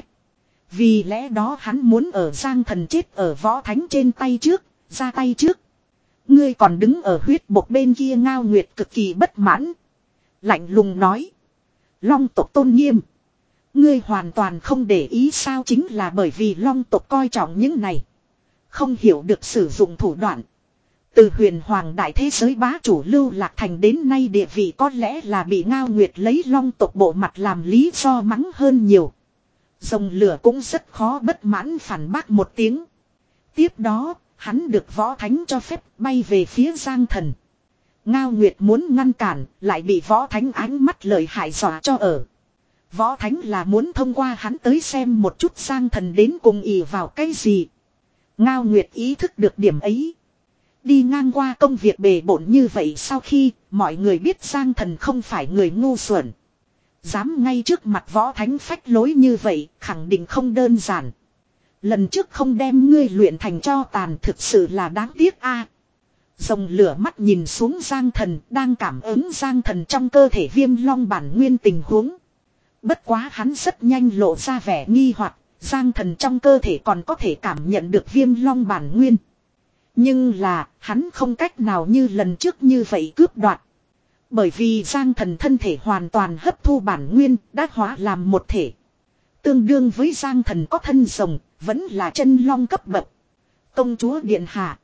Speaker 1: Vì lẽ đó hắn muốn ở Giang Thần chết ở võ thánh trên tay trước, ra tay trước. Ngươi còn đứng ở huyết bộc bên kia. Ngao Nguyệt cực kỳ bất mãn. Lạnh lùng nói. Long tộc tôn nghiêm. Ngươi hoàn toàn không để ý sao? Chính là bởi vì long tộc coi trọng những này. Không hiểu được sử dụng thủ đoạn. Từ huyền hoàng đại thế giới bá chủ Lưu Lạc Thành đến nay địa vị có lẽ là bị Ngao Nguyệt lấy long tộc bộ mặt làm lý do mắng hơn nhiều. Dòng lửa cũng rất khó bất mãn phản bác một tiếng. Tiếp đó, hắn được võ thánh cho phép bay về phía Giang Thần. Ngao Nguyệt muốn ngăn cản, lại bị võ thánh ánh mắt lợi hại dọa cho ở. Võ thánh là muốn thông qua hắn tới xem một chút Giang Thần đến cùng ỷ vào cái gì. Ngao Nguyệt ý thức được điểm ấy. Đi ngang qua công việc bề bộn như vậy, sau khi mọi người biết Giang Thần không phải người ngu xuẩn. Dám ngay trước mặt võ thánh phách lối như vậy, khẳng định không đơn giản. Lần trước không đem ngươi luyện thành cho tàn thực sự là đáng tiếc a. Dòng lửa mắt nhìn xuống Giang Thần, đang cảm ứng Giang Thần trong cơ thể viêm long bản nguyên tình huống. Bất quá hắn rất nhanh lộ ra vẻ nghi hoặc, Giang Thần trong cơ thể còn có thể cảm nhận được viêm long bản nguyên. Nhưng là, hắn không cách nào như lần trước như vậy cướp đoạt. Bởi vì Giang Thần thân thể hoàn toàn hấp thu bản nguyên, đã hóa làm một thể. Tương đương với Giang Thần có thân rồng, vẫn là chân long cấp bậc. Công chúa điện hạ.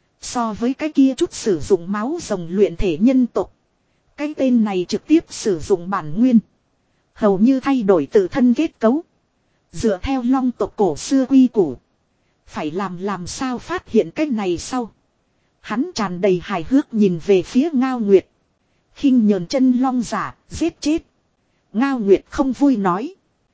Speaker 1: So với cái kia chút sử dụng máu rồng luyện thể nhân tộc. Cái tên này trực tiếp sử dụng bản nguyên. Hầu như thay đổi tự thân kết cấu. Dựa theo long tộc cổ xưa quy củ. Phải làm làm sao phát hiện cái này sau. Hắn tràn đầy hài hước nhìn về phía Ngao Nguyệt. Khinh nhờn chân long giả, giết chết. Ngao Nguyệt không vui nói.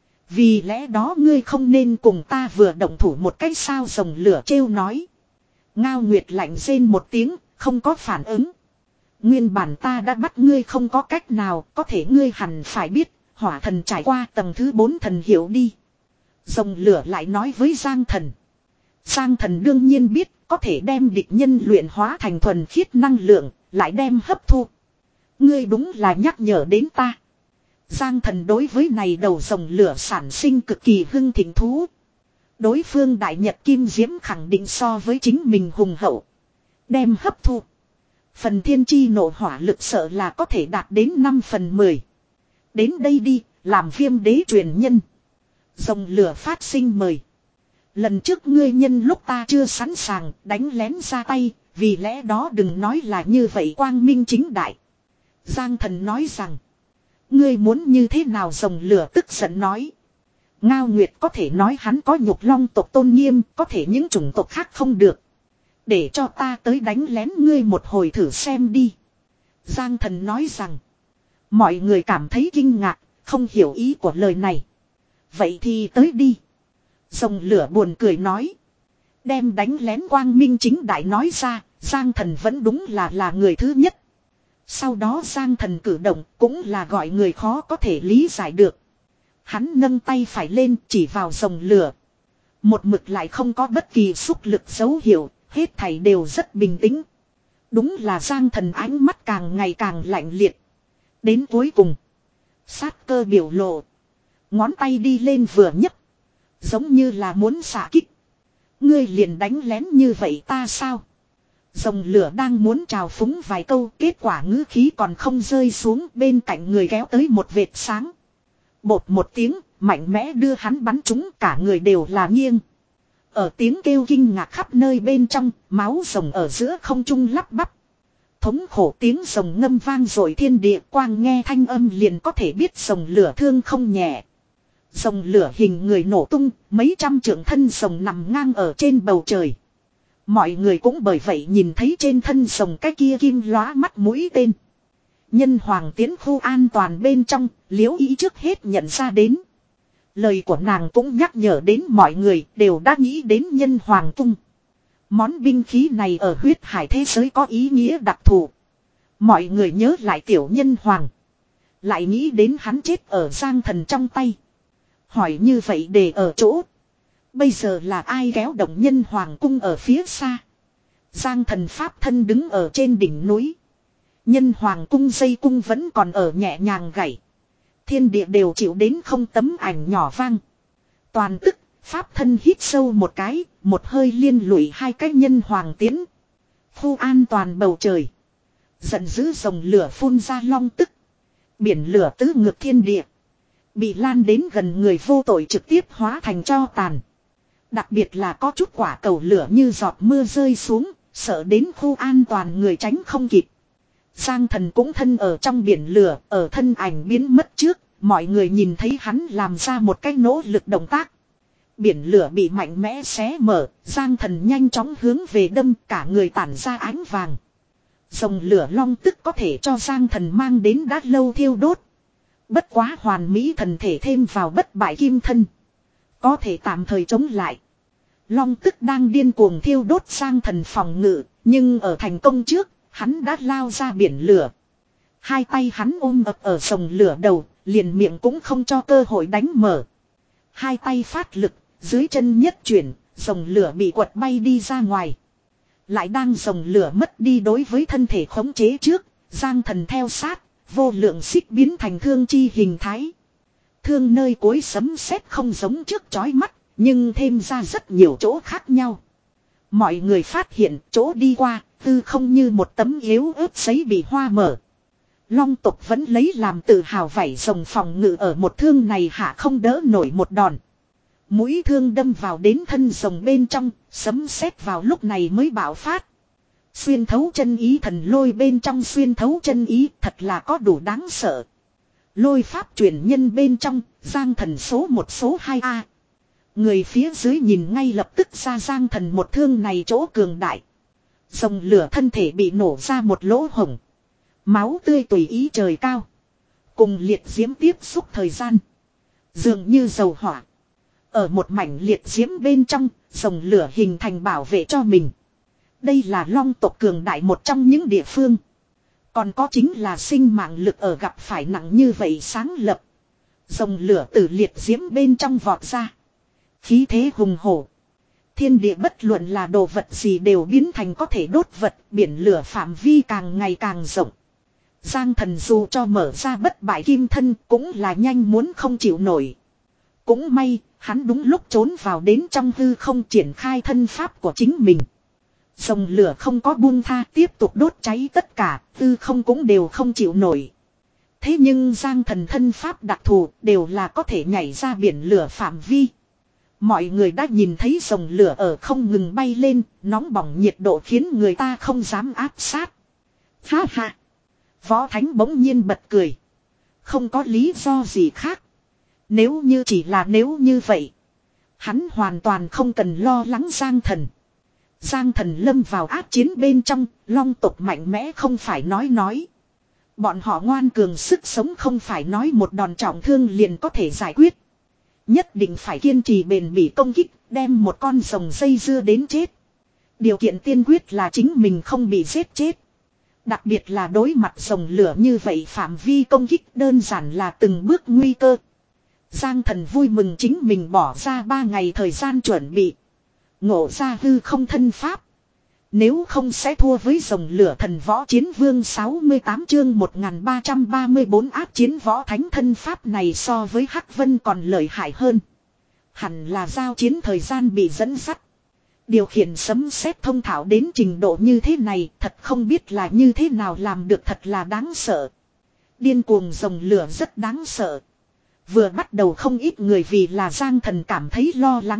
Speaker 1: Vì lẽ đó ngươi không nên cùng ta vừa động thủ một cái sao? Rồng lửa trêu nói. Ngao Nguyệt lạnh rên một tiếng, không có phản ứng. Nguyên bản ta đã bắt ngươi không có cách nào, có thể ngươi hẳn phải biết, hỏa thần trải qua tầng thứ bốn thần hiểu đi. Rồng lửa lại nói với Giang Thần. Giang Thần đương nhiên biết, có thể đem địch nhân luyện hóa thành thuần khiết năng lượng, lại đem hấp thu. Ngươi đúng là nhắc nhở đến ta. Giang Thần đối với này đầu rồng lửa sản sinh cực kỳ hưng thịnh thú. Đối phương đại nhật kim diễm khẳng định so với chính mình hùng hậu. Đem hấp thu. Phần thiên chi nộ hỏa lực sợ là có thể đạt đến năm phần mười. Đến đây đi, làm viêm đế truyền nhân. Rồng lửa phát sinh mời. Lần trước ngươi nhân lúc ta chưa sẵn sàng đánh lén ra tay, vì lẽ đó đừng nói là như vậy quang minh chính đại. Giang Thần nói rằng. Ngươi muốn như thế nào? Rồng lửa tức giận nói. Ngao Nguyệt có thể nói hắn có nhục long tộc tôn nghiêm, có thể những chủng tộc khác không được. Để cho ta tới đánh lén ngươi một hồi thử xem đi. Giang Thần nói rằng. Mọi người cảm thấy kinh ngạc, không hiểu ý của lời này. Vậy thì tới đi. Rồng lửa buồn cười nói. Đem đánh lén quang minh chính đại nói ra, Giang Thần vẫn đúng là là người thứ nhất. Sau đó Giang Thần cử động cũng là gọi người khó có thể lý giải được. Hắn nâng tay phải lên chỉ vào rồng lửa. Một mực lại không có bất kỳ xúc lực dấu hiệu, hết thảy đều rất bình tĩnh. Đúng là Giang Thần ánh mắt càng ngày càng lạnh liệt. Đến cuối cùng, sát cơ biểu lộ. Ngón tay đi lên vừa nhấc, giống như là muốn xả kích. Ngươi liền đánh lén như vậy ta sao? Rồng lửa đang muốn trào phúng vài câu, kết quả ngữ khí còn không rơi xuống, bên cạnh người kéo tới một vệt sáng. Bột một tiếng, mạnh mẽ đưa hắn bắn trúng, cả người đều là nghiêng. Ở tiếng kêu kinh ngạc khắp nơi bên trong, máu rồng ở giữa không trung lắp bắp. Thống khổ tiếng rồng ngâm vang rồi thiên địa, quang nghe thanh âm liền có thể biết rồng lửa thương không nhẹ. Rồng lửa hình người nổ tung, mấy trăm trượng thân rồng nằm ngang ở trên bầu trời. Mọi người cũng bởi vậy nhìn thấy trên thân rồng cái kia kim lóa mắt mũi tên. Nhân hoàng tiến khu an toàn bên trong, Liễu Ý trước hết nhận ra đến. Lời của nàng cũng nhắc nhở đến mọi người đều đã nghĩ đến nhân hoàng cung. Món binh khí này ở huyết hải thế giới có ý nghĩa đặc thù. Mọi người nhớ lại tiểu nhân hoàng. Lại nghĩ đến hắn chết ở Giang Thần trong tay. Hỏi như vậy để ở chỗ. Bây giờ là ai kéo động nhân hoàng cung ở phía xa. Giang Thần pháp thân đứng ở trên đỉnh núi. Nhân hoàng cung dây cung vẫn còn ở nhẹ nhàng gảy. Thiên địa đều chịu đến không tấm ảnh nhỏ vang. Toàn tức, pháp thân hít sâu một cái, một hơi liên lụy hai cái nhân hoàng tiến. Khu an toàn bầu trời. Giận dữ rồng lửa phun ra long tức. Biển lửa tứ ngược thiên địa. Bị lan đến gần người vô tội trực tiếp hóa thành tro tàn. Đặc biệt là có chút quả cầu lửa như giọt mưa rơi xuống, sợ đến khu an toàn người tránh không kịp. Giang Thần cũng thân ở trong biển lửa, ở thân ảnh biến mất trước, mọi người nhìn thấy hắn làm ra một cái nỗ lực động tác. Biển lửa bị mạnh mẽ xé mở, Giang Thần nhanh chóng hướng về đâm, cả người tản ra ánh vàng. Rồng lửa long tức có thể cho Giang Thần mang đến đã lâu thiêu đốt. Bất quá hoàn mỹ thần thể thêm vào bất bại kim thân. Có thể tạm thời chống lại. Long tức đang điên cuồng thiêu đốt Giang Thần phòng ngự, nhưng ở thành công trước, hắn đã lao ra biển lửa. Hai tay hắn ôm ập ở rồng lửa đầu, liền miệng cũng không cho cơ hội đánh mở. Hai tay phát lực, dưới chân nhất chuyển, rồng lửa bị quật bay đi ra ngoài. Lại đang rồng lửa mất đi đối với thân thể khống chế trước, Giang Thần theo sát, vô lượng xích biến thành thương chi hình thái. Thương nơi cuối sấm sét không giống trước chói mắt, nhưng thêm ra rất nhiều chỗ khác nhau. Mọi người phát hiện chỗ đi qua, tư không như một tấm yếu ớt giấy bị hoa mở. Long tộc vẫn lấy làm tự hào vảy rồng phòng ngự ở một thương này hạ không đỡ nổi một đòn. Mũi thương đâm vào đến thân rồng bên trong, sấm sét vào lúc này mới bạo phát. Xuyên thấu chân ý thần lôi bên trong xuyên thấu chân ý thật là có đủ đáng sợ. Lôi pháp truyền nhân bên trong, Giang Thần số một số hai a. Người phía dưới nhìn ngay lập tức ra Giang Thần một thương này chỗ cường đại. Rồng lửa thân thể bị nổ ra một lỗ hổng. Máu tươi tùy ý trời cao. Cùng liệt diễm tiếp xúc thời gian. Dường như dầu hỏa. Ở một mảnh liệt diễm bên trong, rồng lửa hình thành bảo vệ cho mình. Đây là long tộc cường đại một trong những địa phương. Còn có chính là sinh mạng lực ở gặp phải nặng như vậy sáng lập. Rồng lửa từ liệt diễm bên trong vọt ra. Khí thế hùng hổ. Thiên địa bất luận là đồ vật gì đều biến thành có thể đốt vật, biển lửa phạm vi càng ngày càng rộng. Giang Thần dù cho mở ra bất bại kim thân cũng là nhanh muốn không chịu nổi. Cũng may, hắn đúng lúc trốn vào đến trong hư không triển khai thân pháp của chính mình. Rồng lửa không có buông tha tiếp tục đốt cháy tất cả, hư không cũng đều không chịu nổi. Thế nhưng Giang Thần thân pháp đặc thù đều là có thể nhảy ra biển lửa phạm vi. Mọi người đã nhìn thấy rồng lửa ở không ngừng bay lên, nóng bỏng nhiệt độ khiến người ta không dám áp sát. Ha ha! Võ Thánh bỗng nhiên bật cười. Không có lý do gì khác. Nếu như chỉ là nếu như vậy. Hắn hoàn toàn không cần lo lắng Giang Thần. Giang Thần lâm vào ác chiến bên trong, long tộc mạnh mẽ không phải nói nói. Bọn họ ngoan cường sức sống không phải nói một đòn trọng thương liền có thể giải quyết. Nhất định phải kiên trì bền bỉ công kích, đem một con rồng dây dưa đến chết. Điều kiện tiên quyết là chính mình không bị giết chết. Đặc biệt là đối mặt rồng lửa như vậy, phạm vi công kích đơn giản là từng bước nguy cơ. Giang Thần vui mừng chính mình bỏ ra ba ngày thời gian chuẩn bị. Ngộ ra hư không thân pháp. Nếu không sẽ thua với rồng lửa thần võ chiến vương. Sáu mươi tám chương một nghìn ba trăm ba mươi bốn áp chiến võ thánh thân pháp này so với Hắc Vân còn lợi hại hơn. Hẳn là giao chiến thời gian bị dẫn dắt. Điều khiển sấm sét thông thạo đến trình độ như thế này, thật không biết là như thế nào làm được, thật là đáng sợ. Điên cuồng rồng lửa rất đáng sợ. Vừa bắt đầu không ít người vì là Giang Thần cảm thấy lo lắng.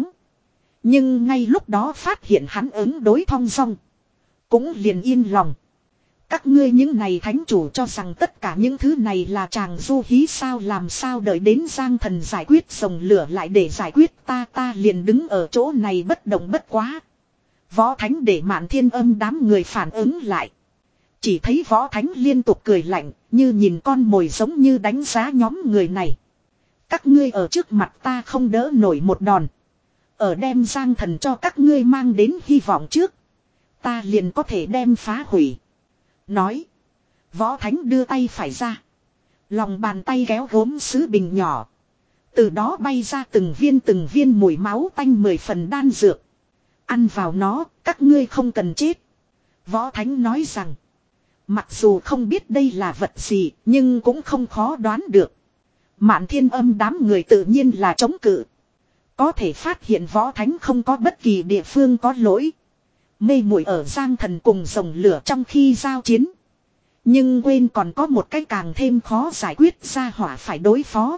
Speaker 1: Nhưng ngay lúc đó phát hiện hắn ứng đối thong dong, cũng liền yên lòng. Các ngươi những này thánh chủ cho rằng tất cả những thứ này là chàng du hí sao, làm sao đợi đến Giang Thần giải quyết rồng lửa lại để giải quyết ta ta liền đứng ở chỗ này bất động bất quá. Võ Thánh để Mạn Thiên Âm đám người phản ứng lại. Chỉ thấy Võ Thánh liên tục cười lạnh, như nhìn con mồi giống như đánh giá nhóm người này. Các ngươi ở trước mặt ta không đỡ nổi một đòn. Ở đem Giang Thần cho các ngươi mang đến hy vọng trước, ta liền có thể đem phá hủy. Nói. Võ Thánh đưa tay phải ra. Lòng bàn tay kéo gốm sứ bình nhỏ. Từ đó bay ra từng viên từng viên mùi máu tanh mười phần đan dược. Ăn vào nó, các ngươi không cần chết. Võ Thánh nói rằng. Mặc dù không biết đây là vật gì, nhưng cũng không khó đoán được. Mạn Thiên Âm đám người tự nhiên là chống cự. Có thể phát hiện Võ Thánh không có bất kỳ địa phương có lỗi. Mê muội ở Giang Thần cùng rồng lửa trong khi giao chiến. Nhưng quên còn có một cái càng thêm khó giải quyết ra hỏa phải đối phó.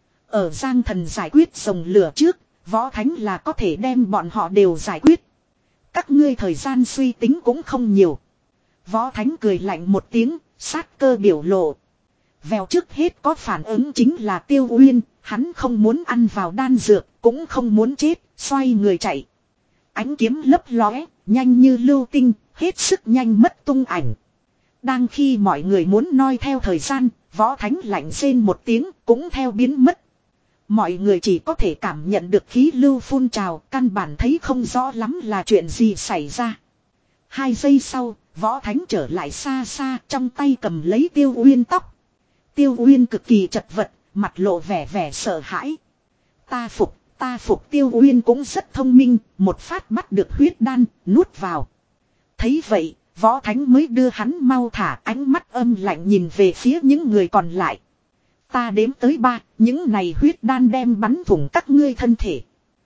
Speaker 1: Ở Giang Thần giải quyết rồng lửa trước, Võ Thánh là có thể đem bọn họ đều giải quyết. Các ngươi thời gian suy tính cũng không nhiều. Võ Thánh cười lạnh một tiếng, sát cơ biểu lộ. Vèo trước hết có phản ứng chính là Tiêu Uyên, hắn không muốn ăn vào đan dược, cũng không muốn chết, xoay người chạy. Ánh kiếm lấp lóe, nhanh như lưu tinh, hết sức nhanh mất tung ảnh. Đang khi mọi người muốn noi theo thời gian, Võ Thánh lạnh rên một tiếng, cũng theo biến mất. Mọi người chỉ có thể cảm nhận được khí lưu phun trào, căn bản thấy không rõ lắm là chuyện gì xảy ra. Hai giây sau, Võ Thánh trở lại xa xa, trong tay cầm lấy Tiêu Uyên tóc. Tiêu Uyên cực kỳ chật vật, mặt lộ vẻ vẻ sợ hãi. Ta phục, ta phục. Tiêu Uyên cũng rất thông minh, một phát bắt được huyết đan, nuốt vào. Thấy vậy, Võ Thánh mới đưa hắn mau thả, ánh mắt âm lạnh nhìn về phía những người còn lại. Ta đếm tới ba, những này huyết đan đem bắn thủng các ngươi thân thể.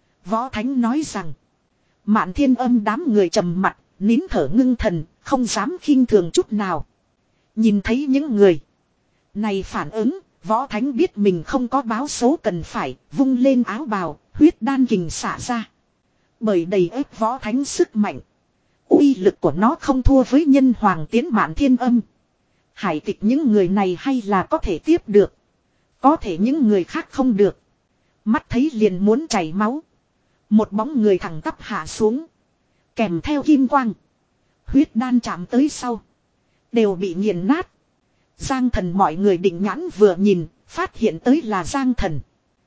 Speaker 1: Võ Thánh nói rằng. Mạn Thiên Âm đám người trầm mặt, nín thở ngưng thần, không dám khinh thường chút nào. Nhìn thấy những người này phản ứng, Võ Thánh biết mình không có báo số cần phải, vung lên áo bào, huyết đan kình xả ra. Bởi đầy ép Võ Thánh sức mạnh, uy lực của nó không thua với nhân hoàng tiến Mạn Thiên Âm. Hải tịch những người này hay là có thể tiếp được. Có thể những người khác không được. Mắt thấy liền muốn chảy máu. Một bóng người thẳng tắp hạ xuống. Kèm theo kim quang. Huyết đan chạm tới sau. Đều bị nghiền nát. Giang Thần mọi người định nhãn vừa nhìn. Phát hiện tới là Giang Thần.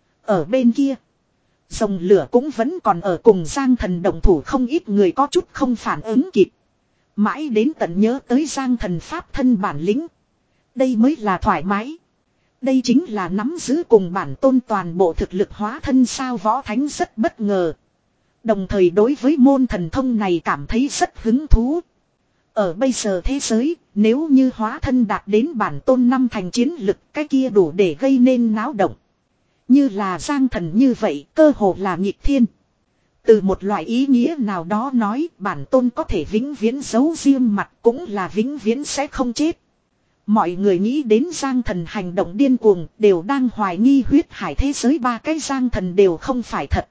Speaker 1: Ở bên kia. Rồng lửa cũng vẫn còn ở cùng Giang Thần động thủ, không ít người có chút không phản ứng kịp. Mãi đến tận nhớ tới Giang Thần pháp thân bản lĩnh. Đây mới là thoải mái. Đây chính là nắm giữ cùng bản tôn toàn bộ thực lực hóa thân sao. Võ Thánh rất bất ngờ. Đồng thời đối với môn thần thông này cảm thấy rất hứng thú. Ở bây giờ thế giới, nếu như hóa thân đạt đến bản tôn năm thành chiến lực, cái kia đủ để gây nên náo động. Như là Giang Thần như vậy, cơ hồ là nghịch thiên. Từ một loại ý nghĩa nào đó nói, bản tôn có thể vĩnh viễn giấu riêng mặt, cũng là vĩnh viễn sẽ không chết. Mọi người nghĩ đến Giang Thần hành động điên cuồng, đều đang hoài nghi huyết hải thế giới ba cái Giang Thần đều không phải thật.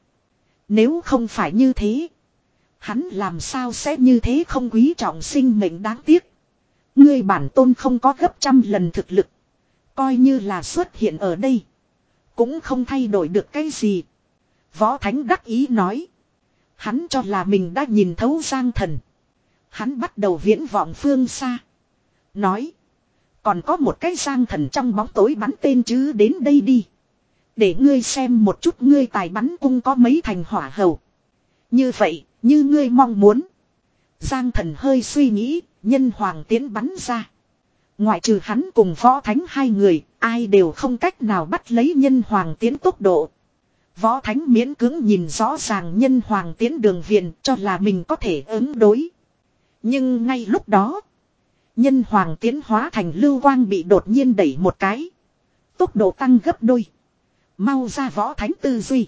Speaker 1: Nếu không phải như thế, hắn làm sao sẽ như thế không quý trọng sinh mệnh, đáng tiếc. Ngươi bản tôn không có gấp trăm lần thực lực. Coi như là xuất hiện ở đây, cũng không thay đổi được cái gì. Võ Thánh đắc ý nói. Hắn cho là mình đã nhìn thấu Giang Thần. Hắn bắt đầu viễn vọng phương xa. Nói. Còn có một cái Giang Thần trong bóng tối bắn tên chứ, đến đây đi. Để ngươi xem một chút ngươi tài bắn cung có mấy thành hỏa hầu. Như vậy, như ngươi mong muốn. Giang Thần hơi suy nghĩ, nhân hoàng tiến bắn ra. Ngoại trừ hắn cùng võ thánh hai người, ai đều không cách nào bắt lấy nhân hoàng tiến tốc độ. Võ thánh miễn cưỡng nhìn rõ ràng nhân hoàng tiến đường viền cho là mình có thể ứng đối. Nhưng ngay lúc đó, nhân hoàng tiến hóa thành lưu quang bị đột nhiên đẩy một cái. Tốc độ tăng gấp đôi. Mau ra võ thánh tư duy.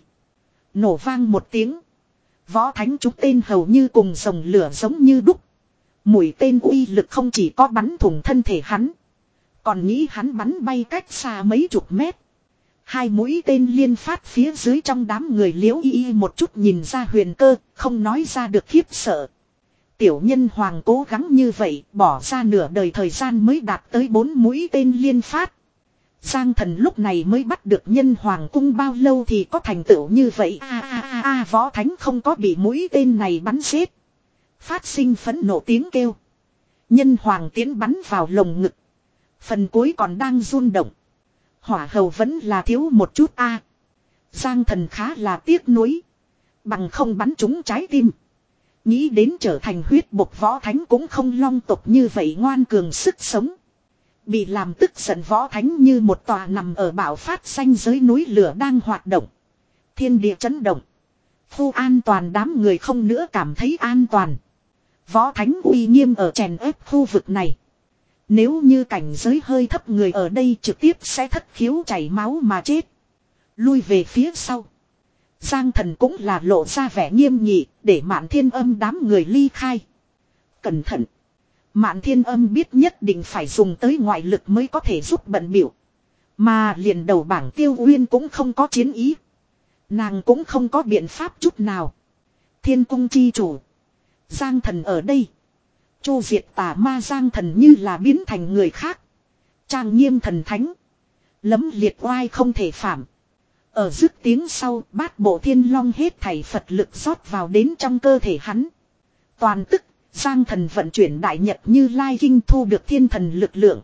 Speaker 1: Nổ vang một tiếng. Võ thánh trúng tên hầu như cùng dòng lửa giống như đúc. Mũi tên uy lực không chỉ có bắn thủng thân thể hắn. Còn nghĩ hắn bắn bay cách xa mấy chục mét. Hai mũi tên liên phát phía dưới trong đám người liễu y y một chút nhìn ra huyền cơ, không nói ra được khiếp sợ. Tiểu nhân hoàng cố gắng như vậy, bỏ ra nửa đời thời gian mới đạt tới bốn mũi tên liên phát. Giang Thần lúc này mới bắt được nhân hoàng cung bao lâu thì có thành tựu như vậy. A a a a võ thánh không có bị mũi tên này bắn chết. Phát sinh phẫn nộ tiếng kêu. Nhân hoàng tiến bắn vào lồng ngực. Phần cuối còn đang run động. Hỏa hầu vẫn là thiếu một chút a. Giang Thần khá là tiếc nuối. Bằng không bắn trúng trái tim. Nghĩ đến trở thành huyết bộc võ thánh cũng không long tục như vậy ngoan cường sức sống. Bị làm tức giận võ thánh như một tòa nằm ở bão phát xanh giới núi lửa đang hoạt động. Thiên địa chấn động. Khu an toàn đám người không nữa cảm thấy an toàn. Võ thánh uy nghiêm ở chèn ép khu vực này. Nếu như cảnh giới hơi thấp người ở đây trực tiếp sẽ thất khiếu chảy máu mà chết. Lui về phía sau. Giang Thần cũng là lộ ra vẻ nghiêm nghị để Mạn Thiên Âm đám người ly khai. Cẩn thận. Mạn Thiên Âm biết nhất định phải dùng tới ngoại lực mới có thể giúp bận biểu. Mà liền đầu bảng Tiêu Uyên cũng không có chiến ý. Nàng cũng không có biện pháp chút nào. Thiên cung chi chủ. Giang Thần ở đây. Chu diệt tà ma Giang Thần như là biến thành người khác. Trang nghiêm thần thánh. Lấm liệt oai không thể phạm. Ở dứt tiếng sau bát bộ thiên long hết thảy Phật lực rót vào đến trong cơ thể hắn. Toàn tức Giang Thần vận chuyển đại nhật như lai kinh thu được thiên thần lực lượng.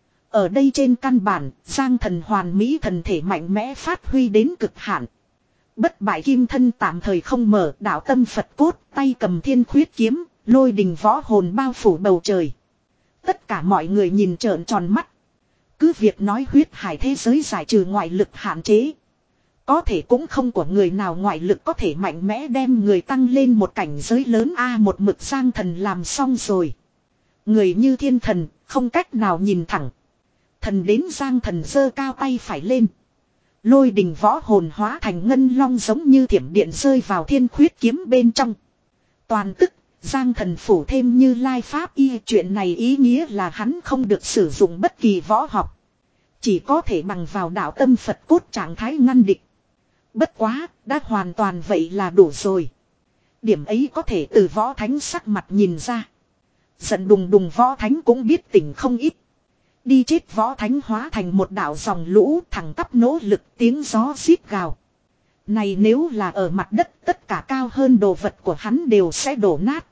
Speaker 1: Ở đây trên căn bản Giang Thần hoàn mỹ thần thể mạnh mẽ phát huy đến cực hạn. Bất bại kim thân tạm thời không mở đạo tâm Phật cốt tay cầm thiên khuyết kiếm. Lôi đình võ hồn bao phủ bầu trời. Tất cả mọi người nhìn trợn tròn mắt. Cứ việc nói huyết hải thế giới giải trừ ngoại lực hạn chế. Có thể cũng không của người nào ngoại lực có thể mạnh mẽ đem người tăng lên một cảnh giới lớn a một mực Giang Thần làm xong rồi. Người như thiên thần không cách nào nhìn thẳng. Thần đến Giang Thần giơ cao tay phải lên. Lôi đình võ hồn hóa thành ngân long giống như thiểm điện rơi vào thiên khuyết kiếm bên trong. Toàn tức Giang Thần phủ thêm như lai pháp y chuyện này ý nghĩa là hắn không được sử dụng bất kỳ võ học. Chỉ có thể bằng vào đạo tâm Phật cốt trạng thái ngăn địch. Bất quá, đã hoàn toàn vậy là đủ rồi. Điểm ấy có thể từ võ thánh sắc mặt nhìn ra. Giận đùng đùng võ thánh cũng biết tỉnh không ít. Đi chết võ thánh hóa thành một đạo dòng lũ thẳng tắp nỗ lực tiếng gió xít gào. Này nếu là ở mặt đất tất cả cao hơn đồ vật của hắn đều sẽ đổ nát.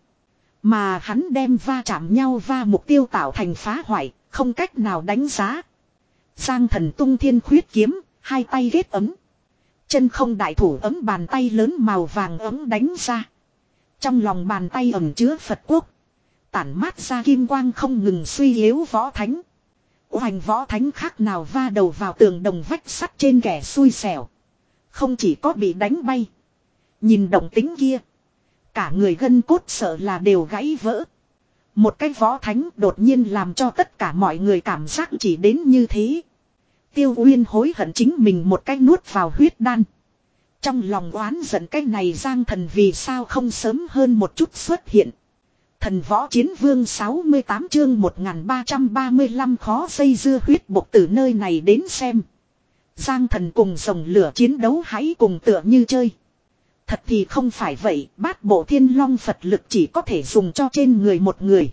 Speaker 1: Mà hắn đem va chạm nhau va mục tiêu tạo thành phá hoại, không cách nào đánh giá. Giang Thần tung thiên khuyết kiếm, hai tay ghét ấm. Chân không đại thủ ấm bàn tay lớn màu vàng ấm đánh ra. Trong lòng bàn tay ẩn chứa Phật quốc. Tản mát ra kim quang không ngừng suy yếu võ thánh. Oanh võ thánh khác nào va đầu vào tường đồng vách sắt trên kẻ xui xẻo. Không chỉ có bị đánh bay. Nhìn động tính kia. Cả người gân cốt sợ là đều gãy vỡ. Một cái võ thánh đột nhiên làm cho tất cả mọi người cảm giác chỉ đến như thế. Tiêu Uyên hối hận chính mình một cái nuốt vào huyết đan. Trong lòng oán giận cái này Giang Thần vì sao không sớm hơn một chút xuất hiện. Thần võ chiến vương sáu mươi tám chương một nghìn ba trăm ba mươi lăm khó dây dưa huyết bộc từ nơi này đến xem. Giang Thần cùng rồng lửa chiến đấu hãy cùng tựa như chơi. Thật thì không phải vậy, bát bộ thiên long Phật lực chỉ có thể dùng cho trên người một người.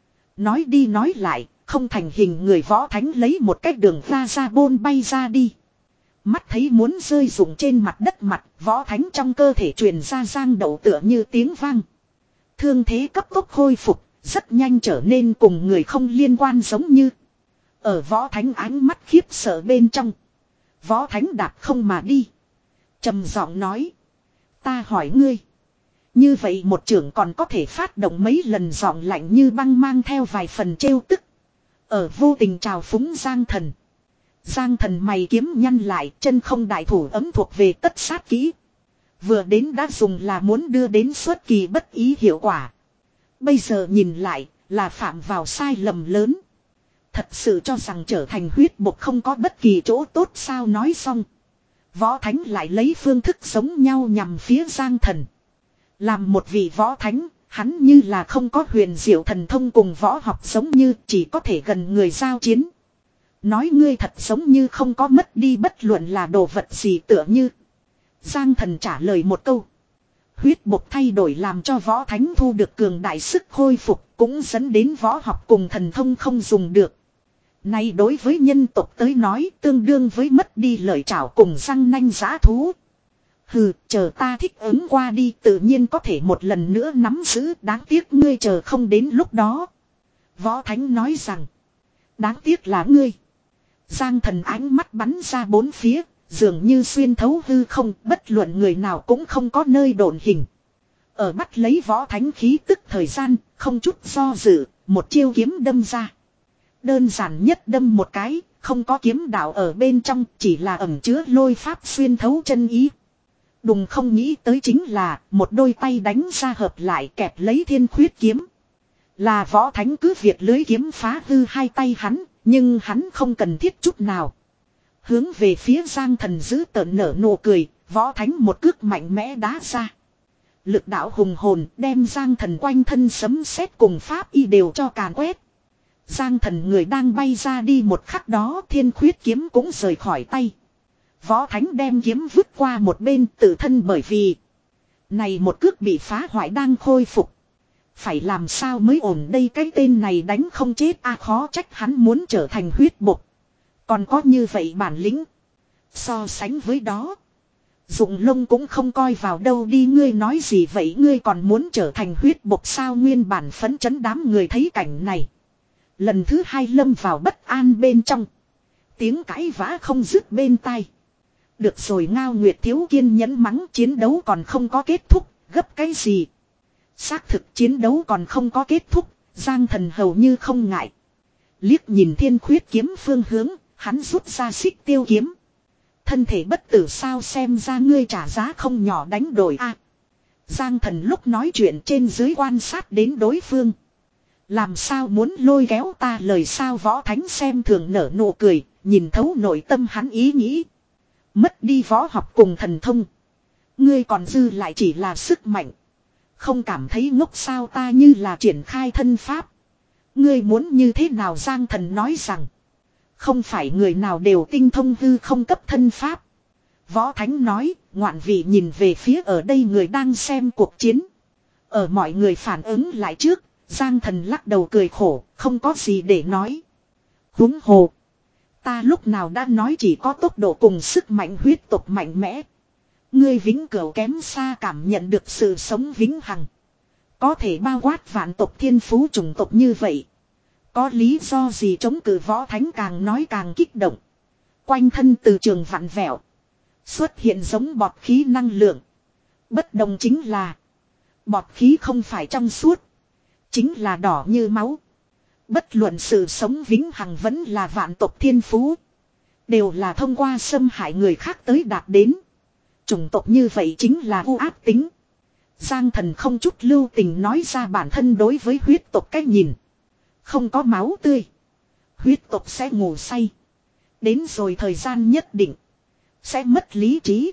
Speaker 1: Nói đi nói lại, không thành hình người võ thánh lấy một cách đường ra ra bôn bay ra đi. Mắt thấy muốn rơi rụng trên mặt đất mặt, võ thánh trong cơ thể truyền ra giang đậu tựa như tiếng vang. Thương thế cấp tốc khôi phục, rất nhanh trở nên cùng người không liên quan giống như. Ở võ thánh ánh mắt khiếp sợ bên trong. Võ Thánh đạp không mà đi. Trầm giọng nói. Ta hỏi ngươi. Như vậy một trưởng còn có thể phát động mấy lần giọng lạnh như băng mang theo vài phần trêu tức. Ở vô tình trào phúng Giang Thần. Giang Thần mày kiếm nhăn lại, chân không đại thủ ấm thuộc về tất sát kỹ. Vừa đến đã dùng là muốn đưa đến xuất kỳ bất ý hiệu quả. Bây giờ nhìn lại là phạm vào sai lầm lớn. Thật sự cho rằng trở thành huyết bộc không có bất kỳ chỗ tốt sao nói xong. Võ Thánh lại lấy phương thức giống nhau nhằm phía Giang Thần. Làm một vị võ thánh, hắn như là không có huyền diệu thần thông cùng võ học giống như chỉ có thể gần người giao chiến. Nói ngươi thật giống như không có mất đi bất luận là đồ vật gì tựa như. Giang Thần trả lời một câu. Huyết bộc thay đổi làm cho võ thánh thu được cường đại sức khôi phục cũng dẫn đến võ học cùng thần thông không dùng được. Này đối với nhân tộc tới nói tương đương với mất đi lợi trảo cùng răng nanh giã thú. Hừ, chờ ta thích ứng qua đi tự nhiên có thể một lần nữa nắm giữ, đáng tiếc ngươi chờ không đến lúc đó. Võ Thánh nói rằng, đáng tiếc là ngươi. Giang Thần ánh mắt bắn ra bốn phía, dường như xuyên thấu hư không, bất luận người nào cũng không có nơi độn hình. Ở bắt lấy Võ Thánh khí tức thời gian, không chút do dự, một chiêu kiếm đâm ra. Đơn giản nhất đâm một cái, không có kiếm đạo ở bên trong, chỉ là ẩn chứa lôi pháp xuyên thấu chân ý. Đùng không nghĩ tới chính là một đôi tay đánh ra hợp lại kẹp lấy thiên khuyết kiếm. Là Võ Thánh cứ việc lưới kiếm phá hư hai tay hắn, nhưng hắn không cần thiết chút nào. Hướng về phía Giang Thần giữ tợn nở nụ cười, Võ Thánh một cước mạnh mẽ đá ra. Lực đạo hùng hồn đem Giang Thần quanh thân sấm sét cùng pháp y đều cho càn quét. Giang Thần người đang bay ra đi một khắc đó thiên khuyết kiếm cũng rời khỏi tay. Võ Thánh đem kiếm vứt qua một bên tự thân bởi vì này một cước bị phá hoại đang khôi phục. Phải làm sao mới ổn đây, cái tên này đánh không chết a, khó trách hắn muốn trở thành huyết bộc. Còn có như vậy bản lĩnh. So sánh với đó, dụng lông cũng không coi vào đâu đi, ngươi nói gì vậy, ngươi còn muốn trở thành huyết bộc sao? Nguyên bản phấn chấn đám người thấy cảnh này, lần thứ hai lâm vào bất an bên trong. Tiếng cãi vã không dứt bên tai. Được rồi, Ngao Nguyệt thiếu kiên nhẫn mắng, chiến đấu còn không có kết thúc, gấp cái gì? Xác thực chiến đấu còn không có kết thúc, Giang Thần hầu như không ngại. Liếc nhìn thiên khuyết kiếm phương hướng, hắn rút ra xích tiêu kiếm. Thân thể bất tử sao, xem ra ngươi trả giá không nhỏ đánh đổi a. Giang Thần lúc nói chuyện trên dưới quan sát đến đối phương. Làm sao muốn lôi kéo ta lời sao? Võ Thánh xem thường nở nụ cười, nhìn thấu nội tâm hắn ý nghĩ. Mất đi võ học cùng thần thông, ngươi còn dư lại chỉ là sức mạnh. Không cảm thấy ngốc sao? Ta như là triển khai thân pháp, ngươi muốn như thế nào? Giang Thần nói rằng, không phải người nào đều tinh thông hư không cấp thân pháp. Võ Thánh nói, ngoạn vị nhìn về phía ở đây người đang xem cuộc chiến. Ở mọi người phản ứng lại trước, Giang Thần lắc đầu cười khổ, không có gì để nói. Huống hồ, ta lúc nào đã nói chỉ có tốc độ cùng sức mạnh huyết tộc mạnh mẽ. Ngươi vĩnh cửu kém xa cảm nhận được sự sống vĩnh hằng. Có thể bao quát vạn tộc thiên phú chủng tộc như vậy. Có lý do gì chống cự? Võ Thánh càng nói càng kích động. Quanh thân từ trường vặn vẹo, xuất hiện giống bọt khí năng lượng. Bất đồng chính là, bọt khí không phải trong suốt, chính là đỏ như máu. Bất luận sự sống vĩnh hằng vẫn là vạn tộc thiên phú, đều là thông qua xâm hại người khác tới đạt đến. Chủng tộc như vậy chính là u ác tính. Giang Thần không chút lưu tình nói ra bản thân đối với huyết tộc cách nhìn. Không có máu tươi, huyết tộc sẽ ngủ say. Đến rồi thời gian nhất định, sẽ mất lý trí,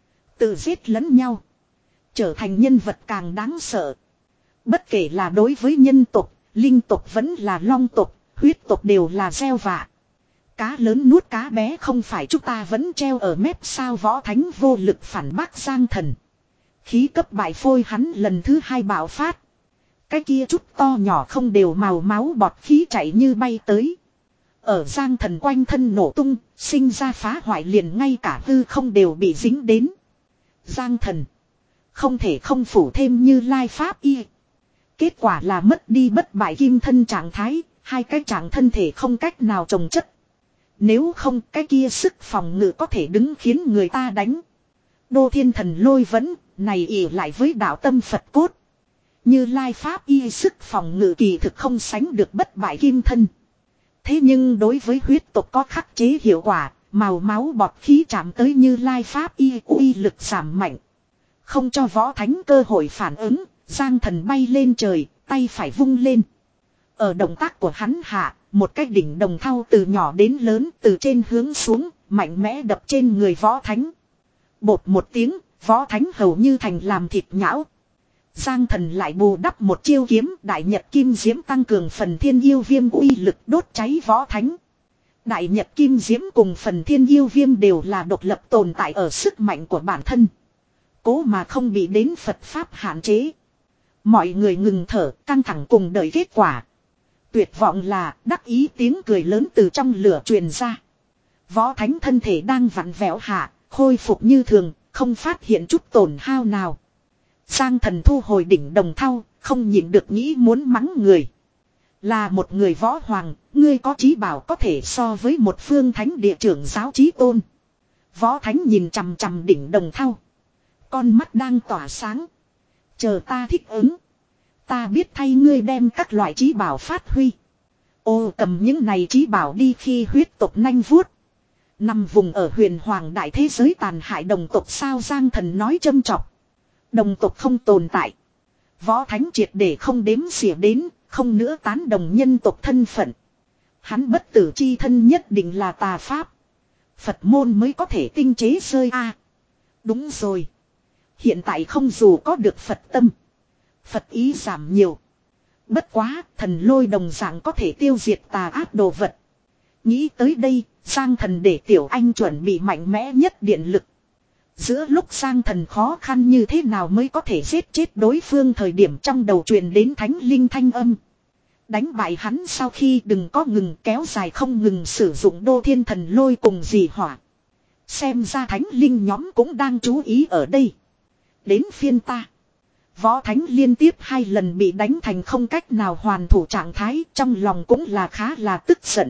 Speaker 1: tự giết lẫn nhau, trở thành nhân vật càng đáng sợ. Bất kể là đối với nhân tộc, linh tộc vẫn là long tộc, huyết tộc đều là gieo vạ. Cá lớn nuốt cá bé, không phải chúng ta vẫn treo ở mép sao? Võ Thánh vô lực phản bác Giang Thần. Khí cấp bại phôi hắn lần thứ hai bạo phát. Cái kia chút to nhỏ không đều màu máu bọt khí chạy như bay tới. Ở Giang Thần quanh thân nổ tung, sinh ra phá hoại, liền ngay cả hư không đều bị dính đến. Giang Thần không thể không phủ thêm Như Lai pháp y. Kết quả là mất đi bất bại kim thân trạng thái, hai cái trạng thân thể không cách nào chồng chất. nếu không cái kia sức phòng ngự có thể đứng khiến người ta đánh. Đô Thiên Thần Lôi vẫn, này ỷ lại với đạo tâm Phật cốt. Như Lai Pháp y sức phòng ngự kỳ thực không sánh được bất bại kim thân. Thế nhưng đối với huyết tộc có khắc chế hiệu quả, màu máu bọt khí chạm tới Như Lai Pháp y uy lực giảm mạnh. Không cho võ thánh cơ hội phản ứng, Giang Thần bay lên trời, tay phải vung lên. Ở động tác của hắn hạ, một cái đỉnh đồng thau từ nhỏ đến lớn từ trên hướng xuống, mạnh mẽ đập trên người võ thánh. Bột một tiếng, võ thánh hầu như thành làm thịt nhão. Giang Thần lại bù đắp một chiêu kiếm, đại nhật kim diễm tăng cường phần thiên yêu viêm uy lực đốt cháy võ thánh. Đại nhật kim diễm cùng phần thiên yêu viêm đều là độc lập tồn tại ở sức mạnh của bản thân. Cố mà không bị đến Phật Pháp hạn chế. Mọi người ngừng thở, căng thẳng cùng đợi kết quả. Tuyệt vọng là đắc ý tiếng cười lớn từ trong lửa truyền ra. Võ thánh thân thể đang vặn vẹo hạ, khôi phục như thường, không phát hiện chút tổn hao nào. Giang Thần thu hồi đỉnh đồng thau, không nhịn được nghĩ muốn mắng người. Là một người võ hoàng, ngươi có chí bảo có thể so với một phương thánh địa trưởng giáo chí tôn. Võ thánh nhìn chằm chằm đỉnh đồng thau. Con mắt đang tỏa sáng. Chờ ta thích ứng. Ta biết thay ngươi đem các loại chí bảo phát huy. Ô cầm những này chí bảo đi khi huyết tộc nanh vuốt. Nằm vùng ở huyền hoàng đại thế giới tàn hại đồng tộc sao Giang Thần nói châm chọc. Đồng tộc không tồn tại. Võ thánh triệt để không đếm xỉa đến, không nữa tán đồng nhân tộc thân phận. Hắn bất tử chi thân nhất định là tà pháp. Phật môn mới có thể tinh chế rơi a. À, đúng rồi. Hiện tại không dù có được Phật tâm. Phật ý giảm nhiều. Bất quá, thần lôi đồng dạng có thể tiêu diệt tà ác đồ vật. Nghĩ tới đây, Giang Thần để Tiểu Anh chuẩn bị mạnh mẽ nhất điện lực. Giữa lúc Giang Thần khó khăn như thế nào mới có thể giết chết đối phương thời điểm trong đầu truyền đến thánh linh thanh âm. Đánh bại hắn sau khi đừng có ngừng kéo dài không ngừng sử dụng Đô Thiên Thần Lôi cùng dì hỏa. Xem ra thánh linh nhóm cũng đang chú ý ở đây. Đến phiên ta. Võ thánh liên tiếp hai lần bị đánh thành không cách nào hoàn thủ trạng thái, trong lòng cũng là khá là tức giận.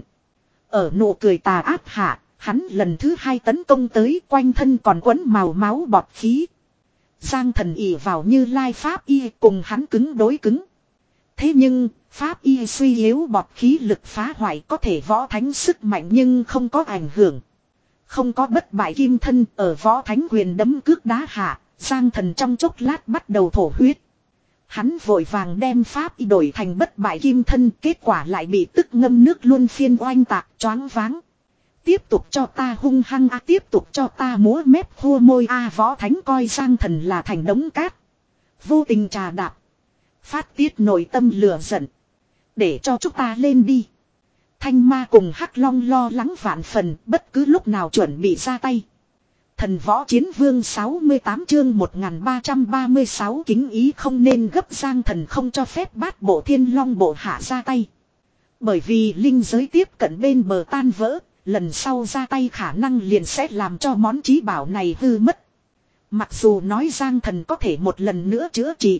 Speaker 1: Ở nụ cười tà ác hạ, hắn lần thứ hai tấn công tới, quanh thân còn quấn màu máu bọt khí. Giang Thần ỷ vào Như Lai Pháp y cùng hắn cứng đối cứng. Thế nhưng, Pháp y suy yếu bọt khí lực phá hoại có thể võ thánh sức mạnh nhưng không có ảnh hưởng. Không có bất bại kim thân ở võ thánh quyền đấm cước đá hạ, Giang Thần trong chốc lát bắt đầu thổ huyết. Hắn vội vàng đem Pháp y đổi thành bất bại kim thân, kết quả lại bị tức ngâm nước luân phiên oanh tạc choáng váng. Tiếp tục cho ta hung hăng a, tiếp tục cho ta múa mép khua môi a. Võ thánh coi Giang Thần là thành đống cát. Vô tình trà đạp. Phát tiết nội tâm lửa giận. Để cho chúng ta lên đi. Thanh Ma cùng Hắc Long lo lắng vạn phần, bất cứ lúc nào chuẩn bị ra tay. Thần Võ Chiến Vương sáu mươi tám chương một nghìn ba trăm ba mươi sáu kính ý không nên gấp. Giang Thần không cho phép Bát Bộ Thiên Long bộ hạ ra tay. Bởi vì linh giới tiếp cận bên bờ tan vỡ, lần sau ra tay khả năng liền sẽ làm cho món chí bảo này hư mất. Mặc dù nói Giang Thần có thể một lần nữa chữa trị.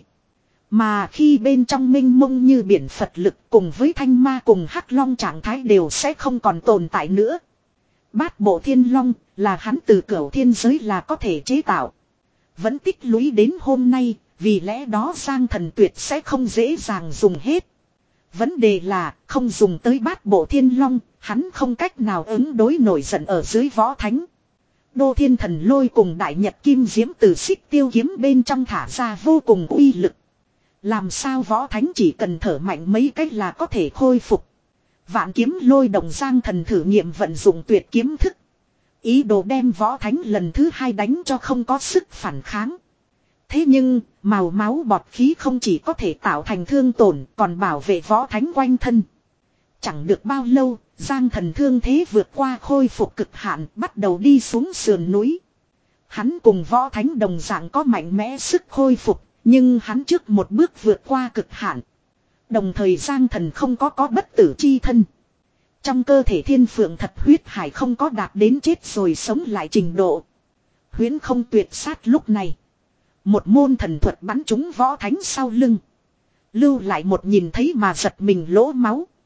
Speaker 1: Mà khi bên trong minh mông như biển Phật lực cùng với Thanh Ma cùng Hắc Long trạng thái đều sẽ không còn tồn tại nữa. Bát Bộ Thiên Long là hắn từ cửu thiên giới là có thể chế tạo. Vẫn tích lũy đến hôm nay, vì lẽ đó Giang Thần tuyệt sẽ không dễ dàng dùng hết. Vấn đề là không dùng tới Bát Bộ Thiên Long, hắn không cách nào ứng đối nổi giận ở dưới võ thánh. Đô Thiên Thần Lôi cùng Đại Nhật Kim Diễm từ Xích Tiêu kiếm bên trong thả ra vô cùng uy lực. Làm sao võ thánh chỉ cần thở mạnh mấy cách là có thể khôi phục. Vạn kiếm lôi đồng Giang Thần thử nghiệm vận dụng tuyệt kiếm thức. Ý đồ đem võ thánh lần thứ hai đánh cho không có sức phản kháng. Thế nhưng, màu máu bọt khí không chỉ có thể tạo thành thương tổn còn bảo vệ võ thánh quanh thân. Chẳng được bao lâu, Giang Thần thương thế vượt qua khôi phục cực hạn bắt đầu đi xuống sườn núi. Hắn cùng võ thánh đồng dạng có mạnh mẽ sức khôi phục, nhưng hắn trước một bước vượt qua cực hạn. Đồng thời Giang Thần không có có bất tử chi thân. Trong cơ thể thiên phượng thật huyết hải không có đạt đến chết rồi sống lại trình độ. Huyễn không tuyệt sát lúc này. Một môn thần thuật bắn trúng võ thánh sau lưng. Lưu lại một nhìn thấy mà giật mình lỗ máu.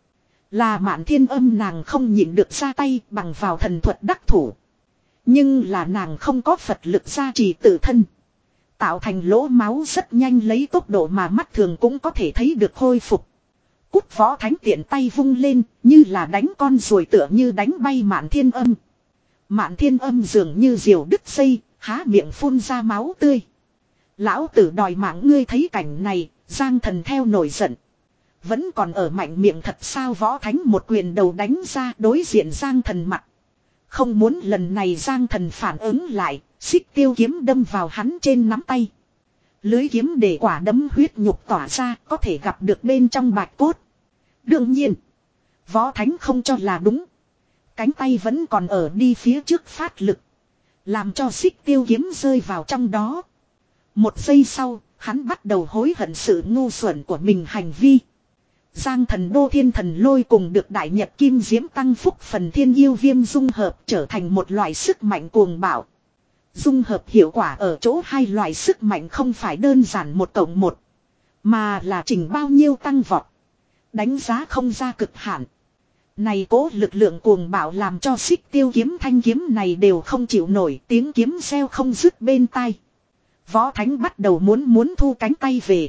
Speaker 1: Là Mạn Thiên Âm nàng không nhịn được ra tay bằng vào thần thuật đắc thủ. Nhưng là nàng không có Phật lực gia trì tự thân. Tạo thành lỗ máu rất nhanh lấy tốc độ mà mắt thường cũng có thể thấy được khôi phục. Cút Võ Thánh tiện tay vung lên như là đánh con ruồi tựa như đánh bay Mạn Thiên Âm. Mạn Thiên Âm dường như diều đứt dây, há miệng phun ra máu tươi. Lão tử đòi mạng ngươi thấy cảnh này, Giang Thần theo nổi giận. Vẫn còn ở mạnh miệng thật sao Võ Thánh một quyền đầu đánh ra đối diện Giang Thần mặt. Không muốn lần này Giang Thần phản ứng lại, xích tiêu kiếm đâm vào hắn trên nắm tay. Lưới kiếm để quả đấm huyết nhục tỏa ra có thể gặp được bên trong bạch cốt. Đương nhiên, Võ Thánh không cho là đúng. Cánh tay vẫn còn ở đi phía trước phát lực. Làm cho xích tiêu kiếm rơi vào trong đó. Một giây sau, hắn bắt đầu hối hận sự ngu xuẩn của mình hành vi. Giang Thần Đô Thiên Thần Lôi cùng được Đại Nhật Kim Diễm tăng phúc phần thiên yêu viêm dung hợp trở thành một loại sức mạnh cuồng bạo. Dung hợp hiệu quả ở chỗ hai loại sức mạnh không phải đơn giản một cộng một. Mà là chỉnh bao nhiêu tăng vọt. Đánh giá không ra cực hạn. Này cố lực lượng cuồng bạo làm cho xích tiêu kiếm thanh kiếm này đều không chịu nổi tiếng kiếm reo không dứt bên tai. Võ Thánh bắt đầu muốn muốn thu cánh tay về.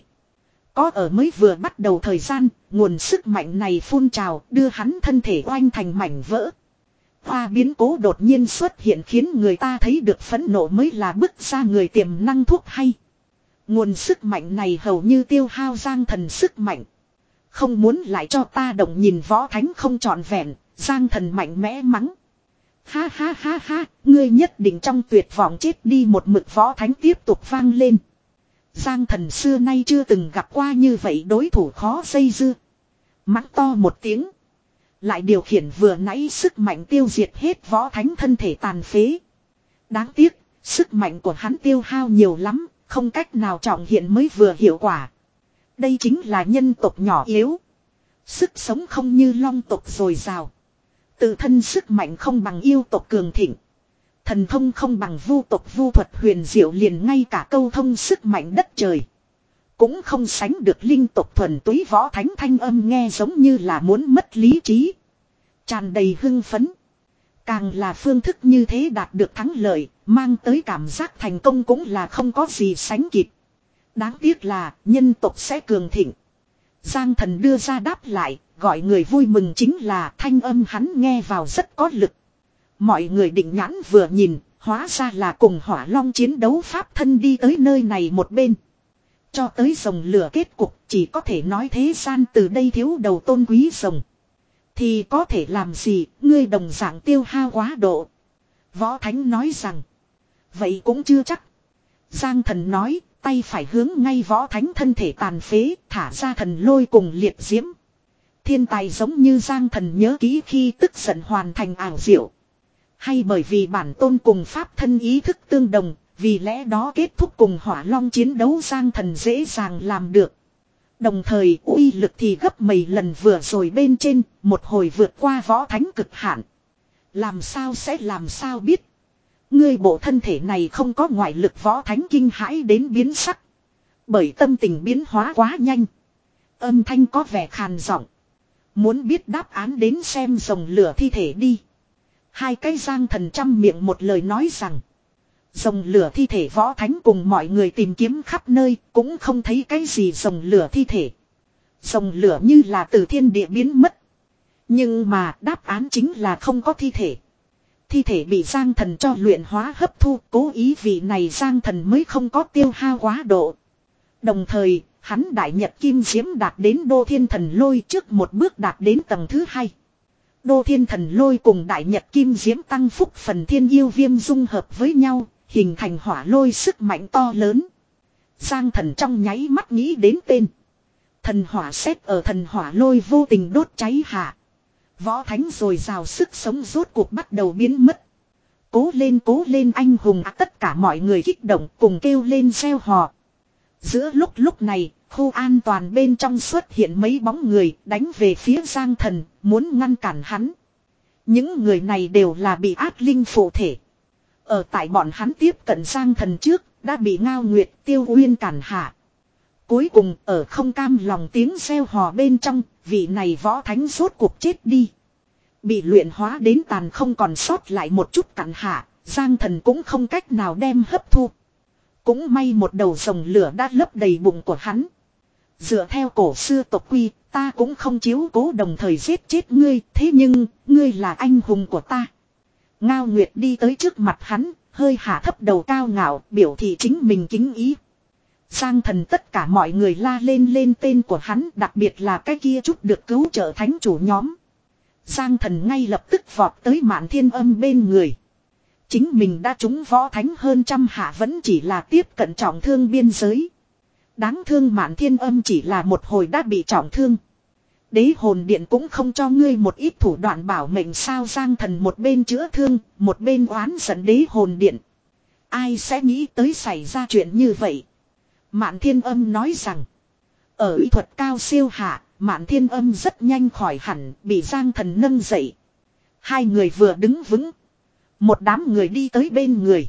Speaker 1: Có ở mới vừa bắt đầu thời gian, nguồn sức mạnh này phun trào đưa hắn thân thể oanh thành mảnh vỡ. Hoa biến cố đột nhiên xuất hiện khiến người ta thấy được phẫn nộ mới là bức ra người tiềm năng thuốc hay. Nguồn sức mạnh này hầu như tiêu hao Giang Thần sức mạnh. Không muốn lại cho ta động nhìn Võ Thánh không trọn vẹn, Giang Thần mạnh mẽ mắng. Ha ha ha ha, ngươi nhất định trong tuyệt vọng chết đi một mực Võ Thánh tiếp tục vang lên. Giang Thần xưa nay chưa từng gặp qua như vậy đối thủ khó dây dưa. Mắng to một tiếng. Lại điều khiển vừa nãy sức mạnh tiêu diệt hết Võ Thánh thân thể tàn phế. Đáng tiếc, sức mạnh của hắn tiêu hao nhiều lắm, không cách nào trọng hiện mới vừa hiệu quả. Đây chính là nhân tộc nhỏ yếu. Sức sống không như long tộc dồi dào. Tự thân sức mạnh không bằng yêu tộc cường thịnh. Thần thông không bằng vu tộc vu thuật huyền diệu liền ngay cả câu thông sức mạnh đất trời. Cũng không sánh được linh tộc thuần túy Võ Thánh thanh âm nghe giống như là muốn mất lý trí. Tràn đầy hưng phấn. Càng là phương thức như thế đạt được thắng lợi, mang tới cảm giác thành công cũng là không có gì sánh kịp. Đáng tiếc là nhân tộc sẽ cường thịnh. Giang Thần đưa ra đáp lại, gọi người vui mừng chính là thanh âm hắn nghe vào rất có lực. Mọi người định nhãn vừa nhìn, hóa ra là cùng Hỏa Long chiến đấu pháp thân đi tới nơi này một bên. Cho tới rồng lửa kết cục chỉ có thể nói thế gian từ đây thiếu đầu tôn quý rồng. Thì có thể làm gì, ngươi đồng dạng tiêu hao quá độ. Võ Thánh nói rằng, vậy cũng chưa chắc. Giang Thần nói, tay phải hướng ngay Võ Thánh thân thể tàn phế, thả ra thần lôi cùng liệt diễm. Thiên tài giống như Giang Thần nhớ kỹ khi tức giận hoàn thành ảo diệu. Hay bởi vì bản tôn cùng pháp thân ý thức tương đồng, vì lẽ đó kết thúc cùng Hỏa Long chiến đấu Giang Thần dễ dàng làm được. Đồng thời uy lực thì gấp mấy lần vừa rồi bên trên, một hồi vượt qua Võ Thánh cực hạn. Làm sao sẽ làm sao biết. Ngươi bộ thân thể này không có ngoại lực Võ Thánh kinh hãi đến biến sắc. Bởi tâm tình biến hóa quá nhanh. Âm thanh có vẻ khàn giọng. Muốn biết đáp án đến xem rồng lửa thi thể đi. Hai cái Giang Thần trăm miệng một lời nói rằng. Rồng lửa thi thể Võ Thánh cùng mọi người tìm kiếm khắp nơi cũng không thấy cái gì rồng lửa thi thể. Rồng lửa như là từ thiên địa biến mất. Nhưng mà đáp án chính là không có thi thể. Thi thể bị Giang Thần cho luyện hóa hấp thu, cố ý vì này Giang Thần mới không có tiêu hao quá độ. Đồng thời, hắn Đại Nhật Kim Diễm đạt đến Đô Thiên Thần Lôi trước một bước đạt đến tầng thứ hai. Đô Thiên Thần Lôi cùng Đại Nhật Kim Diễm tăng phúc phần thiên yêu viêm dung hợp với nhau, hình thành hỏa lôi sức mạnh to lớn. Giang Thần trong nháy mắt nghĩ đến tên. Thần hỏa xét ở thần hỏa lôi vô tình đốt cháy hạ. Võ Thánh rồi rào sức sống rốt cuộc bắt đầu biến mất. Cố lên cố lên anh hùng à, tất cả mọi người kích động cùng kêu lên reo hò. Giữa lúc lúc này, khu an toàn bên trong xuất hiện mấy bóng người đánh về phía Giang Thần, muốn ngăn cản hắn. Những người này đều là bị ác linh phụ thể. Ở tại bọn hắn tiếp cận Giang Thần trước, đã bị Ngao Nguyệt Tiêu Uyên cản hạ. Cuối cùng ở không cam lòng tiếng reo hò bên trong, vị này võ thánh rốt cuộc chết đi. Bị luyện hóa đến tàn không còn sót lại một chút cặn hạ, Giang Thần cũng không cách nào đem hấp thu. Cũng may một đầu rồng lửa đã lấp đầy bụng của hắn. Dựa theo cổ xưa tộc quy, ta cũng không chiếu cố đồng thời giết chết ngươi, thế nhưng, ngươi là anh hùng của ta. Ngao Nguyệt đi tới trước mặt hắn, hơi hạ thấp đầu cao ngạo, biểu thị chính mình kính ý. Giang Thần tất cả mọi người la lên lên tên của hắn, đặc biệt là cái kia chút được cứu trợ thánh chủ nhóm. Giang Thần ngay lập tức vọt tới Mạn Thiên Âm bên người. Chính mình đã trúng võ thánh hơn trăm hạ vẫn chỉ là tiếp cận trọng thương biên giới. Đáng thương Mạn Thiên Âm chỉ là một hồi đã bị trọng thương. Đế hồn điện cũng không cho ngươi một ít thủ đoạn bảo mệnh sao. Giang Thần một bên chữa thương, một bên oán giận đế hồn điện. Ai sẽ nghĩ tới xảy ra chuyện như vậy. Mạn Thiên Âm nói rằng, ở y thuật cao siêu hạ, Mạn Thiên Âm rất nhanh khỏi hẳn, bị Giang Thần nâng dậy. Hai người vừa đứng vững, một đám người đi tới bên người,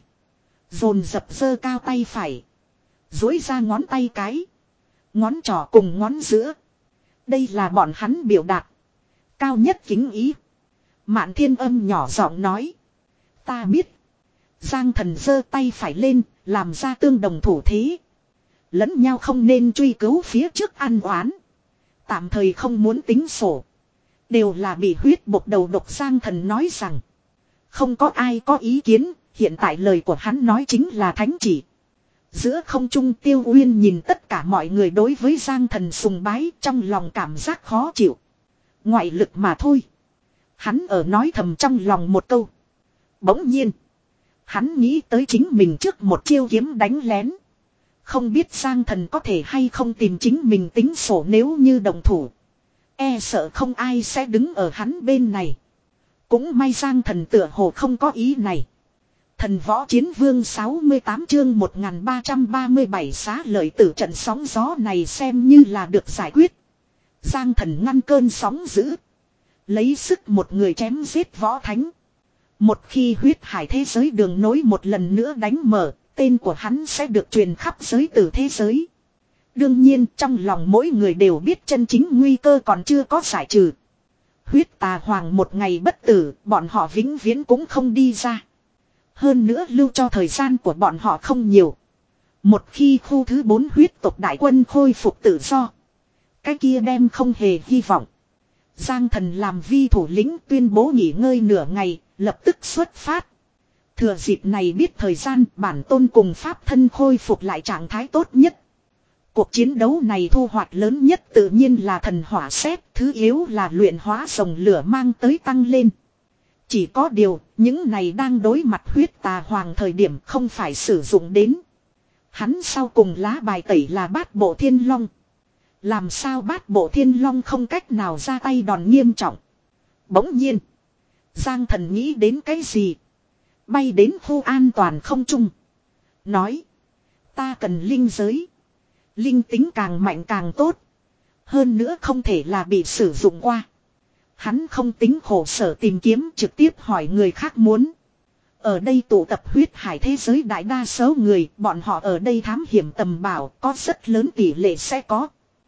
Speaker 1: dồn dập giơ cao tay phải, duỗi ra ngón tay cái, ngón trỏ cùng ngón giữa. Đây là bọn hắn biểu đạt cao nhất kính ý. Mạn Thiên Âm nhỏ giọng nói, ta biết. Giang Thần giơ tay phải lên, làm ra tương đồng thủ thế. Lẫn nhau không nên truy cứu phía trước ăn oán. Tạm thời không muốn tính sổ. Đều là bị huyết bộc đầu độc. Giang Thần nói rằng, không có ai có ý kiến, hiện tại lời của hắn nói chính là thánh chỉ. Giữa không trung Tiêu Uyên nhìn tất cả mọi người đối với Giang Thần sùng bái, trong lòng cảm giác khó chịu. Ngoại lực mà thôi. Hắn ở nói thầm trong lòng một câu. Bỗng nhiên, hắn nghĩ tới chính mình trước một chiêu kiếm đánh lén. Không biết Giang Thần có thể hay không tìm chính mình tính sổ, nếu như đồng thủ. E sợ không ai sẽ đứng ở hắn bên này. Cũng may Giang Thần tựa hồ không có ý này. Thần Võ Chiến Vương sáu mươi tám chương một nghìn ba trăm ba mươi bảy xá lợi tử trận sóng gió này xem như là được giải quyết. Giang Thần ngăn cơn sóng dữ, lấy sức một người chém giết võ thánh. Một khi huyết hải thế giới đường nối một lần nữa đánh mở, tên của hắn sẽ được truyền khắp giới tử thế giới. Đương nhiên trong lòng mỗi người đều biết chân chính nguy cơ còn chưa có giải trừ. Huyết tà hoàng một ngày bất tử, bọn họ vĩnh viễn cũng không đi ra. Hơn nữa lưu cho thời gian của bọn họ không nhiều. Một khi khu thứ bốn huyết tộc đại quân khôi phục tự do, cái kia đem không hề hy vọng. Giang Thần làm vi thủ lĩnh tuyên bố nghỉ ngơi nửa ngày, lập tức xuất phát. Thừa dịp này biết thời gian, bản tôn cùng pháp thân khôi phục lại trạng thái tốt nhất. Cuộc chiến đấu này thu hoạch lớn nhất tự nhiên là thần hỏa sét, thứ yếu là luyện hóa rồng lửa mang tới tăng lên. Chỉ có điều, những này đang đối mặt huyết tà hoàng thời điểm không phải sử dụng đến. Hắn sau cùng lá bài tẩy là bát bộ thiên long. Làm sao bát bộ thiên long không cách nào ra tay đòn nghiêm trọng. Bỗng nhiên, Giang Thần nghĩ đến cái gì? Bay đến khu an toàn không trung. Nói, ta cần linh giới. Linh tính càng mạnh càng tốt. Hơn nữa không thể là bị sử dụng qua. Hắn không tính khổ sở tìm kiếm, trực tiếp hỏi người khác muốn. Ở đây tụ tập huyết hải thế giới đại đa số người, bọn họ ở đây thám hiểm tầm bảo, có rất lớn tỷ lệ sẽ có.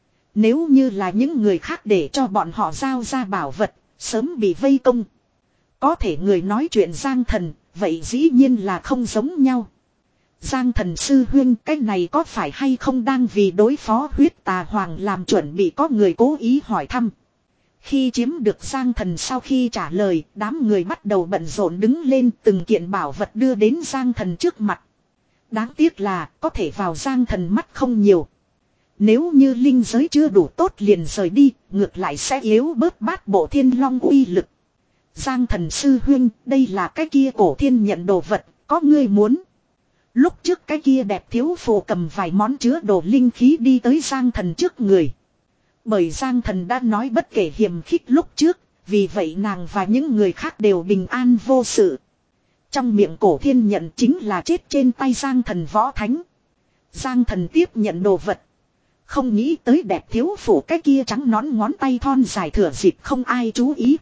Speaker 1: Nếu như là những người khác để cho bọn họ giao ra bảo vật, sớm bị vây công. Có thể người nói chuyện Giang Thần, vậy dĩ nhiên là không giống nhau. Giang Thần sư huynh, cái này có phải hay không đang vì đối phó huyết tà hoàng làm chuẩn bị, có người cố ý hỏi thăm. Khi chiếm được Giang Thần sau khi trả lời, đám người bắt đầu bận rộn đứng lên, từng kiện bảo vật đưa đến Giang Thần trước mặt. Đáng tiếc là có thể vào Giang Thần mắt không nhiều. Nếu như linh giới chưa đủ tốt liền rời đi, ngược lại sẽ yếu bớt bát bộ thiên long uy lực. Giang Thần sư huynh, đây là cái kia cổ thiên nhận đồ vật, có ngươi muốn. Lúc trước cái kia đẹp thiếu phụ cầm vài món chứa đồ linh khí đi tới Giang Thần trước người. Bởi Giang Thần đã nói bất kể hiềm khích lúc trước, vì vậy nàng và những người khác đều bình an vô sự. Trong miệng cổ thiên nhận chính là chết trên tay Giang Thần võ thánh. Giang Thần tiếp nhận đồ vật. Không nghĩ tới đẹp thiếu phụ cái kia trắng nón ngón tay thon dài thừa dịp không ai chú ý.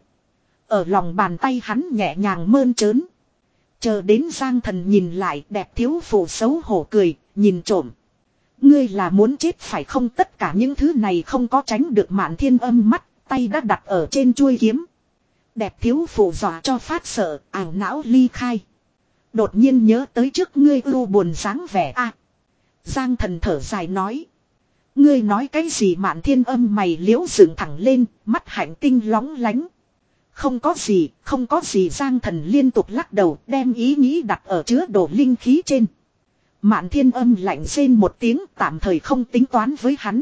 Speaker 1: Ở lòng bàn tay hắn nhẹ nhàng mơn trớn. Chờ đến Giang Thần nhìn lại, đẹp thiếu phụ xấu hổ cười, nhìn trộm. Ngươi là muốn chết phải không? Tất cả những thứ này không có tránh được Mạn Thiên Âm mắt, tay đã đặt ở trên chuôi kiếm. Đẹp thiếu phụ dọa cho phát sợ, ảo não ly khai. Đột nhiên nhớ tới trước ngươi ưu buồn dáng vẻ a. Giang Thần thở dài nói. Ngươi nói cái gì? Mạn Thiên Âm mày liễu dựng thẳng lên, mắt hạnh tinh lóng lánh. Không có gì, không có gì. Giang Thần liên tục lắc đầu, đem ý nghĩ đặt ở chứa đổ linh khí trên. Mạn Thiên Âm lạnh rên một tiếng, tạm thời không tính toán với hắn.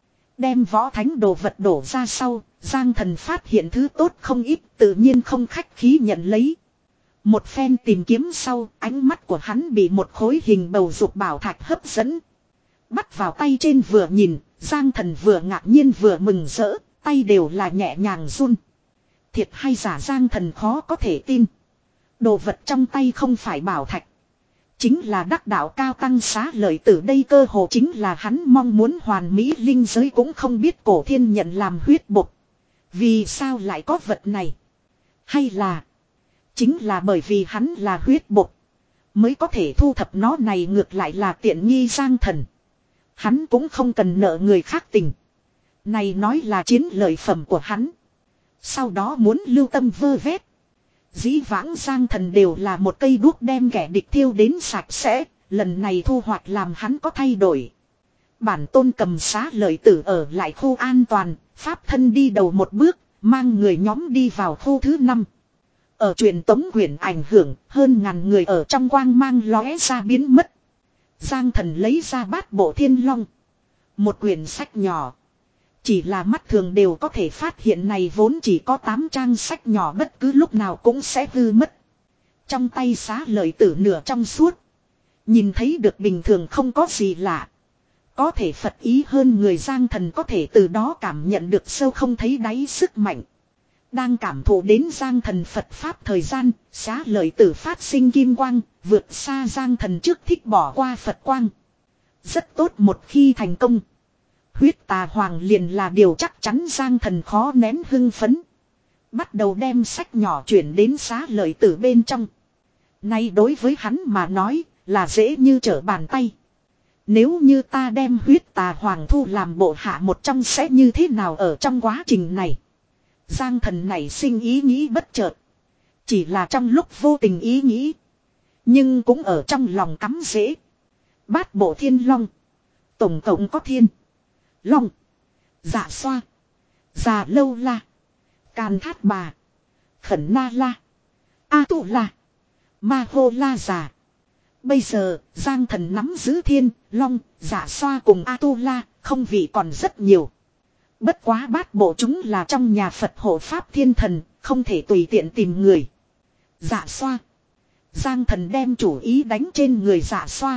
Speaker 1: Đem võ thánh đồ vật đổ ra sau, Giang Thần phát hiện thứ tốt không ít, tự nhiên không khách khí nhận lấy. Một phen tìm kiếm sau, ánh mắt của hắn bị một khối hình bầu dục bảo thạch hấp dẫn. Bắt vào tay trên vừa nhìn, Giang Thần vừa ngạc nhiên vừa mừng rỡ, tay đều là nhẹ nhàng run. Thiệt hay giả? Giang Thần khó có thể tin. Đồ vật trong tay không phải bảo thạch, chính là đắc đạo cao tăng xá lợi tử. Đây cơ hồ chính là hắn mong muốn hoàn mỹ linh giới. Cũng không biết Cổ Thiên nhận làm huyết bột, vì sao lại có vật này? Hay là chính là bởi vì hắn là huyết bột mới có thể thu thập nó? Này ngược lại là tiện nghi Giang Thần. Hắn cũng không cần nợ người khác tình. Này nói là chiến lợi phẩm của hắn, sau đó muốn lưu tâm vơ vét. Dĩ vãng Giang Thần đều là một cây đuốc đem kẻ địch thiêu đến sạch sẽ. Lần này thu hoạch làm hắn có thay đổi. Bản tôn cầm xá lợi tử ở lại khu an toàn. Pháp thân đi đầu một bước, mang người nhóm đi vào khu thứ năm. Ở truyền tống quyển ảnh hưởng, hơn ngàn người ở trong quang mang lóe ra biến mất. Giang Thần lấy ra Bát Bộ Thiên Long, một quyển sách nhỏ. Chỉ là mắt thường đều có thể phát hiện này vốn chỉ có tám trang sách nhỏ bất cứ lúc nào cũng sẽ hư mất. Trong tay xá lợi tử nửa trong suốt, nhìn thấy được bình thường không có gì lạ. Có thể Phật ý hơn người. Giang Thần có thể từ đó cảm nhận được sâu không thấy đáy sức mạnh. Đang cảm thụ đến Giang Thần Phật Pháp thời gian, xá lợi tử phát sinh kim quang, vượt xa Giang Thần trước thích bỏ qua Phật quang. Rất tốt, một khi thành công, huyết tà hoàng liền là điều chắc chắn. Giang Thần khó nén hưng phấn, bắt đầu đem sách nhỏ chuyển đến xá lợi tử bên trong. Nay đối với hắn mà nói là dễ như trở bàn tay. Nếu như ta đem huyết tà hoàng thu làm bộ hạ một trong sẽ như thế nào? Ở trong quá trình này, Giang Thần nảy sinh ý nghĩ bất chợt. Chỉ là trong lúc vô tình ý nghĩ, nhưng cũng ở trong lòng cắm rễ. Bát Bộ Thiên Long, tổng cộng có Thiên Long, Dạ Xoa, Già Lâu La, Càn Thát Bà, Khẩn Na La, A Tu La, Ma Hô La Già. Bây giờ Giang Thần nắm giữ Thiên Long, Dạ Xoa cùng A Tu La, không vị còn rất nhiều. Bất quá bát bộ chúng là trong nhà Phật hộ pháp thiên thần, không thể tùy tiện tìm người. Dạ Xoa, Giang Thần đem chủ ý đánh trên người Dạ Xoa.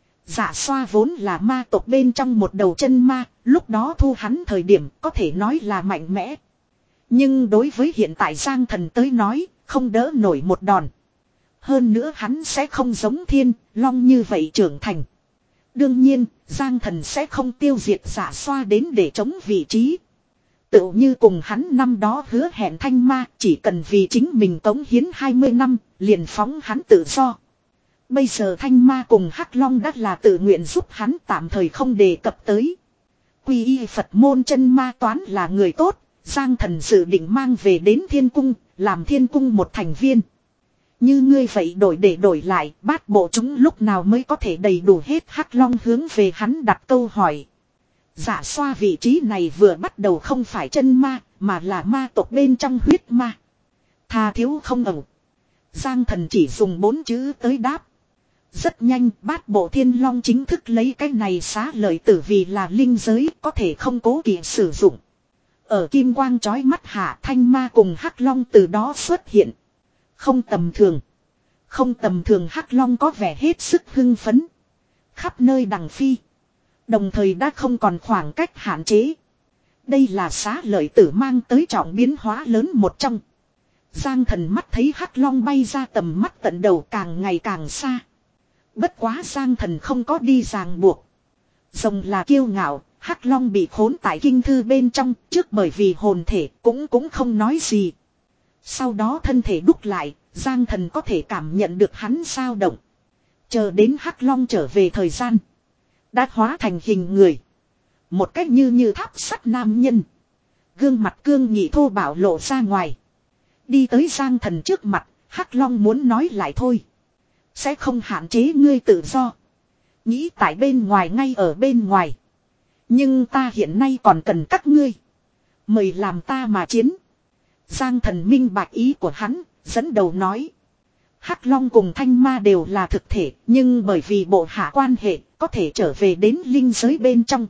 Speaker 1: Dạ Xoa vốn là ma tộc bên trong một đầu chân ma, lúc đó thu hắn thời điểm có thể nói là mạnh mẽ. Nhưng đối với hiện tại Giang Thần tới nói, không đỡ nổi một đòn. Hơn nữa hắn sẽ không giống Thiên Long như vậy trưởng thành. Đương nhiên, Giang Thần sẽ không tiêu diệt Dạ Xoa đến để chống vị trí. Tựu như cùng hắn năm đó hứa hẹn Thanh Ma, chỉ cần vì chính mình cống hiến hai mươi năm, liền phóng hắn tự do. Bây giờ Thanh Ma cùng Hắc Long đã là tự nguyện giúp hắn, tạm thời không đề cập tới. Quy y Phật môn chân ma toán là người tốt, Giang Thần dự định mang về đến Thiên Cung, làm Thiên Cung một thành viên. Như ngươi vậy đổi để đổi lại, bát bộ chúng lúc nào mới có thể đầy đủ hết? Hắc Long hướng về hắn đặt câu hỏi. Dạ Xoa vị trí này vừa bắt đầu không phải chân ma, mà là ma tộc bên trong huyết ma. Tha thiếu không ẩu. Giang Thần chỉ dùng bốn chữ tới đáp. Rất nhanh, bát bộ Thiên Long chính thức lấy cái này xá lợi tử vì là linh giới, có thể không cố kỵ sử dụng. Ở kim quang chói mắt hạ, Thanh Ma cùng Hắc Long từ đó xuất hiện. Không tầm thường. Không tầm thường. Hắc Long có vẻ hết sức hưng phấn. Khắp nơi đằng phi. Đồng thời đã không còn khoảng cách hạn chế. Đây là xá lợi tử mang tới trọng biến hóa lớn một trong. Giang Thần mắt thấy Hắc Long bay ra tầm mắt tận đầu càng ngày càng xa. Bất quá Giang Thần không có đi ràng buộc. Rồng là kiêu ngạo, Hắc Long bị khốn tại kinh thư bên trong, trước bởi vì hồn thể cũng cũng không nói gì. Sau đó thân thể đúc lại, Giang Thần có thể cảm nhận được hắn dao động. Chờ đến Hắc Long trở về thời gian, Đã hóa thành hình người. Một cách như như tháp sắt nam nhân. Gương mặt cương nghị thô bạo lộ ra ngoài. Đi tới Giang Thần trước mặt, Hắc Long muốn nói lại thôi. Sẽ không hạn chế ngươi tự do. Nghĩ tại bên ngoài ngay ở bên ngoài. Nhưng ta hiện nay còn cần các ngươi. Mời làm ta mà chiến. Giang Thần minh bạch ý của hắn, dẫn đầu nói. Hắc Long cùng Thanh Ma đều là thực thể, nhưng bởi vì bộ hạ quan hệ, có thể trở về đến linh giới bên trong.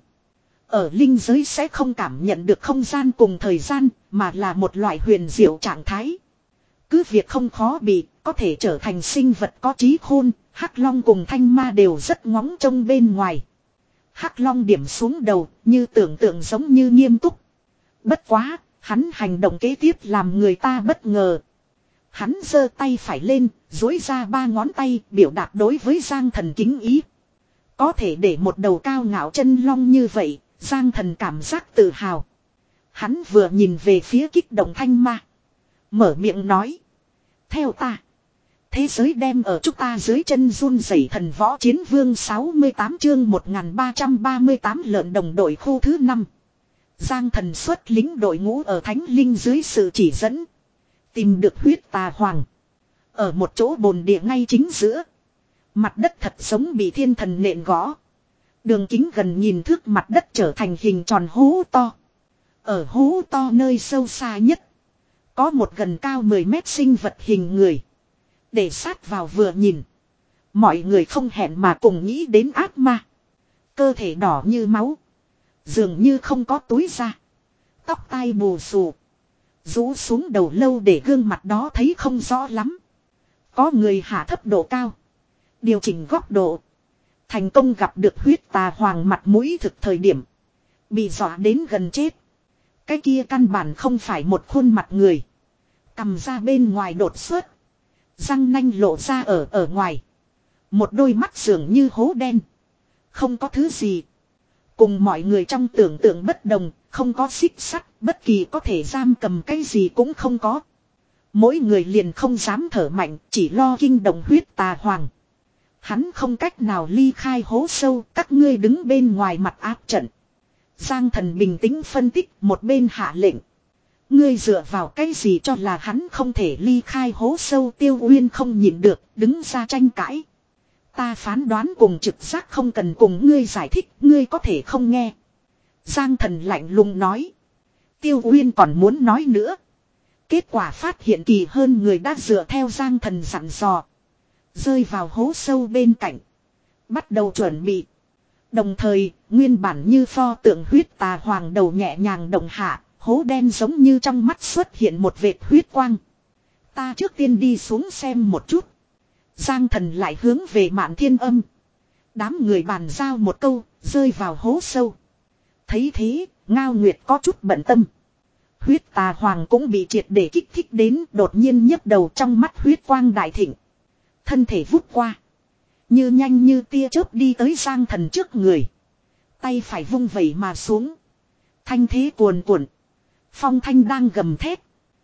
Speaker 1: Ở linh giới sẽ không cảm nhận được không gian cùng thời gian, mà là một loại huyền diệu trạng thái. Cứ việc không khó bị, có thể trở thành sinh vật có trí khôn, Hắc Long cùng Thanh Ma đều rất ngóng trông bên ngoài. Hắc Long điểm xuống đầu, như tưởng tượng giống như nghiêm túc. Bất quá, hắn hành động kế tiếp làm người ta bất ngờ. Hắn giơ tay phải lên, duỗi ra ba ngón tay, biểu đạt đối với Giang Thần kính ý. Có thể để một đầu cao ngạo chân long như vậy, Giang Thần cảm giác tự hào. Hắn vừa nhìn về phía kích động Thanh Ma. Mở miệng nói. Theo ta. Thế giới đem ở chúng ta dưới chân run rẩy. Thần võ chiến vương sáu mươi tám chương một nghìn ba trăm ba mươi tám lợn đồng đội khu thứ năm. Giang Thần xuất lính đội ngũ ở Thánh Linh dưới sự chỉ dẫn. Tìm được huyết tà hoàng. Ở một chỗ bồn địa ngay chính giữa. Mặt đất thật giống bị thiên thần nện gõ. Đường kính gần nhìn thước mặt đất trở thành hình tròn hố to. Ở hố to nơi sâu xa nhất. Có một gần cao mười mét sinh vật hình người. Để sát vào vừa nhìn. Mọi người không hẹn mà cùng nghĩ đến ác ma. Cơ thể đỏ như máu. Dường như không có túi da. Tóc tai bù xù. Rũ xuống đầu lâu để gương mặt đó thấy không rõ lắm. Có người hạ thấp độ cao. Điều chỉnh góc độ. Thành công gặp được huyết tà hoàng mặt mũi thực thời điểm. Bị dọa đến gần chết. Cái kia căn bản không phải một khuôn mặt người. Cầm ra bên ngoài đột xuất. Răng nanh lộ ra ở ở ngoài. Một đôi mắt dường như hố đen. Không có thứ gì. Cùng mọi người trong tưởng tượng bất đồng. Không có xích sắt. Bất kỳ có thể giam cầm cái gì cũng không có. Mỗi người liền không dám thở mạnh. Chỉ lo kinh động huyết tà hoàng. Hắn không cách nào ly khai hố sâu. Các ngươi đứng bên ngoài mặt áp trận. Giang Thần bình tĩnh phân tích. Một bên hạ lệnh. Ngươi dựa vào cái gì cho là hắn không thể ly khai hố sâu. Tiêu Uyên không nhịn được. Đứng ra tranh cãi. Ta phán đoán cùng trực giác không cần cùng ngươi giải thích. Ngươi có thể không nghe. Giang Thần lạnh lùng nói. Tiêu Uyên còn muốn nói nữa. Kết quả phát hiện kỳ hơn người đã dựa theo Giang Thần dặn dò. Rơi vào hố sâu bên cạnh. Bắt đầu chuẩn bị. Đồng thời, nguyên bản như pho tượng huyết tà hoàng đầu nhẹ nhàng động hạ. Hố đen giống như trong mắt xuất hiện một vệt huyết quang. Ta trước tiên đi xuống xem một chút. Giang Thần lại hướng về Mạn Thiên Âm. Đám người bàn giao một câu, rơi vào hố sâu. Thấy thế, Ngao Nguyệt có chút bận tâm. Huyết tà hoàng cũng bị triệt để kích thích đến, đột nhiên nhấc đầu trong mắt huyết quang đại thịnh. Thân thể vút qua. Như nhanh như tia chớp đi tới Giang Thần trước người. Tay phải vung vẩy mà xuống. Thanh thế cuồn cuộn. Phong thanh đang gầm thét.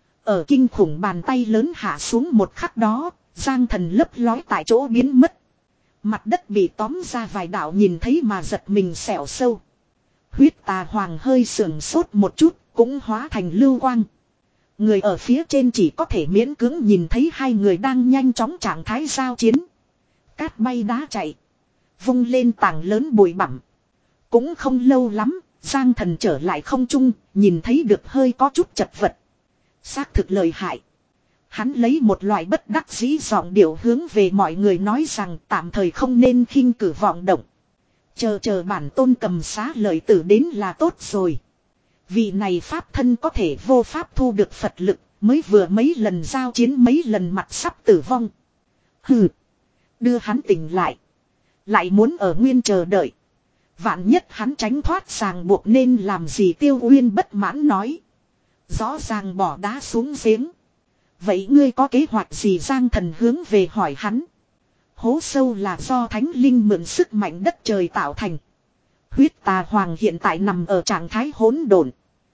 Speaker 1: Ở kinh khủng bàn tay lớn hạ xuống một khắc đó, Giang Thần lấp lói tại chỗ biến mất. Mặt đất bị tóm ra vài đạo nhìn thấy mà giật mình xẻo sâu. Huyết tà hoàng hơi sườn sốt một chút, cũng hóa thành lưu quang. Người ở phía trên chỉ có thể miễn cưỡng nhìn thấy hai người đang nhanh chóng trạng thái giao chiến. Cát bay đá chạy. Vung lên tảng lớn bụi bặm. Cũng không lâu lắm, Giang Thần trở lại không trung, nhìn thấy được hơi có chút chật vật. Xác thực lời hại. Hắn lấy một loại bất đắc dĩ giọng điệu hướng về mọi người nói rằng tạm thời không nên khinh cử vọng động. Chờ chờ bản tôn cầm xá lợi tử đến là tốt rồi. Vị này pháp thân có thể vô pháp thu được Phật lực, mới vừa mấy lần giao chiến mấy lần mặt sắp tử vong. Hừ. Đưa hắn tỉnh lại. Lại muốn ở nguyên chờ đợi. Vạn nhất hắn tránh thoát ràng buộc nên làm gì. Tiêu Uyên bất mãn nói. Rõ ràng bỏ đá xuống giếng. Vậy ngươi có kế hoạch gì? Giang Thần hướng về hỏi hắn. Hố sâu là do thánh linh mượn sức mạnh đất trời tạo thành. Huyết tà hoàng hiện tại nằm ở trạng thái hỗn độn.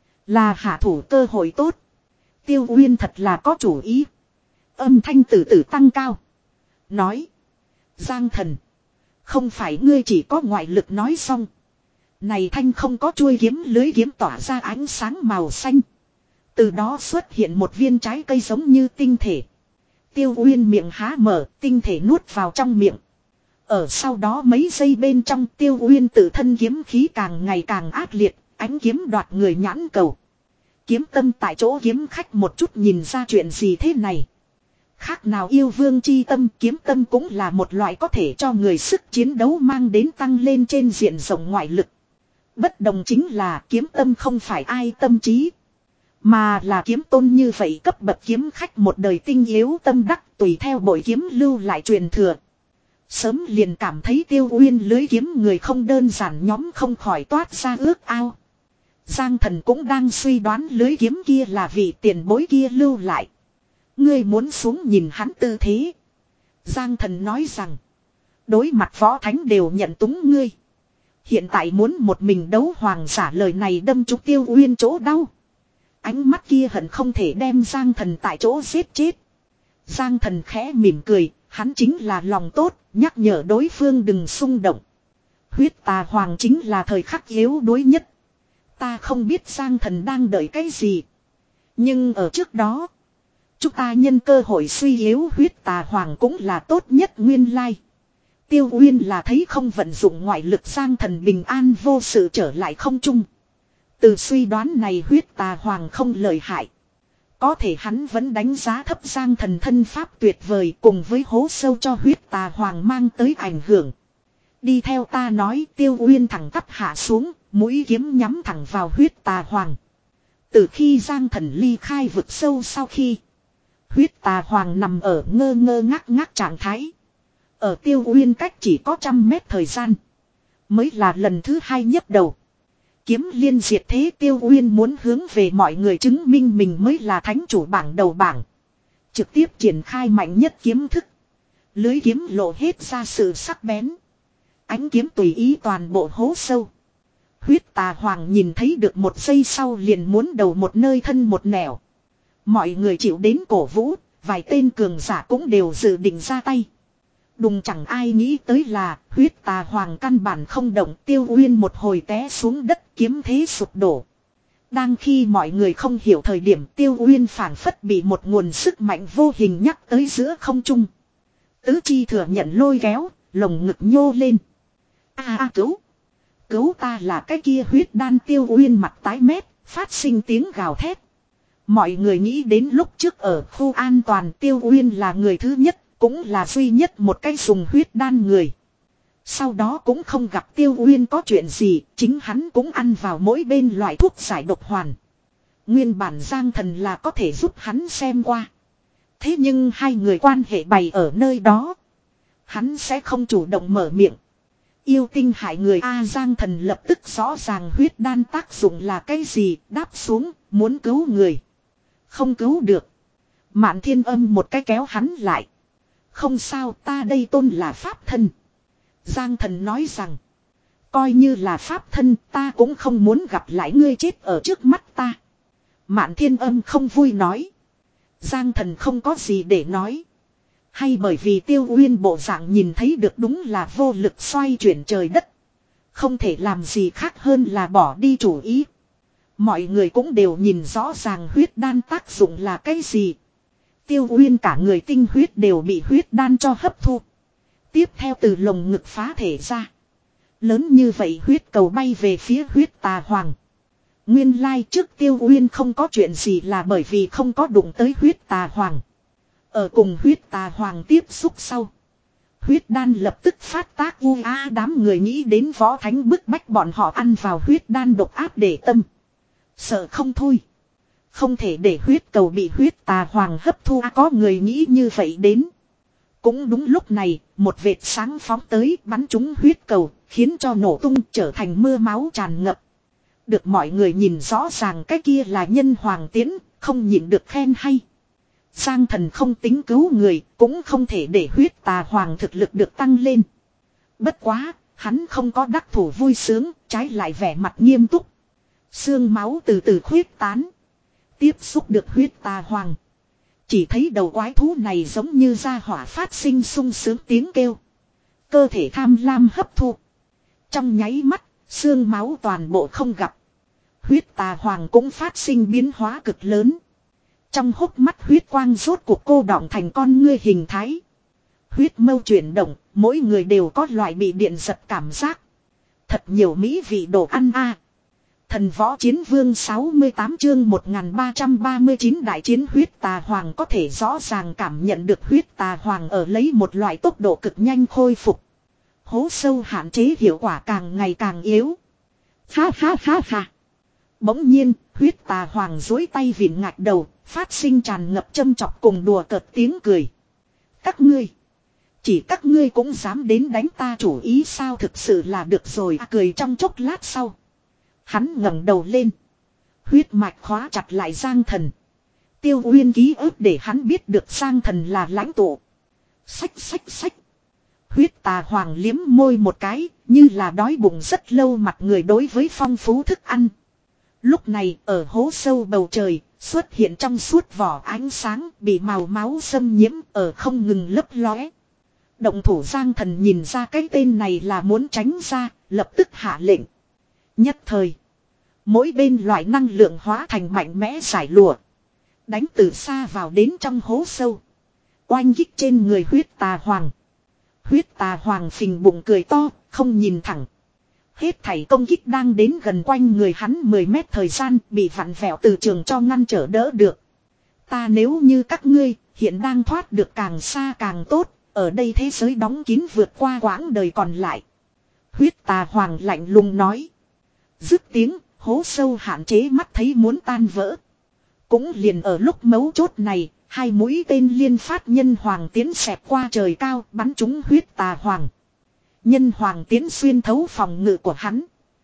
Speaker 1: Là hạ thủ cơ hội tốt. Tiêu Uyên thật là có chủ ý. Âm thanh từ từ tăng cao. Nói. Giang Thần. Không phải ngươi chỉ có ngoại lực nói xong. Này thanh không có chuôi kiếm lưới kiếm tỏa ra ánh sáng màu xanh. Từ đó xuất hiện một viên trái cây giống như tinh thể. Tiêu Uyên miệng há mở, tinh thể nuốt vào trong miệng. Ở sau đó mấy giây bên trong Tiêu Uyên tự thân kiếm khí càng ngày càng ác liệt, ánh kiếm đoạt người nhãn cầu. Kiếm tâm tại chỗ kiếm khách một chút nhìn ra chuyện gì thế này. Khác nào yêu vương chi tâm, kiếm tâm cũng là một loại có thể cho người sức chiến đấu mang đến tăng lên trên diện rộng ngoại lực. Bất đồng chính là kiếm tâm không phải ai tâm trí. Mà là kiếm tôn như vậy cấp bậc kiếm khách một đời tinh yếu tâm đắc tùy theo bội kiếm lưu lại truyền thừa. Sớm liền cảm thấy Tiêu Uyên lưới kiếm người không đơn giản nhóm không khỏi toát ra ước ao. Giang Thần cũng đang suy đoán lưới kiếm kia là vị tiền bối kia lưu lại. Ngươi muốn xuống nhìn hắn tư thế. Giang Thần nói rằng. Đối mặt võ thánh đều nhận túng ngươi. Hiện tại muốn một mình đấu hoàng giả lời này đâm trúng Tiêu Uyên chỗ đau. Ánh mắt kia hận không thể đem Giang Thần tại chỗ giết chết. Giang Thần khẽ mỉm cười. Hắn chính là lòng tốt. Nhắc nhở đối phương đừng xung động. Huyết tà hoàng chính là thời khắc yếu đuối nhất. Ta không biết Giang Thần đang đợi cái gì. Nhưng ở trước đó. Chúng ta nhân cơ hội suy yếu huyết tà hoàng cũng là tốt nhất nguyên lai. Tiêu Uyên là thấy không vận dụng ngoại lực Giang Thần bình an vô sự trở lại không trung. Từ suy đoán này huyết tà hoàng không lợi hại. Có thể hắn vẫn đánh giá thấp Giang Thần thân pháp tuyệt vời cùng với hố sâu cho huyết tà hoàng mang tới ảnh hưởng. Đi theo ta nói Tiêu Uyên thẳng tắp hạ xuống, mũi kiếm nhắm thẳng vào huyết tà hoàng. Từ khi Giang Thần ly khai vực sâu sau khi huyết tà hoàng nằm ở ngơ ngơ ngác ngác trạng thái. Ở Tiêu Uyên cách chỉ có trăm mét thời gian. Mới là lần thứ hai nhấp đầu. Kiếm liên diệt thế Tiêu Uyên muốn hướng về mọi người chứng minh mình mới là thánh chủ bảng đầu bảng. Trực tiếp triển khai mạnh nhất kiếm thức. Lưới kiếm lộ hết ra sự sắc bén. Ánh kiếm tùy ý toàn bộ hố sâu. Huyết tà hoàng nhìn thấy được một giây sau liền muốn đầu một nơi thân một nẻo. Mọi người chịu đến cổ vũ, vài tên cường giả cũng đều dự định ra tay. Đùng chẳng ai nghĩ tới là huyết tà hoàng căn bản không động Tiêu Uyên một hồi té xuống đất kiếm thế sụp đổ. Đang khi mọi người không hiểu thời điểm Tiêu Uyên phản phất bị một nguồn sức mạnh vô hình nhắc tới giữa không trung. Tứ chi thừa nhận lôi kéo, lồng ngực nhô lên. A a cứu! Cứu ta là cái kia huyết đan Tiêu Uyên mặt tái mét, phát sinh tiếng gào thét. Mọi người nghĩ đến lúc trước ở khu an toàn Tiêu Uyên là người thứ nhất, cũng là duy nhất một cái dùng huyết đan người. Sau đó cũng không gặp Tiêu Uyên có chuyện gì, chính hắn cũng ăn vào mỗi bên loại thuốc giải độc hoàn. Nguyên bản Giang Thần là có thể giúp hắn xem qua. Thế nhưng hai người quan hệ bày ở nơi đó. Hắn sẽ không chủ động mở miệng. Yêu tinh hại người A Giang Thần lập tức rõ ràng huyết đan tác dụng là cái gì, đáp xuống, muốn cứu người. Không cứu được. Mạn Thiên Âm một cái kéo hắn lại. Không sao, ta đây tôn là pháp thân. Giang Thần nói rằng. Coi như là pháp thân, ta cũng không muốn gặp lại ngươi chết ở trước mắt ta. Mạn Thiên Âm không vui nói. Giang Thần không có gì để nói. Hay bởi vì Tiêu Uyên bộ dạng nhìn thấy được đúng là vô lực xoay chuyển trời đất. Không thể làm gì khác hơn là bỏ đi chủ ý. Mọi người cũng đều nhìn rõ ràng huyết đan tác dụng là cái gì. Tiêu Uyên cả người tinh huyết đều bị huyết đan cho hấp thu. Tiếp theo từ lồng ngực phá thể ra. Lớn như vậy huyết cầu bay về phía huyết tà hoàng. Nguyên lai trước Tiêu Uyên không có chuyện gì là bởi vì không có đụng tới huyết tà hoàng. Ở cùng huyết tà hoàng tiếp xúc sau. Huyết đan lập tức phát tác u a đám người nghĩ đến võ thánh bức bách bọn họ ăn vào huyết đan độc áp để tâm. Sợ không thôi. Không thể để huyết cầu bị huyết tà hoàng hấp thu à, có người nghĩ như vậy đến. Cũng đúng lúc này, một vệt sáng phóng tới bắn trúng huyết cầu, khiến cho nổ tung trở thành mưa máu tràn ngập. Được mọi người nhìn rõ ràng cái kia là nhân hoàng tiến, không nhịn được khen hay. Giang Thần không tính cứu người, cũng không thể để huyết tà hoàng thực lực được tăng lên. Bất quá, hắn không có đắc thủ vui sướng, trái lại vẻ mặt nghiêm túc. Xương máu từ từ khuyết tán. Tiếp xúc được huyết tà hoàng. Chỉ thấy đầu quái thú này giống như ra hỏa phát sinh sung sướng tiếng kêu. Cơ thể tham lam hấp thu. Trong nháy mắt, xương máu toàn bộ không gặp. Huyết tà hoàng cũng phát sinh biến hóa cực lớn. Trong hốc mắt huyết quang rốt cuộc cô đọng thành con ngươi hình thái. Huyết mâu chuyển động, mỗi người đều có loại bị điện giật cảm giác. Thật nhiều mỹ vị đồ ăn a. Thần võ chiến vương sáu mươi tám chương một nghìn ba trăm ba mươi chín đại chiến huyết tà hoàng có thể rõ ràng cảm nhận được huyết tà hoàng ở lấy một loại tốc độ cực nhanh khôi phục. Hố sâu hạn chế hiệu quả càng ngày càng yếu. Ha ha ha ha. Bỗng nhiên, huyết tà hoàng dối tay vịn ngạch đầu, phát sinh tràn ngập châm chọc cùng đùa cợt tiếng cười. Các ngươi, chỉ các ngươi cũng dám đến đánh ta chủ ý sao, thực sự là được rồi à, cười trong chốc lát sau. Hắn ngẩng đầu lên. Huyết mạch khóa chặt lại Giang Thần. Tiêu Uyên ký ức để hắn biết được Giang Thần là lãnh tụ. Xách xách xách. Huyết tà hoàng liếm môi một cái, như là đói bụng rất lâu mặt người đối với phong phú thức ăn. Lúc này ở hố sâu bầu trời, xuất hiện trong suốt vỏ ánh sáng bị màu máu xâm nhiễm ở không ngừng lấp lóe. Động thủ Giang Thần nhìn ra cái tên này là muốn tránh ra, lập tức hạ lệnh. Nhất thời, mỗi bên loại năng lượng hóa thành mạnh mẽ giải lụa. Đánh từ xa vào đến trong hố sâu. Oanh kích trên người huyết tà hoàng. Huyết tà hoàng phình bụng cười to, không nhìn thẳng. Hết thảy công kích đang đến gần quanh người hắn mười mét thời gian bị vặn vẹo từ trường cho ngăn trở đỡ được. Ta nếu như các ngươi, hiện đang thoát được càng xa càng tốt, ở đây thế giới đóng kín vượt qua quãng đời còn lại. Huyết tà hoàng lạnh lùng nói. Dứt tiếng, hố sâu hạn chế mắt thấy muốn tan vỡ. Cũng liền ở lúc mấu chốt này, hai mũi tên liên phát nhân hoàng tiến xẹt qua trời cao bắn trúng huyết tà hoàng. Nhân hoàng tiến xuyên thấu phòng ngự của hắn.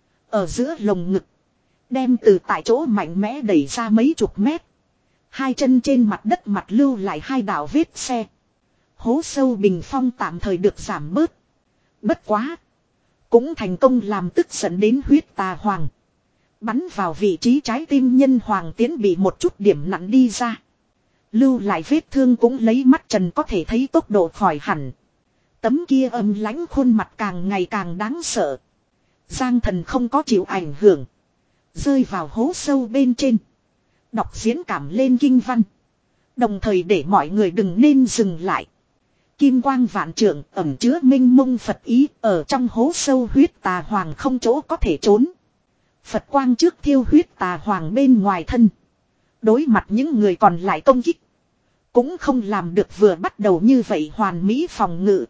Speaker 1: Ở giữa lồng ngực. Đem từ tại chỗ mạnh mẽ đẩy ra mấy chục mét. Hai chân trên mặt đất mặt lưu lại hai đạo vết xe. Hố sâu bình phong tạm thời được giảm bớt. Bất quá. Cũng thành công làm tức giận đến huyết tà hoàng. Bắn vào vị trí trái tim nhân hoàng tiến bị một chút điểm nặng đi ra. Lưu lại vết thương cũng lấy mắt trần có thể thấy tốc độ khỏi hẳn. Tấm kia âm lãnh khuôn mặt càng ngày càng đáng sợ. Giang Thần không có chịu ảnh hưởng. Rơi vào hố sâu bên trên. Đọc diễn cảm lên kinh văn. Đồng thời để mọi người đừng nên dừng lại. Kim quang vạn trượng ẩn chứa minh mông Phật ý ở trong hố sâu huyết tà hoàng không chỗ có thể trốn. Phật quang trước thiêu huyết tà hoàng bên ngoài thân. Đối mặt những người còn lại công kích. Cũng không làm được vừa bắt đầu như vậy hoàn mỹ phòng ngự.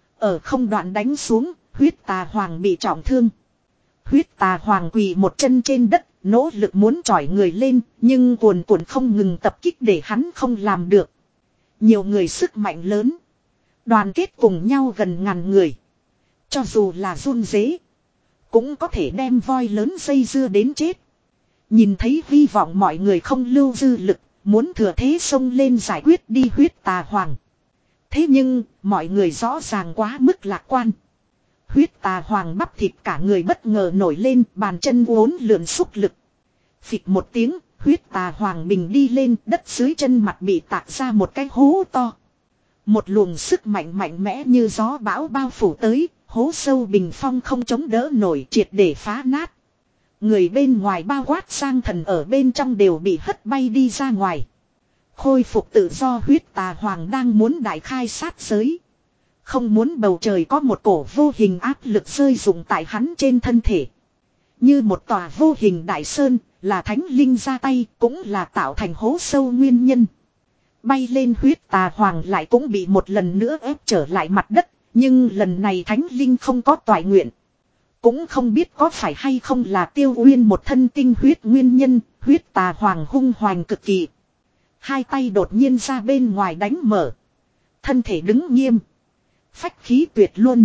Speaker 1: Ở không đoạn đánh xuống, huyết tà hoàng bị trọng thương. Huyết tà hoàng quỳ một chân trên đất, nỗ lực muốn chỏi người lên, nhưng cuồn cuộn không ngừng tập kích để hắn không làm được. Nhiều người sức mạnh lớn. Đoàn kết cùng nhau gần ngàn người. Cho dù là run dế, cũng có thể đem voi lớn dây dưa đến chết. Nhìn thấy hy vọng mọi người không lưu dư lực, muốn thừa thế xông lên giải quyết đi huyết tà hoàng. Thế nhưng, mọi người rõ ràng quá mức lạc quan. Huyết tà hoàng bắp thịt cả người bất ngờ nổi lên, bàn chân uốn lượn xúc lực. Phịch một tiếng, huyết tà hoàng bình đi lên, đất dưới chân mặt bị tạc ra một cái hố to. Một luồng sức mạnh mạnh mẽ như gió bão bao phủ tới, hố sâu bình phong không chống đỡ nổi, triệt để phá nát. Người bên ngoài bao quát Giang Thần ở bên trong đều bị hất bay đi ra ngoài. Khôi phục tự do huyết tà hoàng đang muốn đại khai sát giới. Không muốn bầu trời có một cổ vô hình áp lực rơi rụng tại hắn trên thân thể. Như một tòa vô hình đại sơn, là thánh linh ra tay, cũng là tạo thành hố sâu nguyên nhân. Bay lên huyết tà hoàng lại cũng bị một lần nữa ép trở lại mặt đất, nhưng lần này thánh linh không có toại nguyện. Cũng không biết có phải hay không là Tiêu Uyên một thân tinh huyết nguyên nhân, huyết tà hoàng hung hoành cực kỳ. Hai tay đột nhiên ra bên ngoài đánh mở. Thân thể đứng nghiêm. Phách khí tuyệt luôn.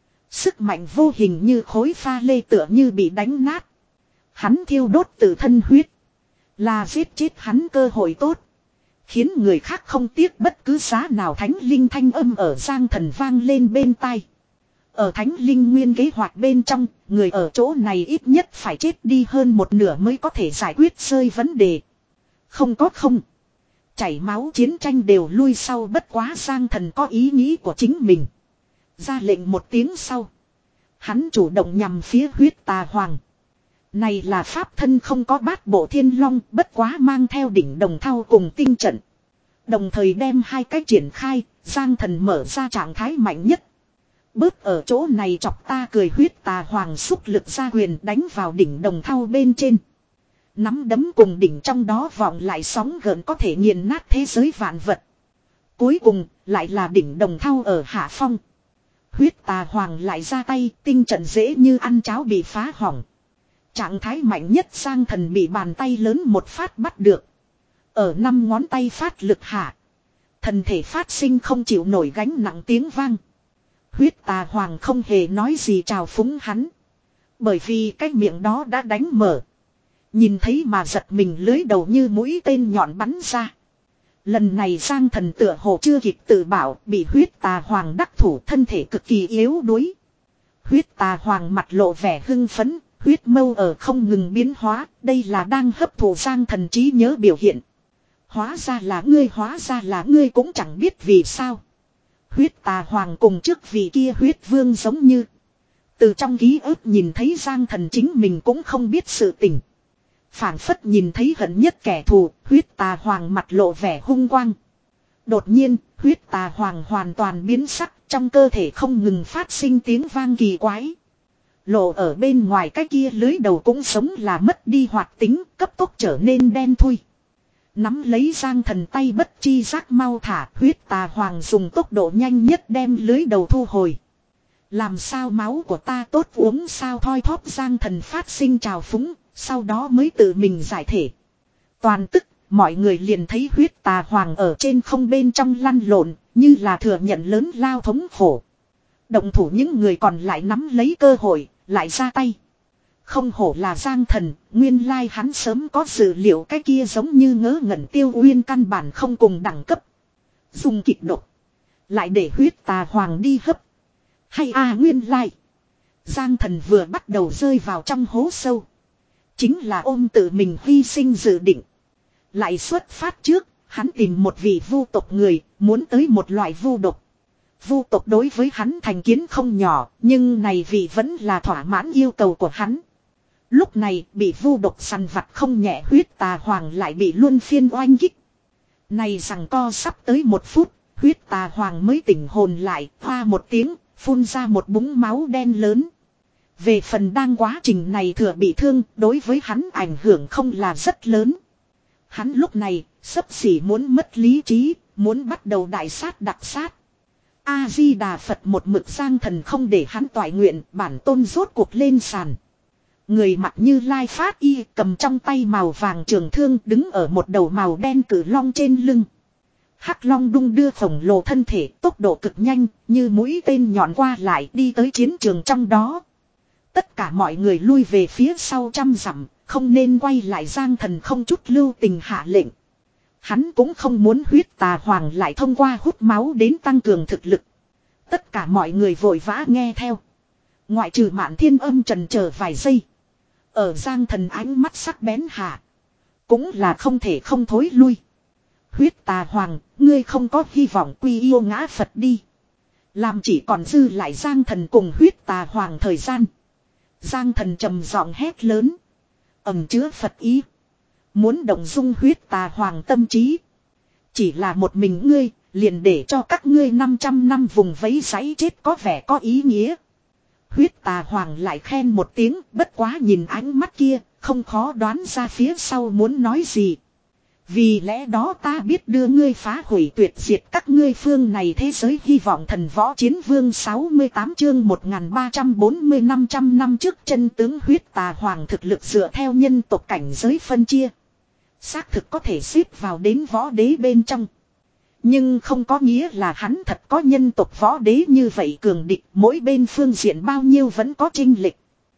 Speaker 1: Sức mạnh vô hình như khối pha lê tựa như bị đánh nát. Hắn thiêu đốt tự thân huyết. Là giết chết hắn cơ hội tốt. Khiến người khác không tiếc bất cứ giá nào thánh linh thanh âm ở Giang Thần vang lên bên tai. Ở thánh linh nguyên kế hoạch bên trong, người ở chỗ này ít nhất phải chết đi hơn một nửa mới có thể giải quyết rơi vấn đề. Không có không. Chảy máu chiến tranh đều lui sau bất quá Giang Thần có ý nghĩ của chính mình. Ra lệnh một tiếng sau. Hắn chủ động nhằm phía huyết tà hoàng. Này là pháp thân không có bát bộ thiên long, bất quá mang theo đỉnh đồng thau cùng tinh trận. Đồng thời đem hai cái triển khai, Giang Thần mở ra trạng thái mạnh nhất. Bớt ở chỗ này chọc ta cười, huyết tà hoàng xúc lực ra quyền đánh vào đỉnh đồng thau bên trên. Nắm đấm cùng đỉnh trong đó vọng lại sóng gợn có thể nghiền nát thế giới vạn vật. Cuối cùng lại là đỉnh đồng thau ở hạ phong. Huyết tà hoàng lại ra tay, tinh trận dễ như ăn cháo bị phá hỏng. Trạng thái mạnh nhất Giang Thần bị bàn tay lớn một phát bắt được. Ở năm ngón tay phát lực hạ. Thần thể phát sinh không chịu nổi gánh nặng tiếng vang. Huyết tà hoàng không hề nói gì chào phúng hắn. Bởi vì cái miệng đó đã đánh mở. Nhìn thấy mà giật mình, lưới đầu như mũi tên nhọn bắn ra. Lần này Giang Thần tựa hồ chưa kịp tự bảo, bị huyết tà hoàng đắc thủ, thân thể cực kỳ yếu đuối. Huyết tà hoàng mặt lộ vẻ hưng phấn, huyết mâu ở không ngừng biến hóa, đây là đang hấp thụ Giang Thần trí nhớ biểu hiện. Hóa ra là ngươi, hóa ra là ngươi, cũng chẳng biết vì sao. Huyết tà hoàng cùng trước vị kia huyết vương giống như. Từ trong ký ức nhìn thấy Giang Thần chính mình cũng không biết sự tình. Phảng phất nhìn thấy hận nhất kẻ thù, huyết tà hoàng mặt lộ vẻ hung quang. Đột nhiên, huyết tà hoàng hoàn toàn biến sắc, trong cơ thể không ngừng phát sinh tiếng vang kỳ quái. Lộ ở bên ngoài cái kia lưới đầu cũng sống là mất đi hoạt tính, cấp tốc trở nên đen thui. Nắm lấy Giang Thần tay bất chi giác mau thả, huyết tà hoàng dùng tốc độ nhanh nhất đem lưới đầu thu hồi. Làm sao máu của ta tốt uống sao, thoi thóp Giang Thần phát sinh trào phúng, sau đó mới tự mình giải thể. Toàn tức, mọi người liền thấy huyết tà hoàng ở trên không bên trong lăn lộn, như là thừa nhận lớn lao thống khổ. Động thủ những người còn lại nắm lấy cơ hội, lại ra tay. Không hổ là Giang Thần, nguyên lai hắn sớm có dự liệu, cái kia giống như ngớ ngẩn Tiêu Uyên căn bản không cùng đẳng cấp. Dùng kịch độc, lại để huyết tà hoàng đi hấp. Hay à, nguyên lai Giang Thần vừa bắt đầu rơi vào trong hố sâu, chính là ôm tự mình hy sinh dự định. Lại xuất phát trước, hắn tìm một vị vu tộc người, muốn tới một loại vu độc. Vu tộc đối với hắn thành kiến không nhỏ, nhưng này vị vẫn là thỏa mãn yêu cầu của hắn. Lúc này bị vu độc săn vặt không nhẹ, huyết tà hoàng lại bị luân phiên oanh kích. Này rằng co sắp tới một phút, huyết tà hoàng mới tỉnh hồn lại, hoa một tiếng, phun ra một búng máu đen lớn. Về phần đang quá trình này thừa bị thương, đối với hắn ảnh hưởng không là rất lớn. Hắn lúc này, xấp xỉ muốn mất lý trí, muốn bắt đầu đại sát đặc sát. A-di-đà Phật, một mực Giang Thần không để hắn toại nguyện, bản tôn rốt cuộc lên sàn. Người mặc Như Lai Phát Y, cầm trong tay màu vàng trường thương, đứng ở một đầu màu đen cử long trên lưng. Hắc long đung đưa khổng lồ thân thể, tốc độ cực nhanh, như mũi tên nhọn qua lại đi tới chiến trường trong đó. Tất cả mọi người lui về phía sau trăm dặm, không nên quay lại. Giang Thần không chút lưu tình hạ lệnh. Hắn cũng không muốn huyết tà hoàng lại thông qua hút máu đến tăng cường thực lực. Tất cả mọi người vội vã nghe theo. Ngoại trừ Mạn Thiên Âm trần chờ vài giây. Ở Giang Thần ánh mắt sắc bén hạ, cũng là không thể không thối lui. Huyết tà hoàng, ngươi không có hy vọng quy yêu ngã Phật đi. Làm chỉ còn dư lại Giang Thần cùng huyết tà hoàng thời gian. Giang Thần trầm giọng hét lớn, ẩn chứa Phật ý, muốn động dung huyết tà hoàng tâm trí. Chỉ là một mình ngươi, liền để cho các ngươi năm trăm năm vùng vẫy giấy chết có vẻ có ý nghĩa. Huyết tà hoàng lại khen một tiếng, bất quá nhìn ánh mắt kia, không khó đoán ra phía sau muốn nói gì. Vì lẽ đó ta biết đưa ngươi phá hủy tuyệt diệt các ngươi phương này thế giới hy vọng. Thần Võ Chiến Vương sáu mươi tám chương một nghìn ba trăm bốn mươi năm trăm năm trước chân tướng huyết tà hoàng thực lực dựa theo nhân tộc cảnh giới phân chia. Xác thực có thể xếp vào đến võ đế bên trong. Nhưng không có nghĩa là hắn thật có nhân tộc võ đế như vậy cường địch, mỗi bên phương diện bao nhiêu vẫn có chênh lệch.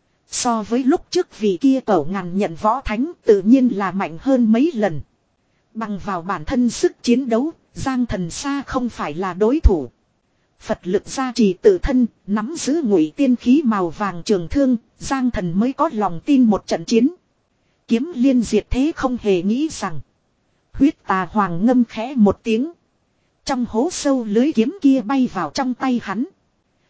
Speaker 1: So với lúc trước vì kia cẩu ngàn nhận võ thánh tự nhiên là mạnh hơn mấy lần. Bằng vào bản thân sức chiến đấu, Giang Thần xa không phải là đối thủ. Phật lực gia trì tự thân, nắm giữ ngụy tiên khí màu vàng trường thương, Giang Thần mới có lòng tin một trận chiến. Kiếm liên diệt thế không hề nghĩ rằng. Huyết tà hoàng ngâm khẽ một tiếng. Trong hố sâu lưới kiếm kia bay vào trong tay hắn.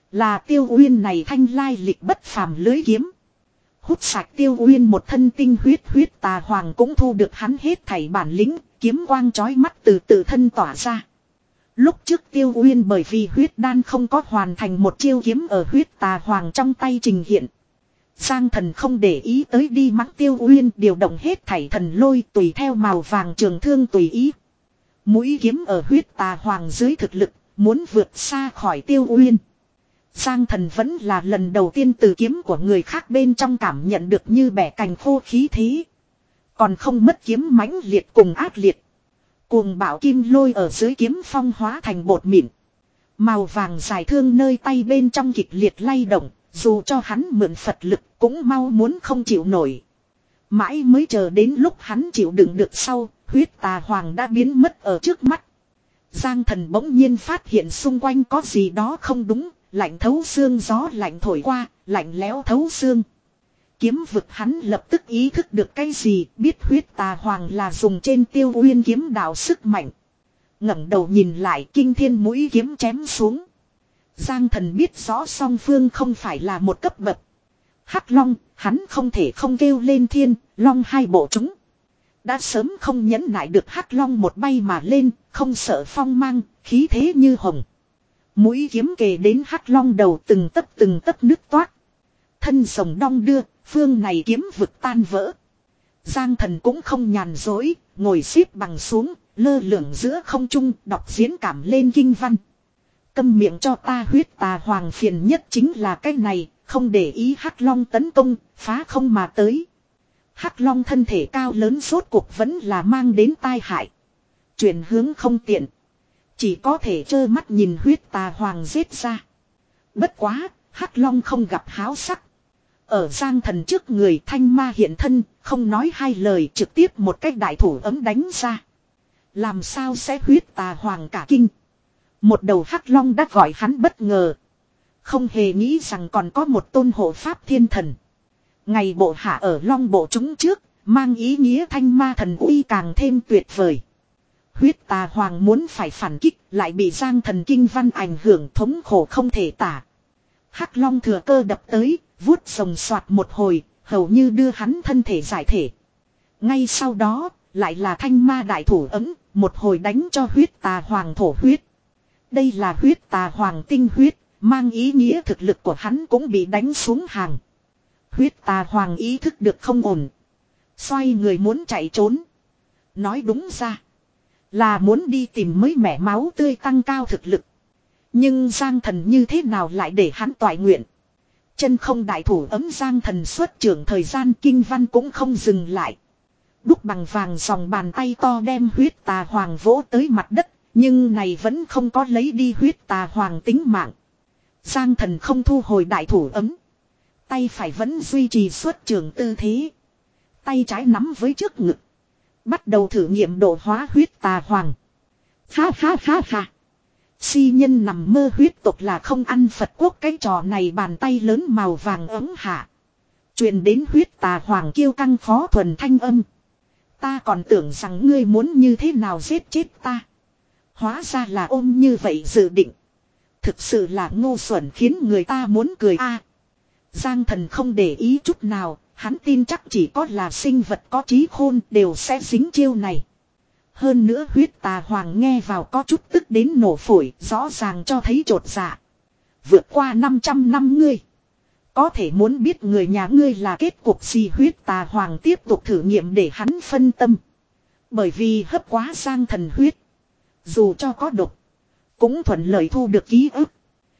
Speaker 1: Là Tiêu Uyên này thanh lai lịch bất phàm lưới kiếm. Hút sạch Tiêu Uyên một thân tinh huyết, huyết tà hoàng cũng thu được hắn hết thảy bản lĩnh, kiếm quang chói mắt từ tự thân tỏa ra. Lúc trước Tiêu Uyên bởi vì huyết đan không có hoàn thành một chiêu kiếm ở huyết tà hoàng trong tay trình hiện. Giang Thần không để ý tới đi mắng Tiêu Uyên, điều động hết thảy thần lôi tùy theo màu vàng trường thương tùy ý. Mũi kiếm ở huyết tà hoàng dưới thực lực, muốn vượt xa khỏi Tiêu Uyên. Giang Thần vẫn là lần đầu tiên từ kiếm của người khác bên trong cảm nhận được như bẻ cành khô khí thế. Còn không mất kiếm mãnh liệt cùng ác liệt. Cuồng bạo kim lôi ở dưới kiếm phong hóa thành bột mịn. Màu vàng dài thương nơi tay bên trong kịch liệt lay động, dù cho hắn mượn Phật lực cũng mau muốn không chịu nổi. Mãi mới chờ đến lúc hắn chịu đựng được sau, huyết tà hoàng đã biến mất ở trước mắt. Giang Thần bỗng nhiên phát hiện xung quanh có gì đó không đúng, lạnh thấu xương, gió lạnh thổi qua, lạnh lẽo thấu xương. Kiếm vực hắn lập tức ý thức được cái gì, biết huyết tà hoàng là dùng trên Tiêu Uyên kiếm đạo sức mạnh. Ngẩng đầu nhìn lại, kinh thiên mũi kiếm chém xuống. Giang Thần biết rõ song phương không phải là một cấp bậc. Hắc Long, hắn không thể không kêu lên thiên, long hai bộ chúng. Đã sớm không nhẫn nại được Hắc Long một bay mà lên, không sợ phong mang, khí thế như hồng. Mũi kiếm kề đến Hắc Long đầu từng tấc từng tấc nứt toát. Thân rồng đong đưa, phương này kiếm vực tan vỡ. Giang Thần cũng không nhàn dối, ngồi xếp bằng xuống, lơ lửng giữa không trung, đọc diễn cảm lên kinh văn. Câm miệng cho ta, huyết tà hoàng phiền nhất chính là cái này, không để ý Hắc Long tấn công, phá không mà tới. Hắc Long thân thể cao lớn rốt cuộc vẫn là mang đến tai hại. Chuyển hướng không tiện. Chỉ có thể trơ mắt nhìn huyết tà hoàng giết ra. Bất quá, Hắc Long không gặp háo sắc. Ở Giang Thần trước người thanh ma hiện thân, không nói hai lời trực tiếp một cách đại thủ ấm đánh ra. Làm sao sẽ huyết tà hoàng cả kinh. Một đầu Hắc Long đã gọi hắn bất ngờ. Không hề nghĩ rằng còn có một tôn hộ pháp thiên thần. Ngày bộ hạ ở Long bộ chúng trước, mang ý nghĩa thanh ma thần uy càng thêm tuyệt vời. Huyết tà hoàng muốn phải phản kích, lại bị Giang Thần kinh văn ảnh hưởng, thống khổ không thể tả. Hắc Long thừa cơ đập tới, vuốt rồng soạt một hồi, hầu như đưa hắn thân thể giải thể. Ngay sau đó, lại là thanh ma đại thủ ấm, một hồi đánh cho huyết tà hoàng thổ huyết. Đây là huyết tà hoàng tinh huyết, mang ý nghĩa thực lực của hắn cũng bị đánh xuống hàng. Huyết tà hoàng ý thức được không ổn. Xoay người muốn chạy trốn. Nói đúng ra, là muốn đi tìm mới mẻ máu tươi tăng cao thực lực. Nhưng Giang Thần như thế nào lại để hắn toại nguyện. Chân không đại thủ ấm Giang Thần xuất trưởng thời gian, kinh văn cũng không dừng lại. Đúc bằng vàng dòng bàn tay to đem huyết tà hoàng vỗ tới mặt đất. Nhưng này vẫn không có lấy đi huyết tà hoàng tính mạng. Giang Thần không thu hồi đại thủ ấm. Tay phải vẫn duy trì xuất trưởng tư thế. Tay trái nắm với trước ngực. Bắt đầu thử nghiệm độ hóa huyết tà hoàng. Ha ha ha ha. Si nhân nằm mơ, huyết tộc là không ăn Phật quốc, cái trò này bàn tay lớn màu vàng ấm hạ. Truyền đến huyết tà hoàng kiêu căng khó thuần thanh âm. Ta còn tưởng rằng ngươi muốn như thế nào giết chết ta. Hóa ra là ôm như vậy dự định. Thực sự là ngu xuẩn, khiến người ta muốn cười a. Giang Thần không để ý chút nào, hắn tin chắc chỉ có là sinh vật có trí khôn đều sẽ dính chiêu này. Hơn nữa huyết tà hoàng nghe vào có chút tức đến nổ phổi, rõ ràng cho thấy chột dạ. Vượt qua năm trăm năm ngươi. Có thể muốn biết người nhà ngươi là kết cục gì, huyết tà hoàng tiếp tục thử nghiệm để hắn phân tâm. Bởi vì hấp quá Giang Thần huyết. Dù cho có độc, cũng thuận lợi thu được ký ức.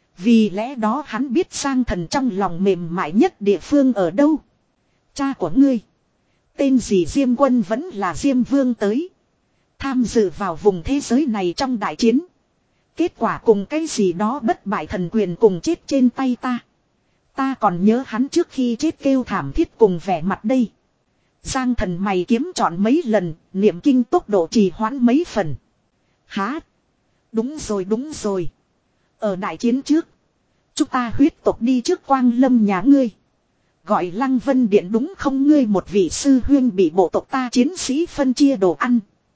Speaker 1: Vì lẽ đó hắn biết Giang Thần trong lòng mềm mại nhất địa phương ở đâu. Cha của ngươi, tên gì Diêm Quân vẫn là Diêm Vương tới. Tham dự vào vùng thế giới này trong đại chiến. Kết quả cùng cái gì đó bất bại thần quyền cùng chết trên tay ta. Ta còn nhớ hắn trước khi chết kêu thảm thiết cùng vẻ mặt đây. Giang Thần mày kiếm chọn mấy lần, niệm kinh tốc độ trì hoãn mấy phần. Hả? Đúng rồi đúng rồi. Ở đại chiến trước, chúng ta huyết tộc đi trước Quang Lâm nhà ngươi. Gọi Lăng Vân Điện đúng không, ngươi một vị sư huyên bị bộ tộc ta chiến sĩ phân chia đồ ăn.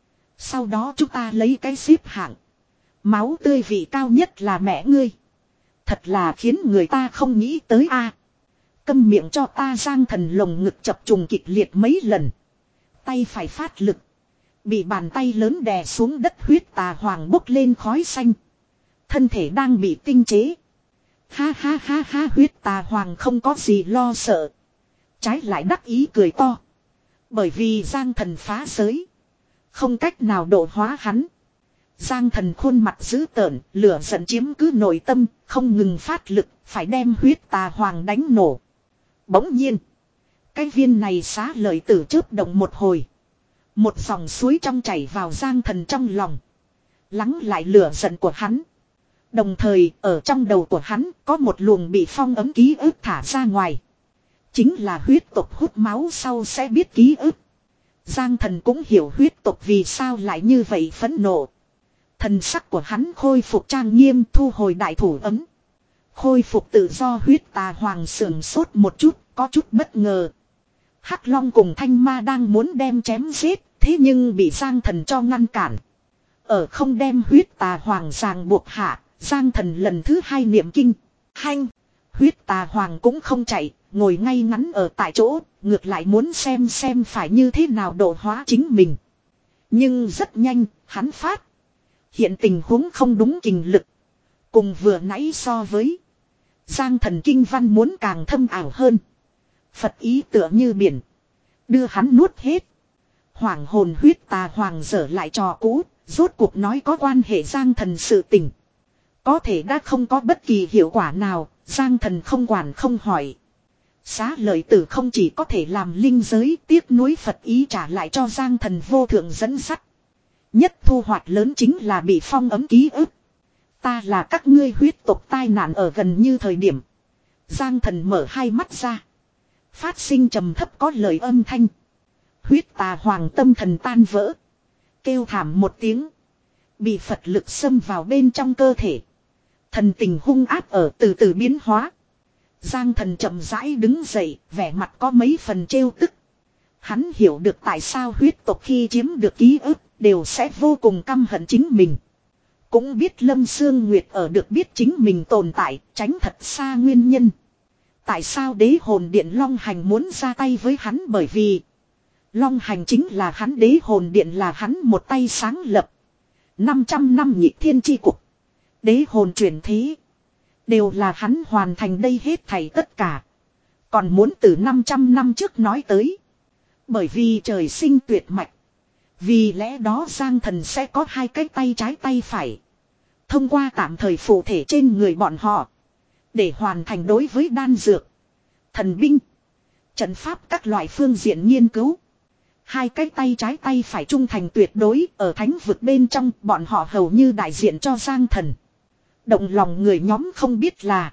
Speaker 1: Sau đó chúng ta lấy cái xếp hạng. Máu tươi vị cao nhất là mẹ ngươi. Thật là khiến người ta không nghĩ tới a. Câm miệng cho ta. Giang Thần lồng ngực chập trùng kịch liệt mấy lần. Tay phải phát lực. Bị bàn tay lớn đè xuống đất. Huyết tà hoàng bốc lên khói xanh. Thân thể đang bị tinh chế. Ha ha ha ha, huyết tà hoàng không có gì lo sợ. Trái lại đắc ý cười to. Bởi vì Giang Thần phá giới. Không cách nào độ hóa hắn. Giang Thần khuôn mặt dữ tợn, lửa giận chiếm cứ nội tâm, không ngừng phát lực, phải đem huyết tà hoàng đánh nổ. Bỗng nhiên, cái viên này xá lợi tử chớp động một hồi. Một dòng suối trong chảy vào Giang Thần trong lòng. Lắng lại lửa giận của hắn. Đồng thời, ở trong đầu của hắn có một luồng bị phong ấm ký ức thả ra ngoài. Chính là huyết tộc hút máu sau sẽ biết ký ức. Giang Thần cũng hiểu huyết tộc vì sao lại như vậy phẫn nộ. Thần sắc của hắn khôi phục trang nghiêm, thu hồi đại thủ ấm. Khôi phục tự do. Huyết tà hoàng sườn sốt một chút, có chút bất ngờ. Hắc Long cùng Thanh Ma đang muốn đem chém giết, thế nhưng bị Giang Thần cho ngăn cản. Ở không đem huyết tà hoàng ràng buộc hạ, Giang Thần lần thứ hai niệm kinh. Hanh! Huyết tà hoàng cũng không chạy, ngồi ngay ngắn ở tại chỗ, ngược lại muốn xem xem phải như thế nào độ hóa chính mình. Nhưng rất nhanh, hắn phát. Hiện tình huống không đúng kình lực. Cùng vừa nãy so với. Giang Thần kinh văn muốn càng thâm ảo hơn. Phật ý tựa như biển. Đưa hắn nuốt hết. Hoàng hồn huyết tà hoàng dở lại trò cũ. Rốt cuộc nói có quan hệ Giang Thần sự tình. Có thể đã không có bất kỳ hiệu quả nào. Giang Thần không quản không hỏi. Xá lợi tử không chỉ có thể làm linh giới, tiếc nuối Phật ý trả lại cho Giang Thần vô thượng dẫn sắt. Nhất thu hoạch lớn chính là bị phong ấm ký ức. Ta là các ngươi huyết tộc tai nạn ở gần như thời điểm. Giang Thần mở hai mắt ra. Phát sinh trầm thấp có lời âm thanh. Huyết tà hoàng tâm thần tan vỡ. Kêu thảm một tiếng. Bị Phật lực xâm vào bên trong cơ thể. Thần tình hung ác ở từ từ biến hóa. Giang Thần chậm rãi đứng dậy, vẻ mặt có mấy phần trêu tức. Hắn hiểu được tại sao huyết tộc khi chiếm được ký ức, đều sẽ vô cùng căm hận chính mình. Cũng biết Lâm Sương Nguyệt ở được biết chính mình tồn tại, tránh thật xa nguyên nhân. Tại sao đế hồn điện Long Hành muốn ra tay với hắn, bởi vì Long Hành chính là hắn, đế hồn điện là hắn một tay sáng lập. năm trăm năm nhị thiên chi cục. Đế hồn chuyển thế. Đều là hắn hoàn thành đây hết thảy tất cả. Còn muốn từ năm trăm năm trước nói tới. Bởi vì trời sinh tuyệt mạch. Vì lẽ đó Giang Thần sẽ có hai cái tay trái tay phải. Thông qua tạm thời phụ thể trên người bọn họ. Để hoàn thành đối với đan dược, thần binh, trận pháp các loại phương diện nghiên cứu. Hai cái tay trái tay phải trung thành tuyệt đối. Ở thánh vực bên trong bọn họ hầu như đại diện cho Giang Thần. Động lòng người nhóm không biết là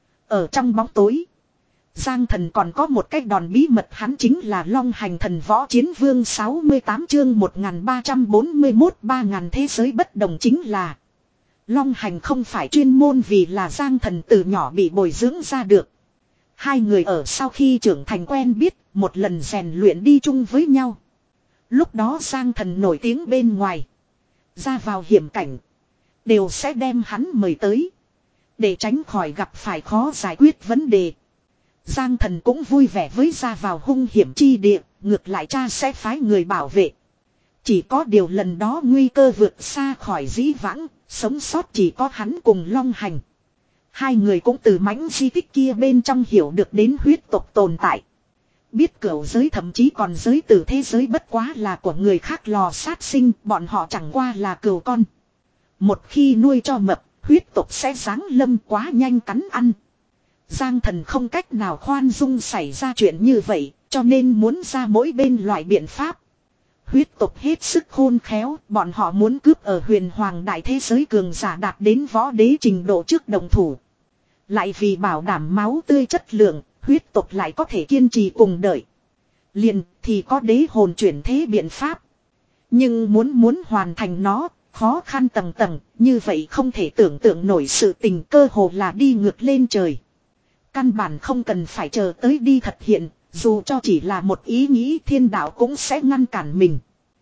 Speaker 1: ở trong bóng tối Giang Thần còn có một cái đòn bí mật, hắn chính là Long Hành thần võ chiến vương. Sáu mươi tám chương một nghìn ba trăm bốn mươi mốt. Ba ngàn thế giới bất đồng chính là Long Hành không phải chuyên môn vì là Giang Thần từ nhỏ bị bồi dưỡng ra được. Hai người ở sau khi trưởng thành quen biết, một lần rèn luyện đi chung với nhau. Lúc đó Giang Thần nổi tiếng bên ngoài, ra vào hiểm cảnh đều sẽ đem hắn mời tới, để tránh khỏi gặp phải khó giải quyết vấn đề. Giang Thần cũng vui vẻ với ra vào hung hiểm chi địa, ngược lại cha sẽ phái người bảo vệ. Chỉ có điều lần đó nguy cơ vượt xa khỏi dĩ vãng, sống sót chỉ có hắn cùng Long Hành. Hai người cũng từ mảnh di tích kia bên trong hiểu được đến huyết tộc tồn tại. Biết cửu giới thậm chí còn giới từ thế giới bất quá là của người khác lò sát sinh, bọn họ chẳng qua là cừu con. Một khi nuôi cho mập, huyết tộc sẽ giáng lâm quá nhanh cắn ăn. Giang Thần không cách nào khoan dung xảy ra chuyện như vậy, cho nên muốn ra mỗi bên loại biện pháp. Huyết tộc hết sức khôn khéo, bọn họ muốn cướp ở huyền hoàng đại thế giới cường giả đạt đến võ đế trình độ trước đồng thủ. Lại vì bảo đảm máu tươi chất lượng, huyết tộc lại có thể kiên trì cùng đợi. Liền thì có đế hồn chuyển thế biện pháp. Nhưng muốn muốn hoàn thành nó, khó khăn tầng tầng, như vậy không thể tưởng tượng nổi, sự tình cơ hồ là đi ngược lên trời. Căn bản không cần phải chờ tới đi thật hiện, dù cho chỉ là một ý nghĩ, thiên đạo cũng sẽ ngăn cản mình.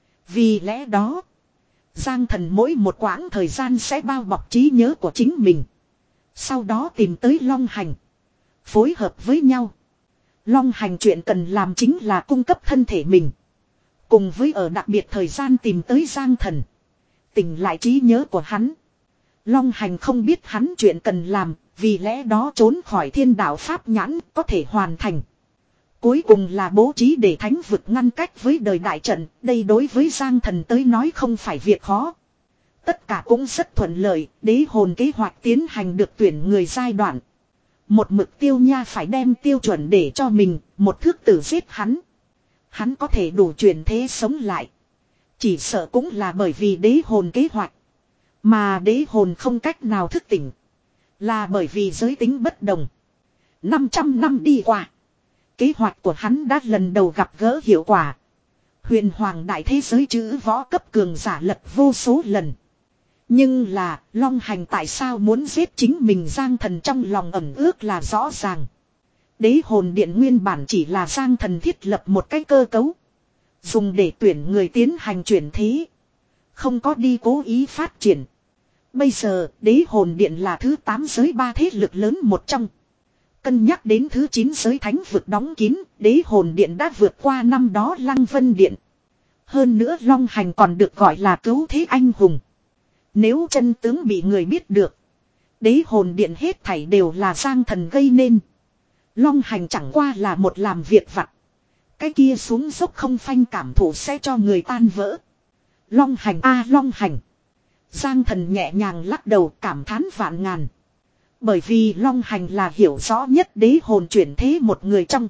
Speaker 1: Vì lẽ đó, Giang Thần mỗi một quãng thời gian sẽ bao bọc trí nhớ của chính mình. Sau đó tìm tới Long Hành. Phối hợp với nhau. Long Hành chuyện cần làm chính là cung cấp thân thể mình. Cùng với ở đặc biệt thời gian tìm tới Giang Thần. Tỉnh lại trí nhớ của hắn. Long Hành không biết hắn chuyện cần làm. Vì lẽ đó trốn khỏi thiên đạo pháp nhãn có thể hoàn thành. Cuối cùng là bố trí để thánh vực ngăn cách với đời đại trận. Đây đối với Giang Thần tới nói không phải việc khó. Tất cả cũng rất thuận lợi. Đế hồn kế hoạch tiến hành được tuyển người giai đoạn. Một mực Tiêu Nha phải đem tiêu chuẩn để cho mình. Một thước tử giết hắn. Hắn có thể đủ chuyển thế sống lại. Chỉ sợ cũng là bởi vì đế hồn kế hoạch. Mà đế hồn không cách nào thức tỉnh. Là bởi vì giới tính bất đồng. năm trăm năm đi qua. Kế hoạch của hắn đã lần đầu gặp gỡ hiệu quả. Huyền hoàng đại thế giới chữ võ cấp cường giả lật vô số lần. Nhưng là Long Hành tại sao muốn giết chính mình Giang Thần trong lòng ẩn ước là rõ ràng. Đế hồn điện nguyên bản chỉ là Giang Thần thiết lập một cái cơ cấu. Dùng để tuyển người tiến hành chuyển thế. Không có đi cố ý phát triển. Bây giờ đế hồn điện là thứ tám giới ba thế lực lớn một trong. Cân nhắc đến thứ chín giới thánh vực đóng kín, đế hồn điện đã vượt qua năm đó Lăng Vân Điện. Hơn nữa Long Hành còn được gọi là cứu thế anh hùng. Nếu chân tướng bị người biết được, đế hồn điện hết thảy đều là Giang Thần gây nên. Long Hành chẳng qua là một làm việc vặt. Cái kia xuống dốc không phanh cảm thụ sẽ cho người tan vỡ. Long Hành a Long Hành. Giang Thần nhẹ nhàng lắc đầu cảm thán vạn ngàn. Bởi vì Long Hành là hiểu rõ nhất đế hồn chuyển thế một người trong.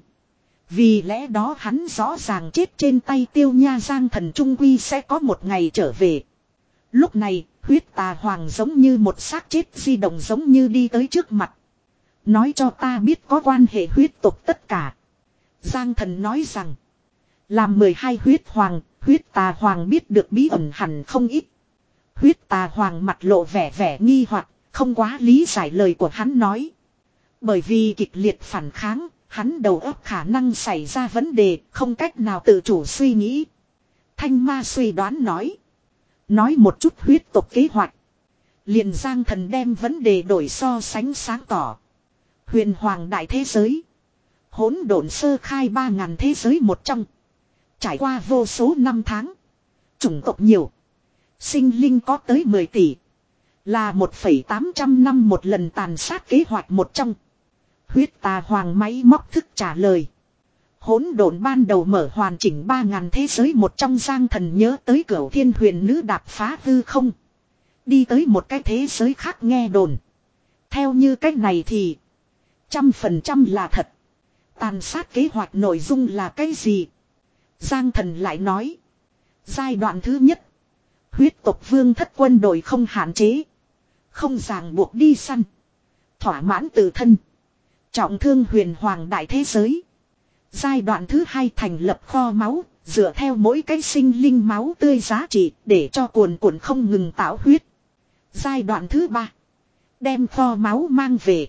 Speaker 1: Vì lẽ đó hắn rõ ràng chết trên tay Tiêu Nha. Giang Thần trung quy sẽ có một ngày trở về. Lúc này huyết tà hoàng giống như một xác chết di động giống như đi tới trước mặt. Nói cho ta biết có quan hệ huyết tộc tất cả. Giang Thần nói rằng. Làm mười hai huyết hoàng, huyết tà hoàng biết được bí ẩn hẳn không ít. Huyết tà hoàng mặt lộ vẻ vẻ nghi hoặc, không quá lý giải lời của hắn nói. Bởi vì kịch liệt phản kháng, hắn đầu óc khả năng xảy ra vấn đề, không cách nào tự chủ suy nghĩ. Thanh ma suy đoán nói. Nói một chút huyết tộc kế hoạch. Liền Giang Thần đem vấn đề đổi so sánh sáng tỏ. Huyền hoàng đại thế giới. Hỗn độn sơ khai ba ngàn thế giới một trong. Trải qua vô số năm tháng. Chủng tộc nhiều. Sinh linh có tới mười tỷ. Là một phẩy tám trăm năm một lần tàn sát kế hoạch một trong. Huyết tà hoàng máy móc thức trả lời. Hỗn độn ban đầu mở hoàn chỉnh ba ngàn thế giới một trong. Giang Thần nhớ tới Cửu Thiên Huyền Nữ đạp phá hư không. Đi tới một cái thế giới khác nghe đồn. Theo như cách này thì. Trăm phần trăm là thật. Tàn sát kế hoạch nội dung là cái gì? Giang Thần lại nói. Giai đoạn thứ nhất. Huyết tộc vương thất quân đội không hạn chế. Không ràng buộc đi săn. Thỏa mãn tự thân. Trọng thương huyền hoàng đại thế giới. Giai đoạn thứ hai thành lập kho máu. Dựa theo mỗi cái sinh linh máu tươi giá trị. Để cho cuồn cuộn không ngừng tạo huyết. Giai đoạn thứ ba. Đem kho máu mang về.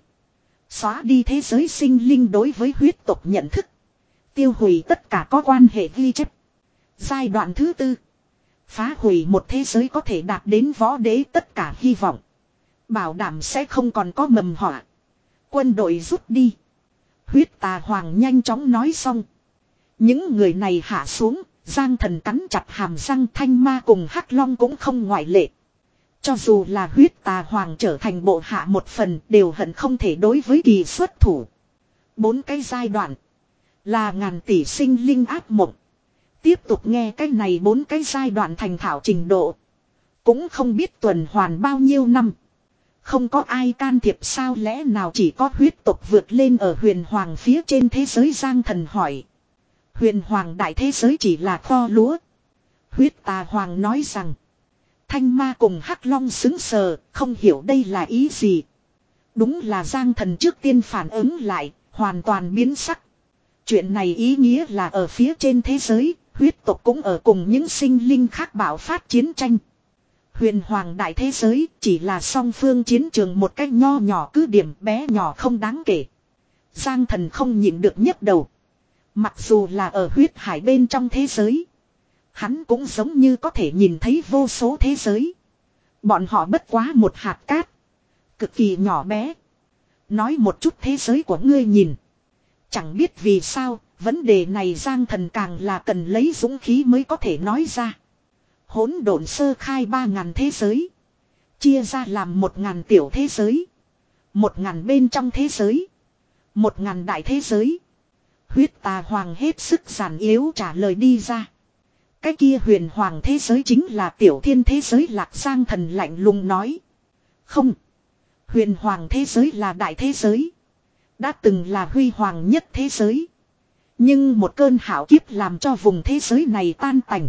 Speaker 1: Xóa đi thế giới sinh linh đối với huyết tộc nhận thức. Tiêu hủy tất cả có quan hệ ghi chép. Giai đoạn thứ tư. Phá hủy một thế giới có thể đạt đến võ đế tất cả hy vọng. Bảo đảm sẽ không còn có mầm họa. Quân đội rút đi. Huyết tà hoàng nhanh chóng nói xong. Những người này hạ xuống. Giang Thần cắn chặt hàm răng. Thanh ma cùng hắc long cũng không ngoại lệ. Cho dù là huyết tà hoàng trở thành bộ hạ một phần. Đều hận không thể đối với kỳ xuất thủ. Bốn cái giai đoạn. Là ngàn tỷ sinh linh ác mộng. Tiếp tục nghe cái này bốn cái giai đoạn thành thảo trình độ. Cũng không biết tuần hoàn bao nhiêu năm. Không có ai can thiệp sao lẽ nào chỉ có huyết tộc vượt lên ở huyền hoàng phía trên thế giới. Giang Thần hỏi. Huyền hoàng đại thế giới chỉ là kho lúa. Huyết tà hoàng nói rằng. Thanh ma cùng hắc long xứng sờ, không hiểu đây là ý gì. Đúng là Giang Thần trước tiên phản ứng lại, hoàn toàn biến sắc. Chuyện này ý nghĩa là ở phía trên thế giới, huyết tộc cũng ở cùng những sinh linh khác bạo phát chiến tranh. Huyền hoàng đại thế giới chỉ là song phương chiến trường một cách nho nhỏ cứ điểm bé nhỏ không đáng kể. Giang Thần không nhịn được nhấc đầu. Mặc dù là ở huyết hải bên trong thế giới. Hắn cũng giống như có thể nhìn thấy vô số thế giới. Bọn họ bất quá một hạt cát. Cực kỳ nhỏ bé. Nói một chút thế giới của ngươi nhìn. Chẳng biết vì sao, vấn đề này Giang Thần càng là cần lấy dũng khí mới có thể nói ra. Hỗn độn sơ khai ba ngàn thế giới. Chia ra làm một ngàn tiểu thế giới. Một ngàn bên trong thế giới. Một ngàn đại thế giới. Huyết tà hoàng hết sức giản yếu trả lời đi ra. Cái kia huyền hoàng thế giới chính là tiểu thiên thế giới Lạc Giang Thần lạnh lùng nói. Không. Huyền hoàng thế giới là đại thế giới. Đã từng là huy hoàng nhất thế giới. Nhưng một cơn hạo kiếp làm cho vùng thế giới này tan tành.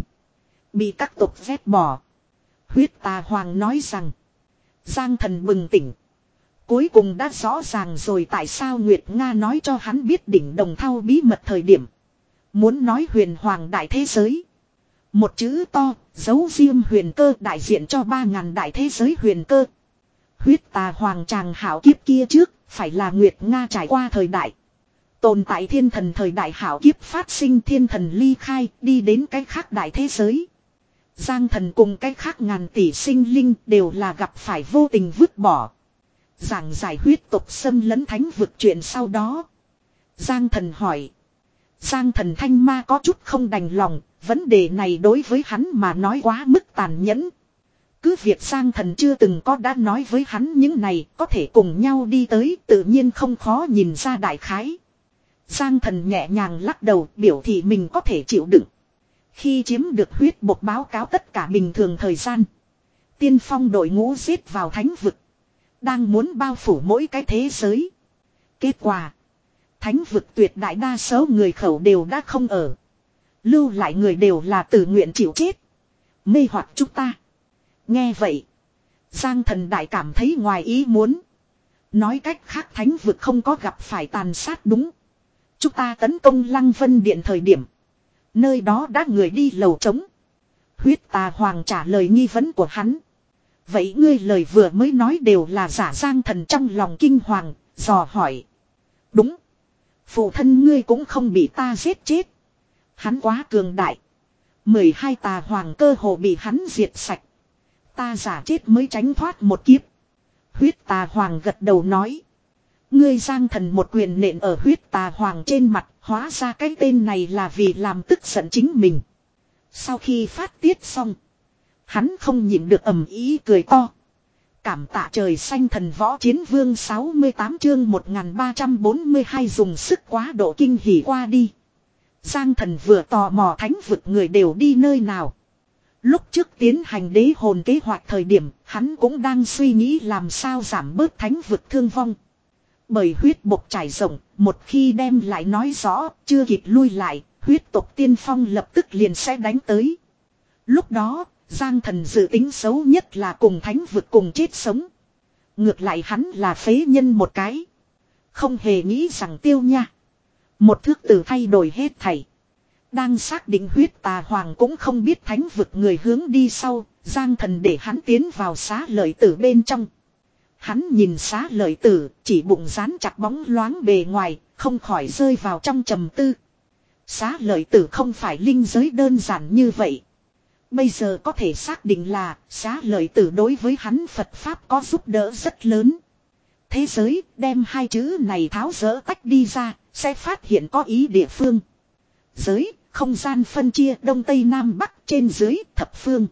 Speaker 1: Bị các tộc vét bỏ. Huyết tà hoàng nói rằng. Giang Thần bừng tỉnh. Cuối cùng đã rõ ràng rồi tại sao Nguyệt Nga nói cho hắn biết đỉnh đồng thau bí mật thời điểm. Muốn nói huyền hoàng đại thế giới. Một chữ to, dấu riêng huyền cơ đại diện cho ba ngàn đại thế giới huyền cơ. Huyết tà hoàng tràng hảo kiếp kia trước, phải là Nguyệt Nga trải qua thời đại. Tồn tại thiên thần thời đại hảo kiếp phát sinh thiên thần ly khai, đi đến cái khác đại thế giới. Giang Thần cùng cái khác ngàn tỷ sinh linh đều là gặp phải vô tình vứt bỏ. Giảng giải huyết tục xâm lấn thánh vực chuyện sau đó. Giang Thần hỏi. Giang Thần thanh ma có chút không đành lòng, vấn đề này đối với hắn mà nói quá mức tàn nhẫn. Cứ việc Giang Thần chưa từng có đã nói với hắn những này có thể cùng nhau đi tới tự nhiên không khó nhìn ra đại khái. Giang Thần nhẹ nhàng lắc đầu biểu thị mình có thể chịu đựng. Khi chiếm được huyết bộc báo cáo tất cả bình thường thời gian. Tiên phong đội ngũ giết vào thánh vực. Đang muốn bao phủ mỗi cái thế giới. Kết quả. Thánh vực tuyệt đại đa số người khẩu đều đã không ở. Lưu lại người đều là tự nguyện chịu chết. Mê hoặc chúng ta. Nghe vậy. Giang Thần đại cảm thấy ngoài ý muốn. Nói cách khác thánh vực không có gặp phải tàn sát đúng. Chúng ta tấn công Lăng Vân Điện thời điểm. Nơi đó đã người đi lầu trống. Huyết tà hoàng trả lời nghi vấn của hắn. Vậy ngươi lời vừa mới nói đều là giả. Giang Thần trong lòng kinh hoàng, dò hỏi. Đúng. Phụ thân ngươi cũng không bị ta giết chết. Hắn quá cường đại. mười hai tà hoàng cơ hồ bị hắn diệt sạch. Ta giả chết mới tránh thoát một kiếp. Huyết tà hoàng gật đầu nói. Ngươi Giang Thần một quyền nện ở huyết tà hoàng trên mặt. Hóa ra cái tên này là vì làm tức giận chính mình. Sau khi phát tiết xong. Hắn không nhịn được ầm ý cười to. Cảm tạ trời xanh thần võ chiến vương sáu mươi tám chương một nghìn ba trăm bốn mươi hai dùng sức quá độ kinh hỉ qua đi. Giang Thần vừa tò mò thánh vực người đều đi nơi nào. Lúc trước tiến hành đế hồn kế hoạch thời điểm, hắn cũng đang suy nghĩ làm sao giảm bớt thánh vực thương vong. Bởi huyết bộc trải rộng, một khi đem lại nói rõ, chưa kịp lui lại, huyết tộc tiên phong lập tức liền sẽ đánh tới. Lúc đó, Giang Thần dự tính xấu nhất là cùng thánh vực cùng chết sống. Ngược lại hắn là phế nhân một cái. Không hề nghĩ rằng tiêu nha. Một thước tử thay đổi hết thảy. Đang xác định huyết tà hoàng cũng không biết thánh vực người hướng đi sau, Giang Thần để hắn tiến vào xá lợi tử bên trong. Hắn nhìn xá lợi tử, chỉ bụng dán chặt bóng loáng bề ngoài, không khỏi rơi vào trong trầm tư. Xá lợi tử không phải linh giới đơn giản như vậy. Bây giờ có thể xác định là xá lợi tử đối với hắn Phật Pháp có giúp đỡ rất lớn. Thế giới đem hai chữ này tháo rỡ tách đi ra, sẽ phát hiện có ý địa phương. Giới, không gian phân chia đông tây nam bắc trên dưới thập phương.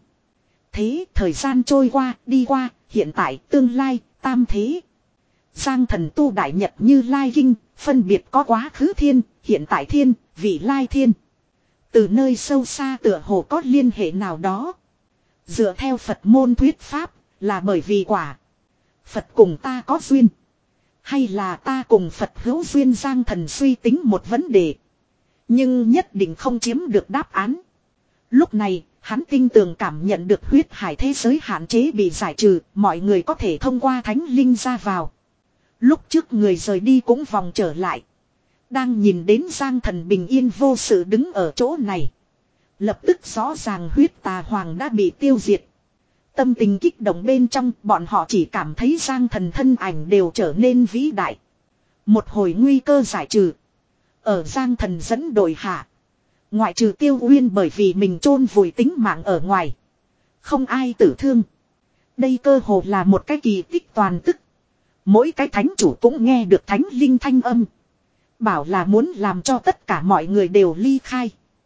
Speaker 1: Thế thời gian trôi qua, đi qua, hiện tại, tương lai, tam thế. Giang Thần tu đại nhật như lai kinh, phân biệt có quá khứ thiên, hiện tại thiên, vị lai thiên. Từ nơi sâu xa tựa hồ có liên hệ nào đó. Dựa theo Phật môn thuyết pháp, là bởi vì quả. Phật cùng ta có duyên. Hay là ta cùng Phật hữu duyên. Giang Thần suy tính một vấn đề. Nhưng nhất định không chiếm được đáp án. Lúc này, hắn tinh tường cảm nhận được huyết hải thế giới hạn chế bị giải trừ, mọi người có thể thông qua thánh linh ra vào. Lúc trước người rời đi cũng vòng trở lại. Đang nhìn đến Giang Thần bình yên vô sự đứng ở chỗ này. Lập tức rõ ràng huyết tà hoàng đã bị tiêu diệt. Tâm tình kích động bên trong, bọn họ chỉ cảm thấy Giang Thần thân ảnh đều trở nên vĩ đại. Một hồi nguy cơ giải trừ. Ở Giang Thần dẫn đội hạ. Ngoại trừ Tiêu Uyên bởi vì mình chôn vùi tính mạng ở ngoài. Không ai tử thương. Đây cơ hồ là một cái kỳ tích toàn tức. Mỗi cái thánh chủ cũng nghe được thánh linh thanh âm. Bảo là muốn làm cho tất cả mọi người đều ly khai.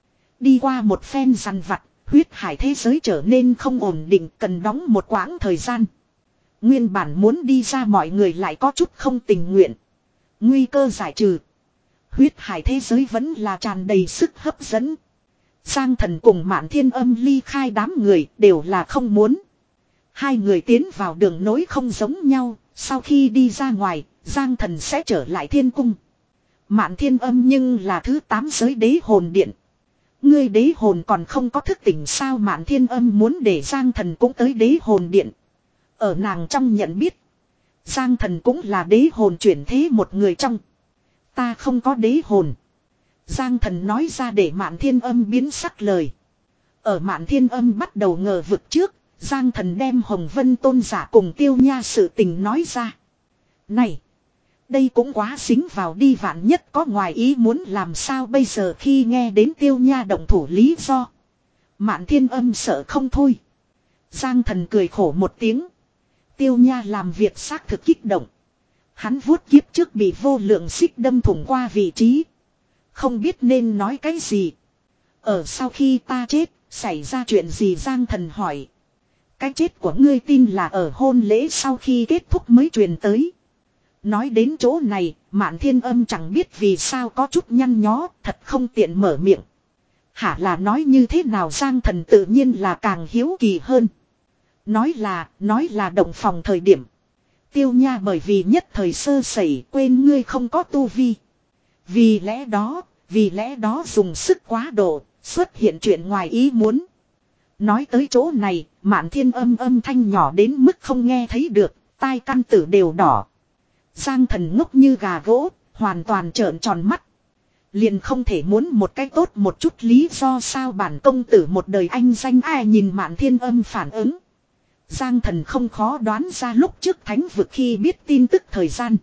Speaker 1: Đi qua một phen dằn vặt, huyết hải thế giới trở nên không ổn định, cần đóng một quãng thời gian. Nguyên bản muốn đi ra mọi người lại có chút không tình nguyện. Nguy cơ giải trừ. Huyết hải thế giới vẫn là tràn đầy sức hấp dẫn. Giang Thần cùng Mạn Thiên Âm ly khai đám người đều là không muốn. Hai người tiến vào đường nối không giống nhau, sau khi đi ra ngoài, Giang Thần sẽ trở lại thiên cung. Mạn Thiên Âm nhưng là thứ tám giới đế hồn điện. Ngươi đế hồn còn không có thức tỉnh sao? Mạn Thiên Âm muốn để Giang Thần cũng tới đế hồn điện. Ở nàng trong nhận biết, Giang Thần cũng là đế hồn chuyển thế một người trong. Ta không có đế hồn. Giang Thần nói ra để Mạn Thiên Âm biến sắc lời. Ở Mạn Thiên Âm bắt đầu ngờ vực trước, Giang Thần đem Hồng Vân Tôn giả cùng Tiêu Nha sự tình nói ra. Này, đây cũng quá dính vào đi, vạn nhất có ngoài ý muốn làm sao bây giờ? Khi nghe đến Tiêu Nha động thủ lý do, Mạn Thiên Âm sợ không thôi. Giang Thần cười khổ một tiếng. Tiêu Nha làm việc xác thực kích động. Hắn vuốt kiếp trước bị vô lượng xích đâm thủng qua vị trí. Không biết nên nói cái gì. Ở sau khi ta chết, xảy ra chuyện gì? Giang Thần hỏi. Cái chết của ngươi tin là ở hôn lễ sau khi kết thúc mới truyền tới. Nói đến chỗ này, Mạn Thiên Âm chẳng biết vì sao có chút nhăn nhó, thật không tiện mở miệng. Hả, là nói như thế nào? Giang Thần tự nhiên là càng hiếu kỳ hơn. Nói là, nói là động phòng thời điểm. Tiêu Nha bởi vì nhất thời sơ sẩy quên ngươi không có tu vi. Vì lẽ đó, vì lẽ đó dùng sức quá độ, xuất hiện chuyện ngoài ý muốn. Nói tới chỗ này, Mạn Thiên Âm âm thanh nhỏ đến mức không nghe thấy được, tai căn tử đều đỏ. Giang Thần ngốc như gà gỗ, hoàn toàn trợn tròn mắt. Liền không thể muốn một cái tốt một chút lý do sao? Bản công tử một đời anh danh ai? Nhìn Mạn Thiên Âm phản ứng, Giang Thần không khó đoán ra lúc trước thánh vực khi biết tin tức thời gian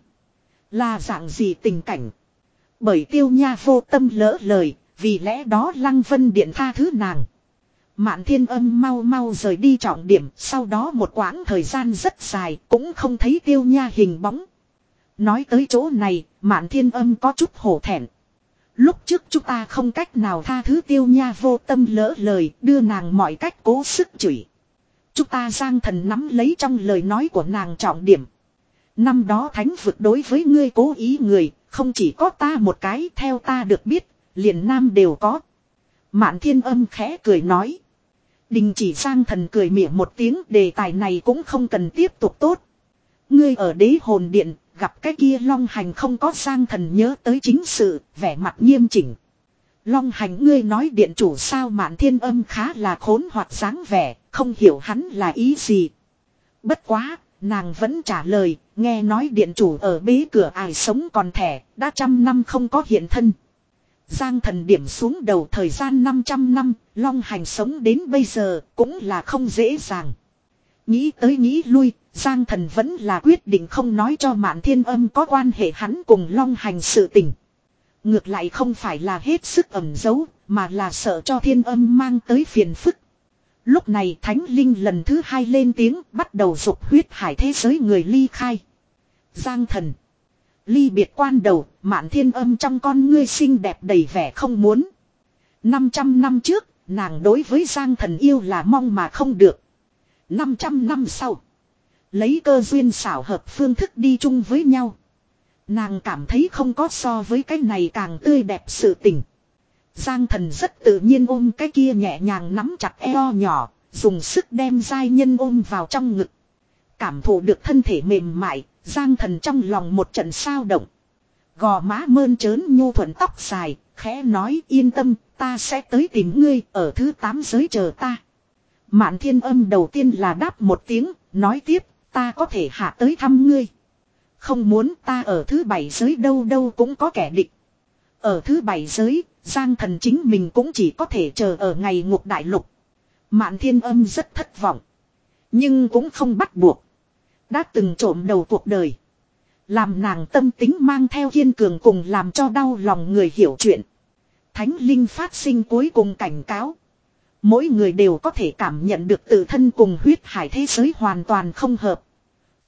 Speaker 1: là dạng gì tình cảnh. Bởi Tiêu Nha vô tâm lỡ lời, vì lẽ đó Lăng Vân Điện tha thứ nàng. Mạn Thiên Âm mau mau rời đi trọng điểm, sau đó một quãng thời gian rất dài cũng không thấy Tiêu Nha hình bóng. Nói tới chỗ này, Mạn Thiên Âm có chút hổ thẹn. Lúc trước chúng ta không cách nào tha thứ Tiêu Nha vô tâm lỡ lời, đưa nàng mọi cách cố sức chửi. Chúng ta Giang Thần nắm lấy trong lời nói của nàng trọng điểm. Năm đó thánh vực đối với ngươi cố ý người, không chỉ có ta một cái, theo ta được biết, liền nam đều có. Mạn Thiên Âm khẽ cười nói. Đình chỉ. Giang Thần cười mỉa một tiếng, đề tài này cũng không cần tiếp tục tốt. Ngươi ở đế hồn điện, gặp cái kia Long Hành không có? Giang Thần nhớ tới chính sự, vẻ mặt nghiêm chỉnh. Long Hành ngươi nói điện chủ sao? Mạn Thiên Âm khá là khốn hoặc dáng vẻ, không hiểu hắn là ý gì. Bất quá, nàng vẫn trả lời, nghe nói điện chủ ở bế cửa ải sống còn thẻ, đã trăm năm không có hiện thân. Giang Thần điểm xuống đầu, thời gian năm trăm năm, Long Hành sống đến bây giờ cũng là không dễ dàng. Nghĩ tới nghĩ lui, Giang Thần vẫn là quyết định không nói cho Mạn Thiên Âm có quan hệ hắn cùng Long Hành sự tình. Ngược lại không phải là hết sức ẩn giấu, mà là sợ cho Thiên Âm mang tới phiền phức. Lúc này Thánh Linh lần thứ hai lên tiếng, bắt đầu dục huyết hải thế giới người ly khai. Giang Thần. Ly biệt quan đầu, Mạn Thiên Âm trong con ngươi xinh đẹp đầy vẻ không muốn. năm trăm năm trước, nàng đối với Giang Thần yêu là mong mà không được. năm trăm năm sau, lấy cơ duyên xảo hợp phương thức đi chung với nhau. Nàng cảm thấy không có so với cái này càng tươi đẹp sự tình. Giang Thần rất tự nhiên ôm cái kia nhẹ nhàng nắm chặt eo nhỏ, dùng sức đem giai nhân ôm vào trong ngực. Cảm thụ được thân thể mềm mại, Giang Thần trong lòng một trận sao động. Gò má mơn trớn nhu thuận tóc dài, khẽ nói yên tâm, ta sẽ tới tìm ngươi ở thứ tám giới chờ ta. Mạn Thiên Âm đầu tiên là đáp một tiếng, nói tiếp, ta có thể hạ tới thăm ngươi. Không muốn, ta ở thứ bảy giới đâu đâu cũng có kẻ địch. Ở thứ bảy giới, Giang Thần chính mình cũng chỉ có thể chờ ở ngày ngục đại lục. Mạn Thiên Âm rất thất vọng. Nhưng cũng không bắt buộc. Đã từng trộm đầu cuộc đời. Làm nàng tâm tính mang theo kiên cường cùng làm cho đau lòng người hiểu chuyện. Thánh Linh phát sinh cuối cùng cảnh cáo. Mỗi người đều có thể cảm nhận được tự thân cùng huyết hải thế giới hoàn toàn không hợp.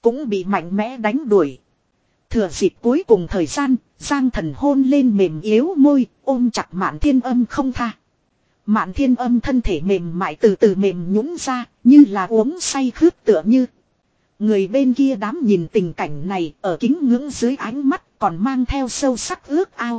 Speaker 1: cũng bị mạnh mẽ đánh đuổi. Thừa dịp cuối cùng thời gian, Giang Thần hôn lên mềm yếu môi, ôm chặt Mạn Thiên Âm không tha. Mạn Thiên Âm thân thể mềm mại từ từ mềm nhũn ra, như là uống say khướt tựa như. Người bên kia đám nhìn tình cảnh này ở kính ngưỡng dưới ánh mắt còn mang theo sâu sắc ước ao.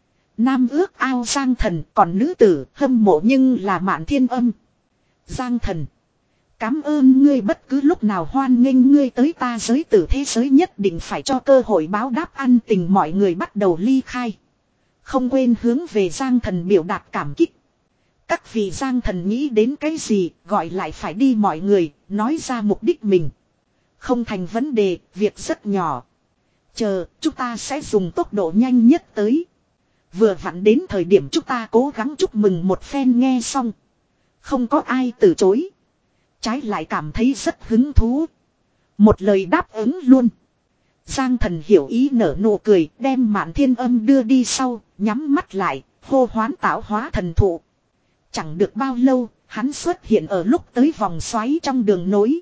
Speaker 1: Nam ước ao Giang Thần, còn nữ tử hâm mộ nhưng là Mạn Thiên Âm. Giang Thần, cảm ơn ngươi, bất cứ lúc nào hoan nghênh ngươi tới ta giới tử thế giới, nhất định phải cho cơ hội báo đáp ăn tình. Mọi người bắt đầu ly khai. Không quên hướng về Giang Thần biểu đạt cảm kích. Các vị Giang Thần nghĩ đến cái gì, gọi lại phải đi mọi người, nói ra mục đích mình. Không thành vấn đề, việc rất nhỏ. Chờ, chúng ta sẽ dùng tốc độ nhanh nhất tới. Vừa vặn đến thời điểm chúng ta cố gắng chúc mừng một phen. Nghe xong, không có ai từ chối. Trái lại cảm thấy rất hứng thú. Một lời đáp ứng luôn. Giang Thần hiểu ý nở nụ cười, đem Mạn Thiên Âm đưa đi sau, nhắm mắt lại, hô hoán tạo hóa thần thụ. Chẳng được bao lâu, hắn xuất hiện ở lúc tới vòng xoáy trong đường nối.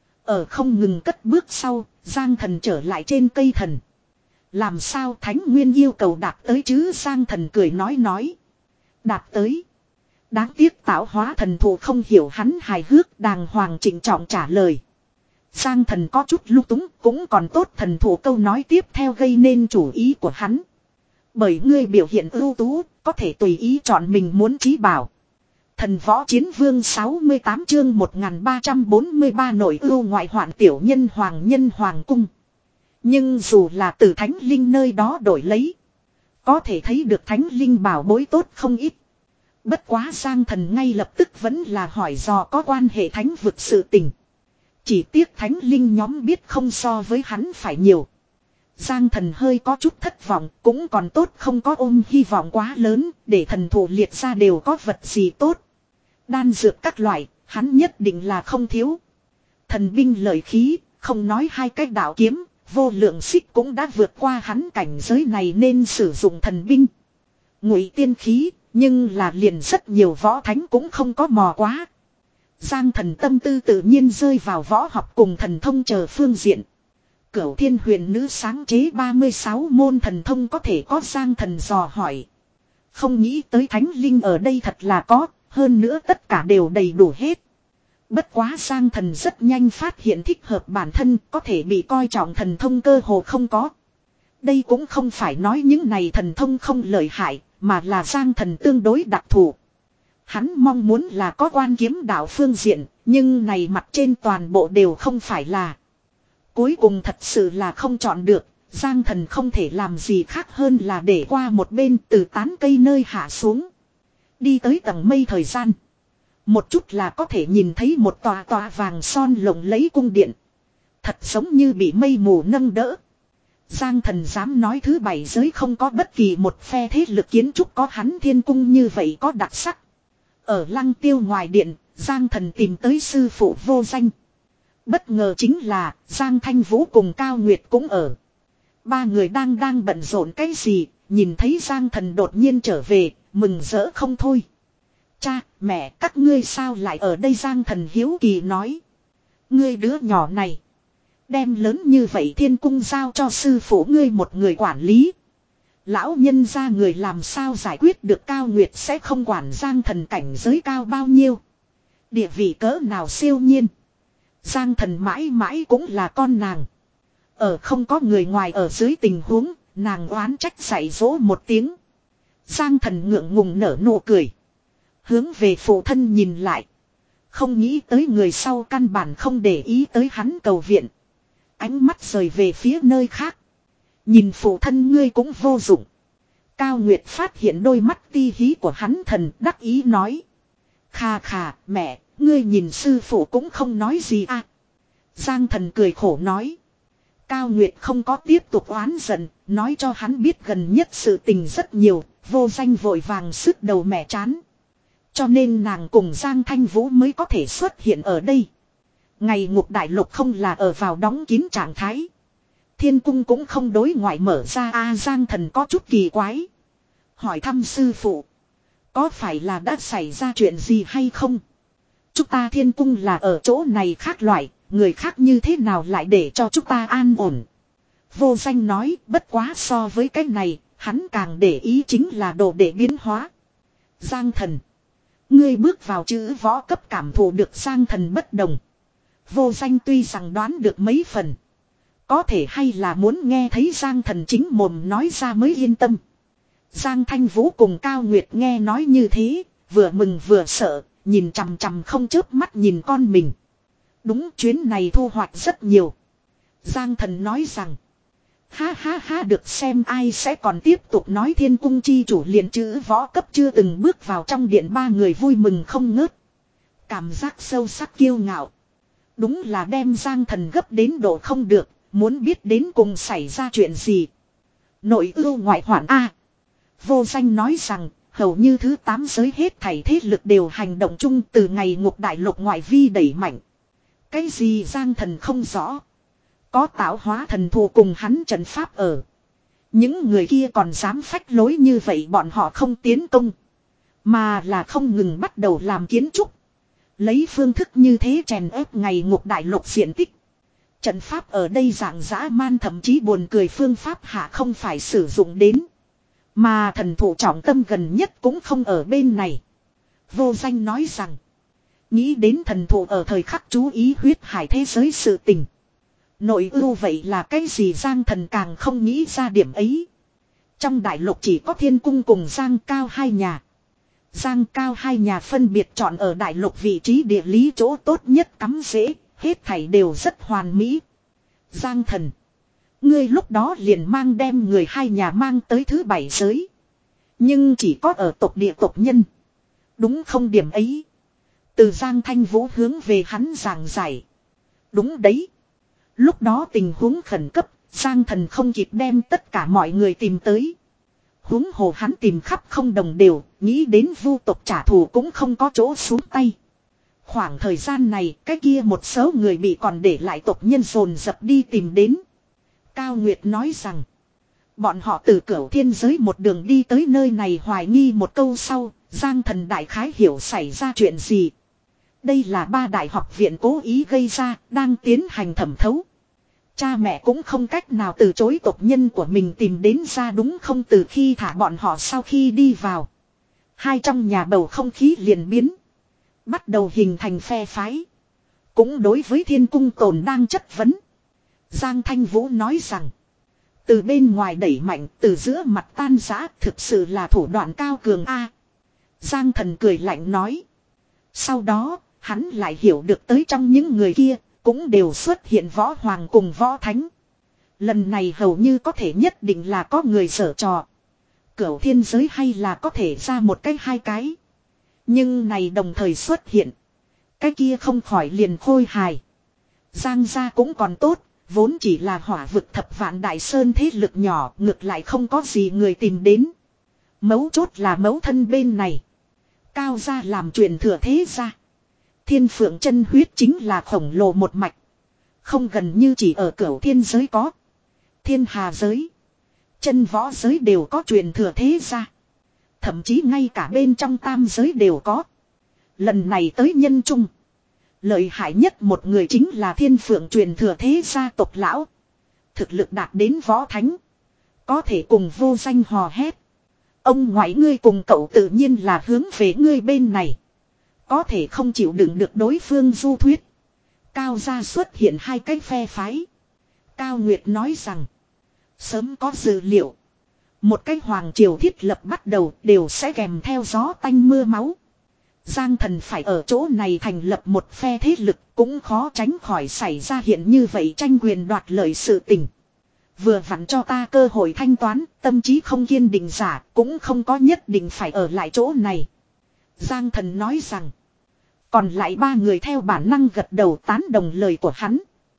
Speaker 1: Ở không ngừng cất bước sau, Giang Thần trở lại trên cây thần. Làm sao Thánh Nguyên yêu cầu đạt tới chứ? Giang Thần cười nói nói. Đạt tới. Đáng tiếc tạo hóa thần thụ không hiểu hắn hài hước, đàng hoàng trịnh trọng trả lời. Giang Thần có chút lung túng, cũng còn tốt thần thụ câu nói tiếp theo gây nên chủ ý của hắn. Bởi ngươi biểu hiện ưu tú, có thể tùy ý chọn mình muốn chí bảo. Thần võ chiến vương sáu mươi tám chương một nghìn ba trăm bốn mươi ba nội ưu ngoại hoạn tiểu nhân hoàng nhân hoàng cung. Nhưng dù là từ thánh linh nơi đó đổi lấy, có thể thấy được thánh linh bảo bối tốt không ít. Bất quá Giang Thần ngay lập tức vẫn là hỏi dò có quan hệ thánh vực sự tình. Chỉ tiếc thánh linh nhóm biết không so với hắn phải nhiều. Giang Thần hơi có chút thất vọng, cũng còn tốt không có ôm hy vọng quá lớn, để thần thủ liệt ra đều có vật gì tốt. Đan dược các loại, hắn nhất định là không thiếu. Thần binh lợi khí, không nói hai cách đạo kiếm, vô lượng xích cũng đã vượt qua hắn cảnh giới này nên sử dụng thần binh. Ngụy tiên khí, nhưng là liền rất nhiều võ thánh cũng không có mò quá. Giang Thần tâm tư tự nhiên rơi vào võ học cùng thần thông chờ phương diện. Cửu Thiên Huyền Nữ sáng chế ba mươi sáu môn thần thông có thể có. Giang Thần dò hỏi. Không nghĩ tới thánh linh ở đây thật là có, hơn nữa tất cả đều đầy đủ hết. Bất quá Giang Thần rất nhanh phát hiện thích hợp bản thân, có thể bị coi trọng thần thông cơ hồ không có. Đây cũng không phải nói những này thần thông không lợi hại, mà là Giang Thần tương đối đặc thù. Hắn mong muốn là có quan kiếm đạo phương diện, nhưng này mặt trên toàn bộ đều không phải là. Cuối cùng thật sự là không chọn được, Giang Thần không thể làm gì khác hơn là để qua một bên từ tán cây nơi hạ xuống. Đi tới tầng mây thời gian. Một chút là có thể nhìn thấy một tòa tòa vàng son lộng lẫy cung điện. Thật giống như bị mây mù nâng đỡ. Giang Thần dám nói thứ bảy giới không có bất kỳ một phe thế lực kiến trúc có hắn thiên cung như vậy có đặc sắc. Ở Lăng Tiêu ngoài điện, Giang Thần tìm tới sư phụ vô danh. Bất ngờ chính là Giang Thanh Vũ cùng Cao Nguyệt cũng ở. Ba người đang đang bận rộn cái gì, nhìn thấy Giang Thần đột nhiên trở về, mừng rỡ không thôi. Cha, mẹ, các ngươi sao lại ở đây? Giang Thần hiếu kỳ nói. Ngươi đứa nhỏ này, đem lớn như vậy thiên cung giao cho sư phụ ngươi một người quản lý. Lão nhân gia người làm sao giải quyết được? Cao Nguyệt sẽ không quản Giang Thần cảnh giới cao bao nhiêu, địa vị cỡ nào siêu nhiên. Giang Thần mãi mãi cũng là con nàng. Ở không có người ngoài ở dưới tình huống, nàng oán trách dạy dỗ một tiếng. Giang Thần ngượng ngùng nở nụ cười, hướng về phụ thân nhìn lại. Không nghĩ tới người sau căn bản không để ý tới hắn cầu viện. Ánh mắt rời về phía nơi khác. Nhìn phụ thân ngươi cũng vô dụng. Cao Nguyệt phát hiện đôi mắt ti hí của hắn, thần đắc ý nói. Khà khà, mẹ, ngươi nhìn sư phụ cũng không nói gì à. Giang Thần cười khổ nói. Cao Nguyệt không có tiếp tục oán giận, nói cho hắn biết gần nhất sự tình rất nhiều, vô danh vội vàng sức đầu mẹ chán. Cho nên nàng cùng Giang Thanh Vũ mới có thể xuất hiện ở đây. Ngày ngục đại lục không là ở vào đóng kín trạng thái. Thiên cung cũng không đối ngoại mở ra. A Giang Thần có chút kỳ quái, hỏi thăm sư phụ. Có phải là đã xảy ra chuyện gì hay không? Chúng ta thiên cung là ở chỗ này khác loại, người khác như thế nào lại để cho chúng ta an ổn. Vô Danh nói, bất quá so với cái này, hắn càng để ý chính là đồ để biến hóa. Giang Thần. Ngươi bước vào chữ võ cấp cảm thụ được Giang Thần bất đồng. Vô Danh tuy rằng đoán được mấy phần. Có thể hay là muốn nghe thấy Giang Thần chính mồm nói ra mới yên tâm. Giang Thanh Vũ cùng Cao Nguyệt nghe nói như thế, vừa mừng vừa sợ, nhìn chằm chằm không chớp mắt nhìn con mình. Đúng, chuyến này thu hoạch rất nhiều. Giang Thần nói rằng, ha ha ha, được xem ai sẽ còn tiếp tục nói. Thiên cung chi chủ liền chữ võ cấp chưa từng bước vào trong điện, ba người vui mừng không ngớt. Cảm giác sâu sắc kiêu ngạo. Đúng là đem Giang Thần gấp đến độ không được, muốn biết đến cùng xảy ra chuyện gì. Nội ưu ngoại hoạn A. Vô Danh nói rằng, hầu như thứ tám giới hết thảy thế lực đều hành động chung từ ngày ngục đại lục ngoại vi đẩy mạnh. Cái gì Giang Thần không rõ. Có tạo hóa thần thù cùng hắn trận pháp ở. Những người kia còn dám phách lối như vậy, bọn họ không tiến công. Mà là không ngừng bắt đầu làm kiến trúc. Lấy phương thức như thế chèn ép ngày ngục đại lục diện tích. Trận pháp ở đây dạng dã man, thậm chí buồn cười phương pháp hạ không phải sử dụng đến. Mà thần thủ trọng tâm gần nhất cũng không ở bên này. Vô Danh nói rằng, nghĩ đến thần thủ ở thời khắc chú ý huyết hải thế giới sự tình. Nội ưu vậy là cái gì? Giang Thần càng không nghĩ ra điểm ấy. Trong đại lục chỉ có Thiên Cung cùng Giang Cao hai nhà. Giang Cao hai nhà phân biệt chọn ở đại lục vị trí địa lý chỗ tốt nhất cắm rễ, hết thảy đều rất hoàn mỹ. Giang Thần, ngươi lúc đó liền mang đem người hai nhà mang tới thứ bảy giới. Nhưng chỉ có ở tộc địa tộc nhân. Đúng không? Điểm ấy. Từ Giang Thanh Vũ hướng về hắn giảng giải. Đúng đấy. Lúc đó tình huống khẩn cấp, Giang Thần không kịp đem tất cả mọi người tìm tới. Huống hồ hắn tìm khắp không đồng đều, nghĩ đến vu tộc trả thù cũng không có chỗ xuống tay. Khoảng thời gian này, cái kia một số người bị còn để lại tộc nhân dồn dập đi tìm đến. Cao Nguyệt nói rằng, bọn họ từ Cửu Thiên giới một đường đi tới nơi này, hoài nghi một câu sau, Giang Thần đại khái hiểu xảy ra chuyện gì. Đây là ba đại học viện cố ý gây ra, đang tiến hành thẩm thấu. Cha mẹ cũng không cách nào từ chối tộc nhân của mình tìm đến ra, đúng không? Từ khi thả bọn họ sau khi đi vào, hai trong nhà bầu không khí liền biến. Bắt đầu hình thành phe phái. Cũng đối với Thiên Cung tồn đang chất vấn. Giang Thanh Vũ nói rằng, từ bên ngoài đẩy mạnh, từ giữa mặt tan rã, thực sự là thủ đoạn cao cường a. Giang Thần cười lạnh nói. Sau đó, hắn lại hiểu được tới trong những người kia, cũng đều xuất hiện võ hoàng cùng võ thánh. Lần này hầu như có thể nhất định là có người giở trò. Cửu Thiên giới hay là có thể ra một cái hai cái. Nhưng này đồng thời xuất hiện. Cái kia không khỏi liền khôi hài. Giang gia cũng còn tốt, vốn chỉ là hỏa vực thập vạn đại sơn thế lực nhỏ, ngược lại không có gì người tìm đến. Mấu chốt là mấu thân bên này. Cao gia làm truyền thừa thế gia. Thiên Phượng chân huyết chính là khổng lồ một mạch. Không gần như chỉ ở Cửu Thiên giới có. Thiên Hà giới, chân võ giới đều có truyền thừa thế gia. Thậm chí ngay cả bên trong tam giới đều có. Lần này tới nhân trung, lợi hại nhất một người chính là Thiên Phượng truyền thừa thế gia tộc lão. Thực lực đạt đến võ thánh, có thể cùng Vô Danh hò hét. Ông ngoại ngươi cùng cậu tự nhiên là hướng về ngươi bên này. Có thể không chịu đựng được đối phương du thuyết. Cao gia xuất hiện hai cái phe phái. Cao Nguyệt nói rằng, sớm có dự liệu. Một cái hoàng triều thiết lập bắt đầu đều sẽ kèm theo gió tanh mưa máu. Giang Thần phải ở chỗ này thành lập một phe thế lực, cũng khó tránh khỏi xảy ra hiện như vậy tranh quyền đoạt lợi sự tình. Vừa vặn cho ta cơ hội thanh toán, tâm trí không kiên định giả cũng không có nhất định phải ở lại chỗ này. Giang Thần nói rằng, còn lại ba người theo bản năng gật đầu tán đồng lời của hắn.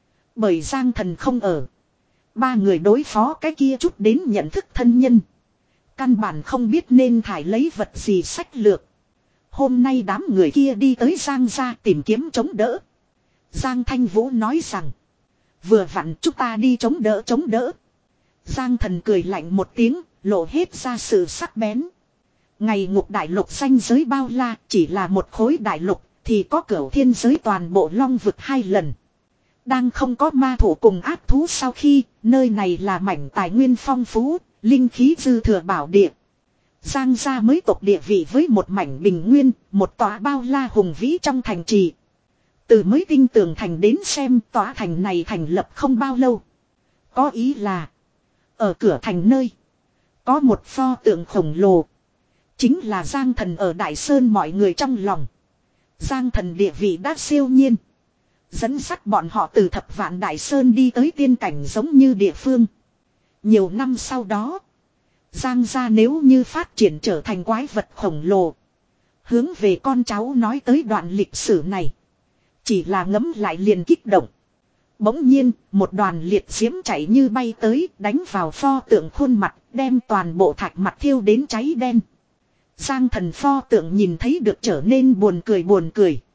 Speaker 1: Bởi Giang Thần không ở, ba người đối phó cái kia chút đến nhận thức thân nhân. Căn bản không biết nên thải lấy vật gì sách lược. Hôm nay đám người kia đi tới Giang gia tìm kiếm chống đỡ. Giang Thanh Vũ nói rằng, vừa vặn chúng ta đi chống đỡ chống đỡ. Giang Thần cười lạnh một tiếng, lộ hết ra sự sắc bén. Ngày ngục đại lục danh giới bao la, chỉ là một khối đại lục, thì có Cửu Thiên giới toàn bộ long vực hai lần. Đang không có ma thủ cùng ác thú sau khi, nơi này là mảnh tài nguyên phong phú, linh khí dư thừa bảo địa. Giang gia mới tộc địa vị với một mảnh bình nguyên, một tòa bao la hùng vĩ trong thành trì. Từ mới tinh tường thành đến xem tòa thành này thành lập không bao lâu. Có ý là, ở cửa thành nơi, có một pho tượng khổng lồ. Chính là Giang Thần ở Đại Sơn mọi người trong lòng. Giang Thần địa vị đã siêu nhiên. Dẫn dắt bọn họ từ thập vạn Đại Sơn đi tới tiên cảnh giống như địa phương. Nhiều năm sau đó, Giang gia nếu như phát triển trở thành quái vật khổng lồ. Hướng về con cháu nói tới đoạn lịch sử này. Chỉ là ngấm lại liền kích động. Bỗng nhiên, một đoàn liệt diễm chạy như bay tới, đánh vào pho tượng khuôn mặt, đem toàn bộ thạch mặt thiêu đến cháy đen. Giang Thần pho tượng nhìn thấy được trở nên buồn cười buồn cười.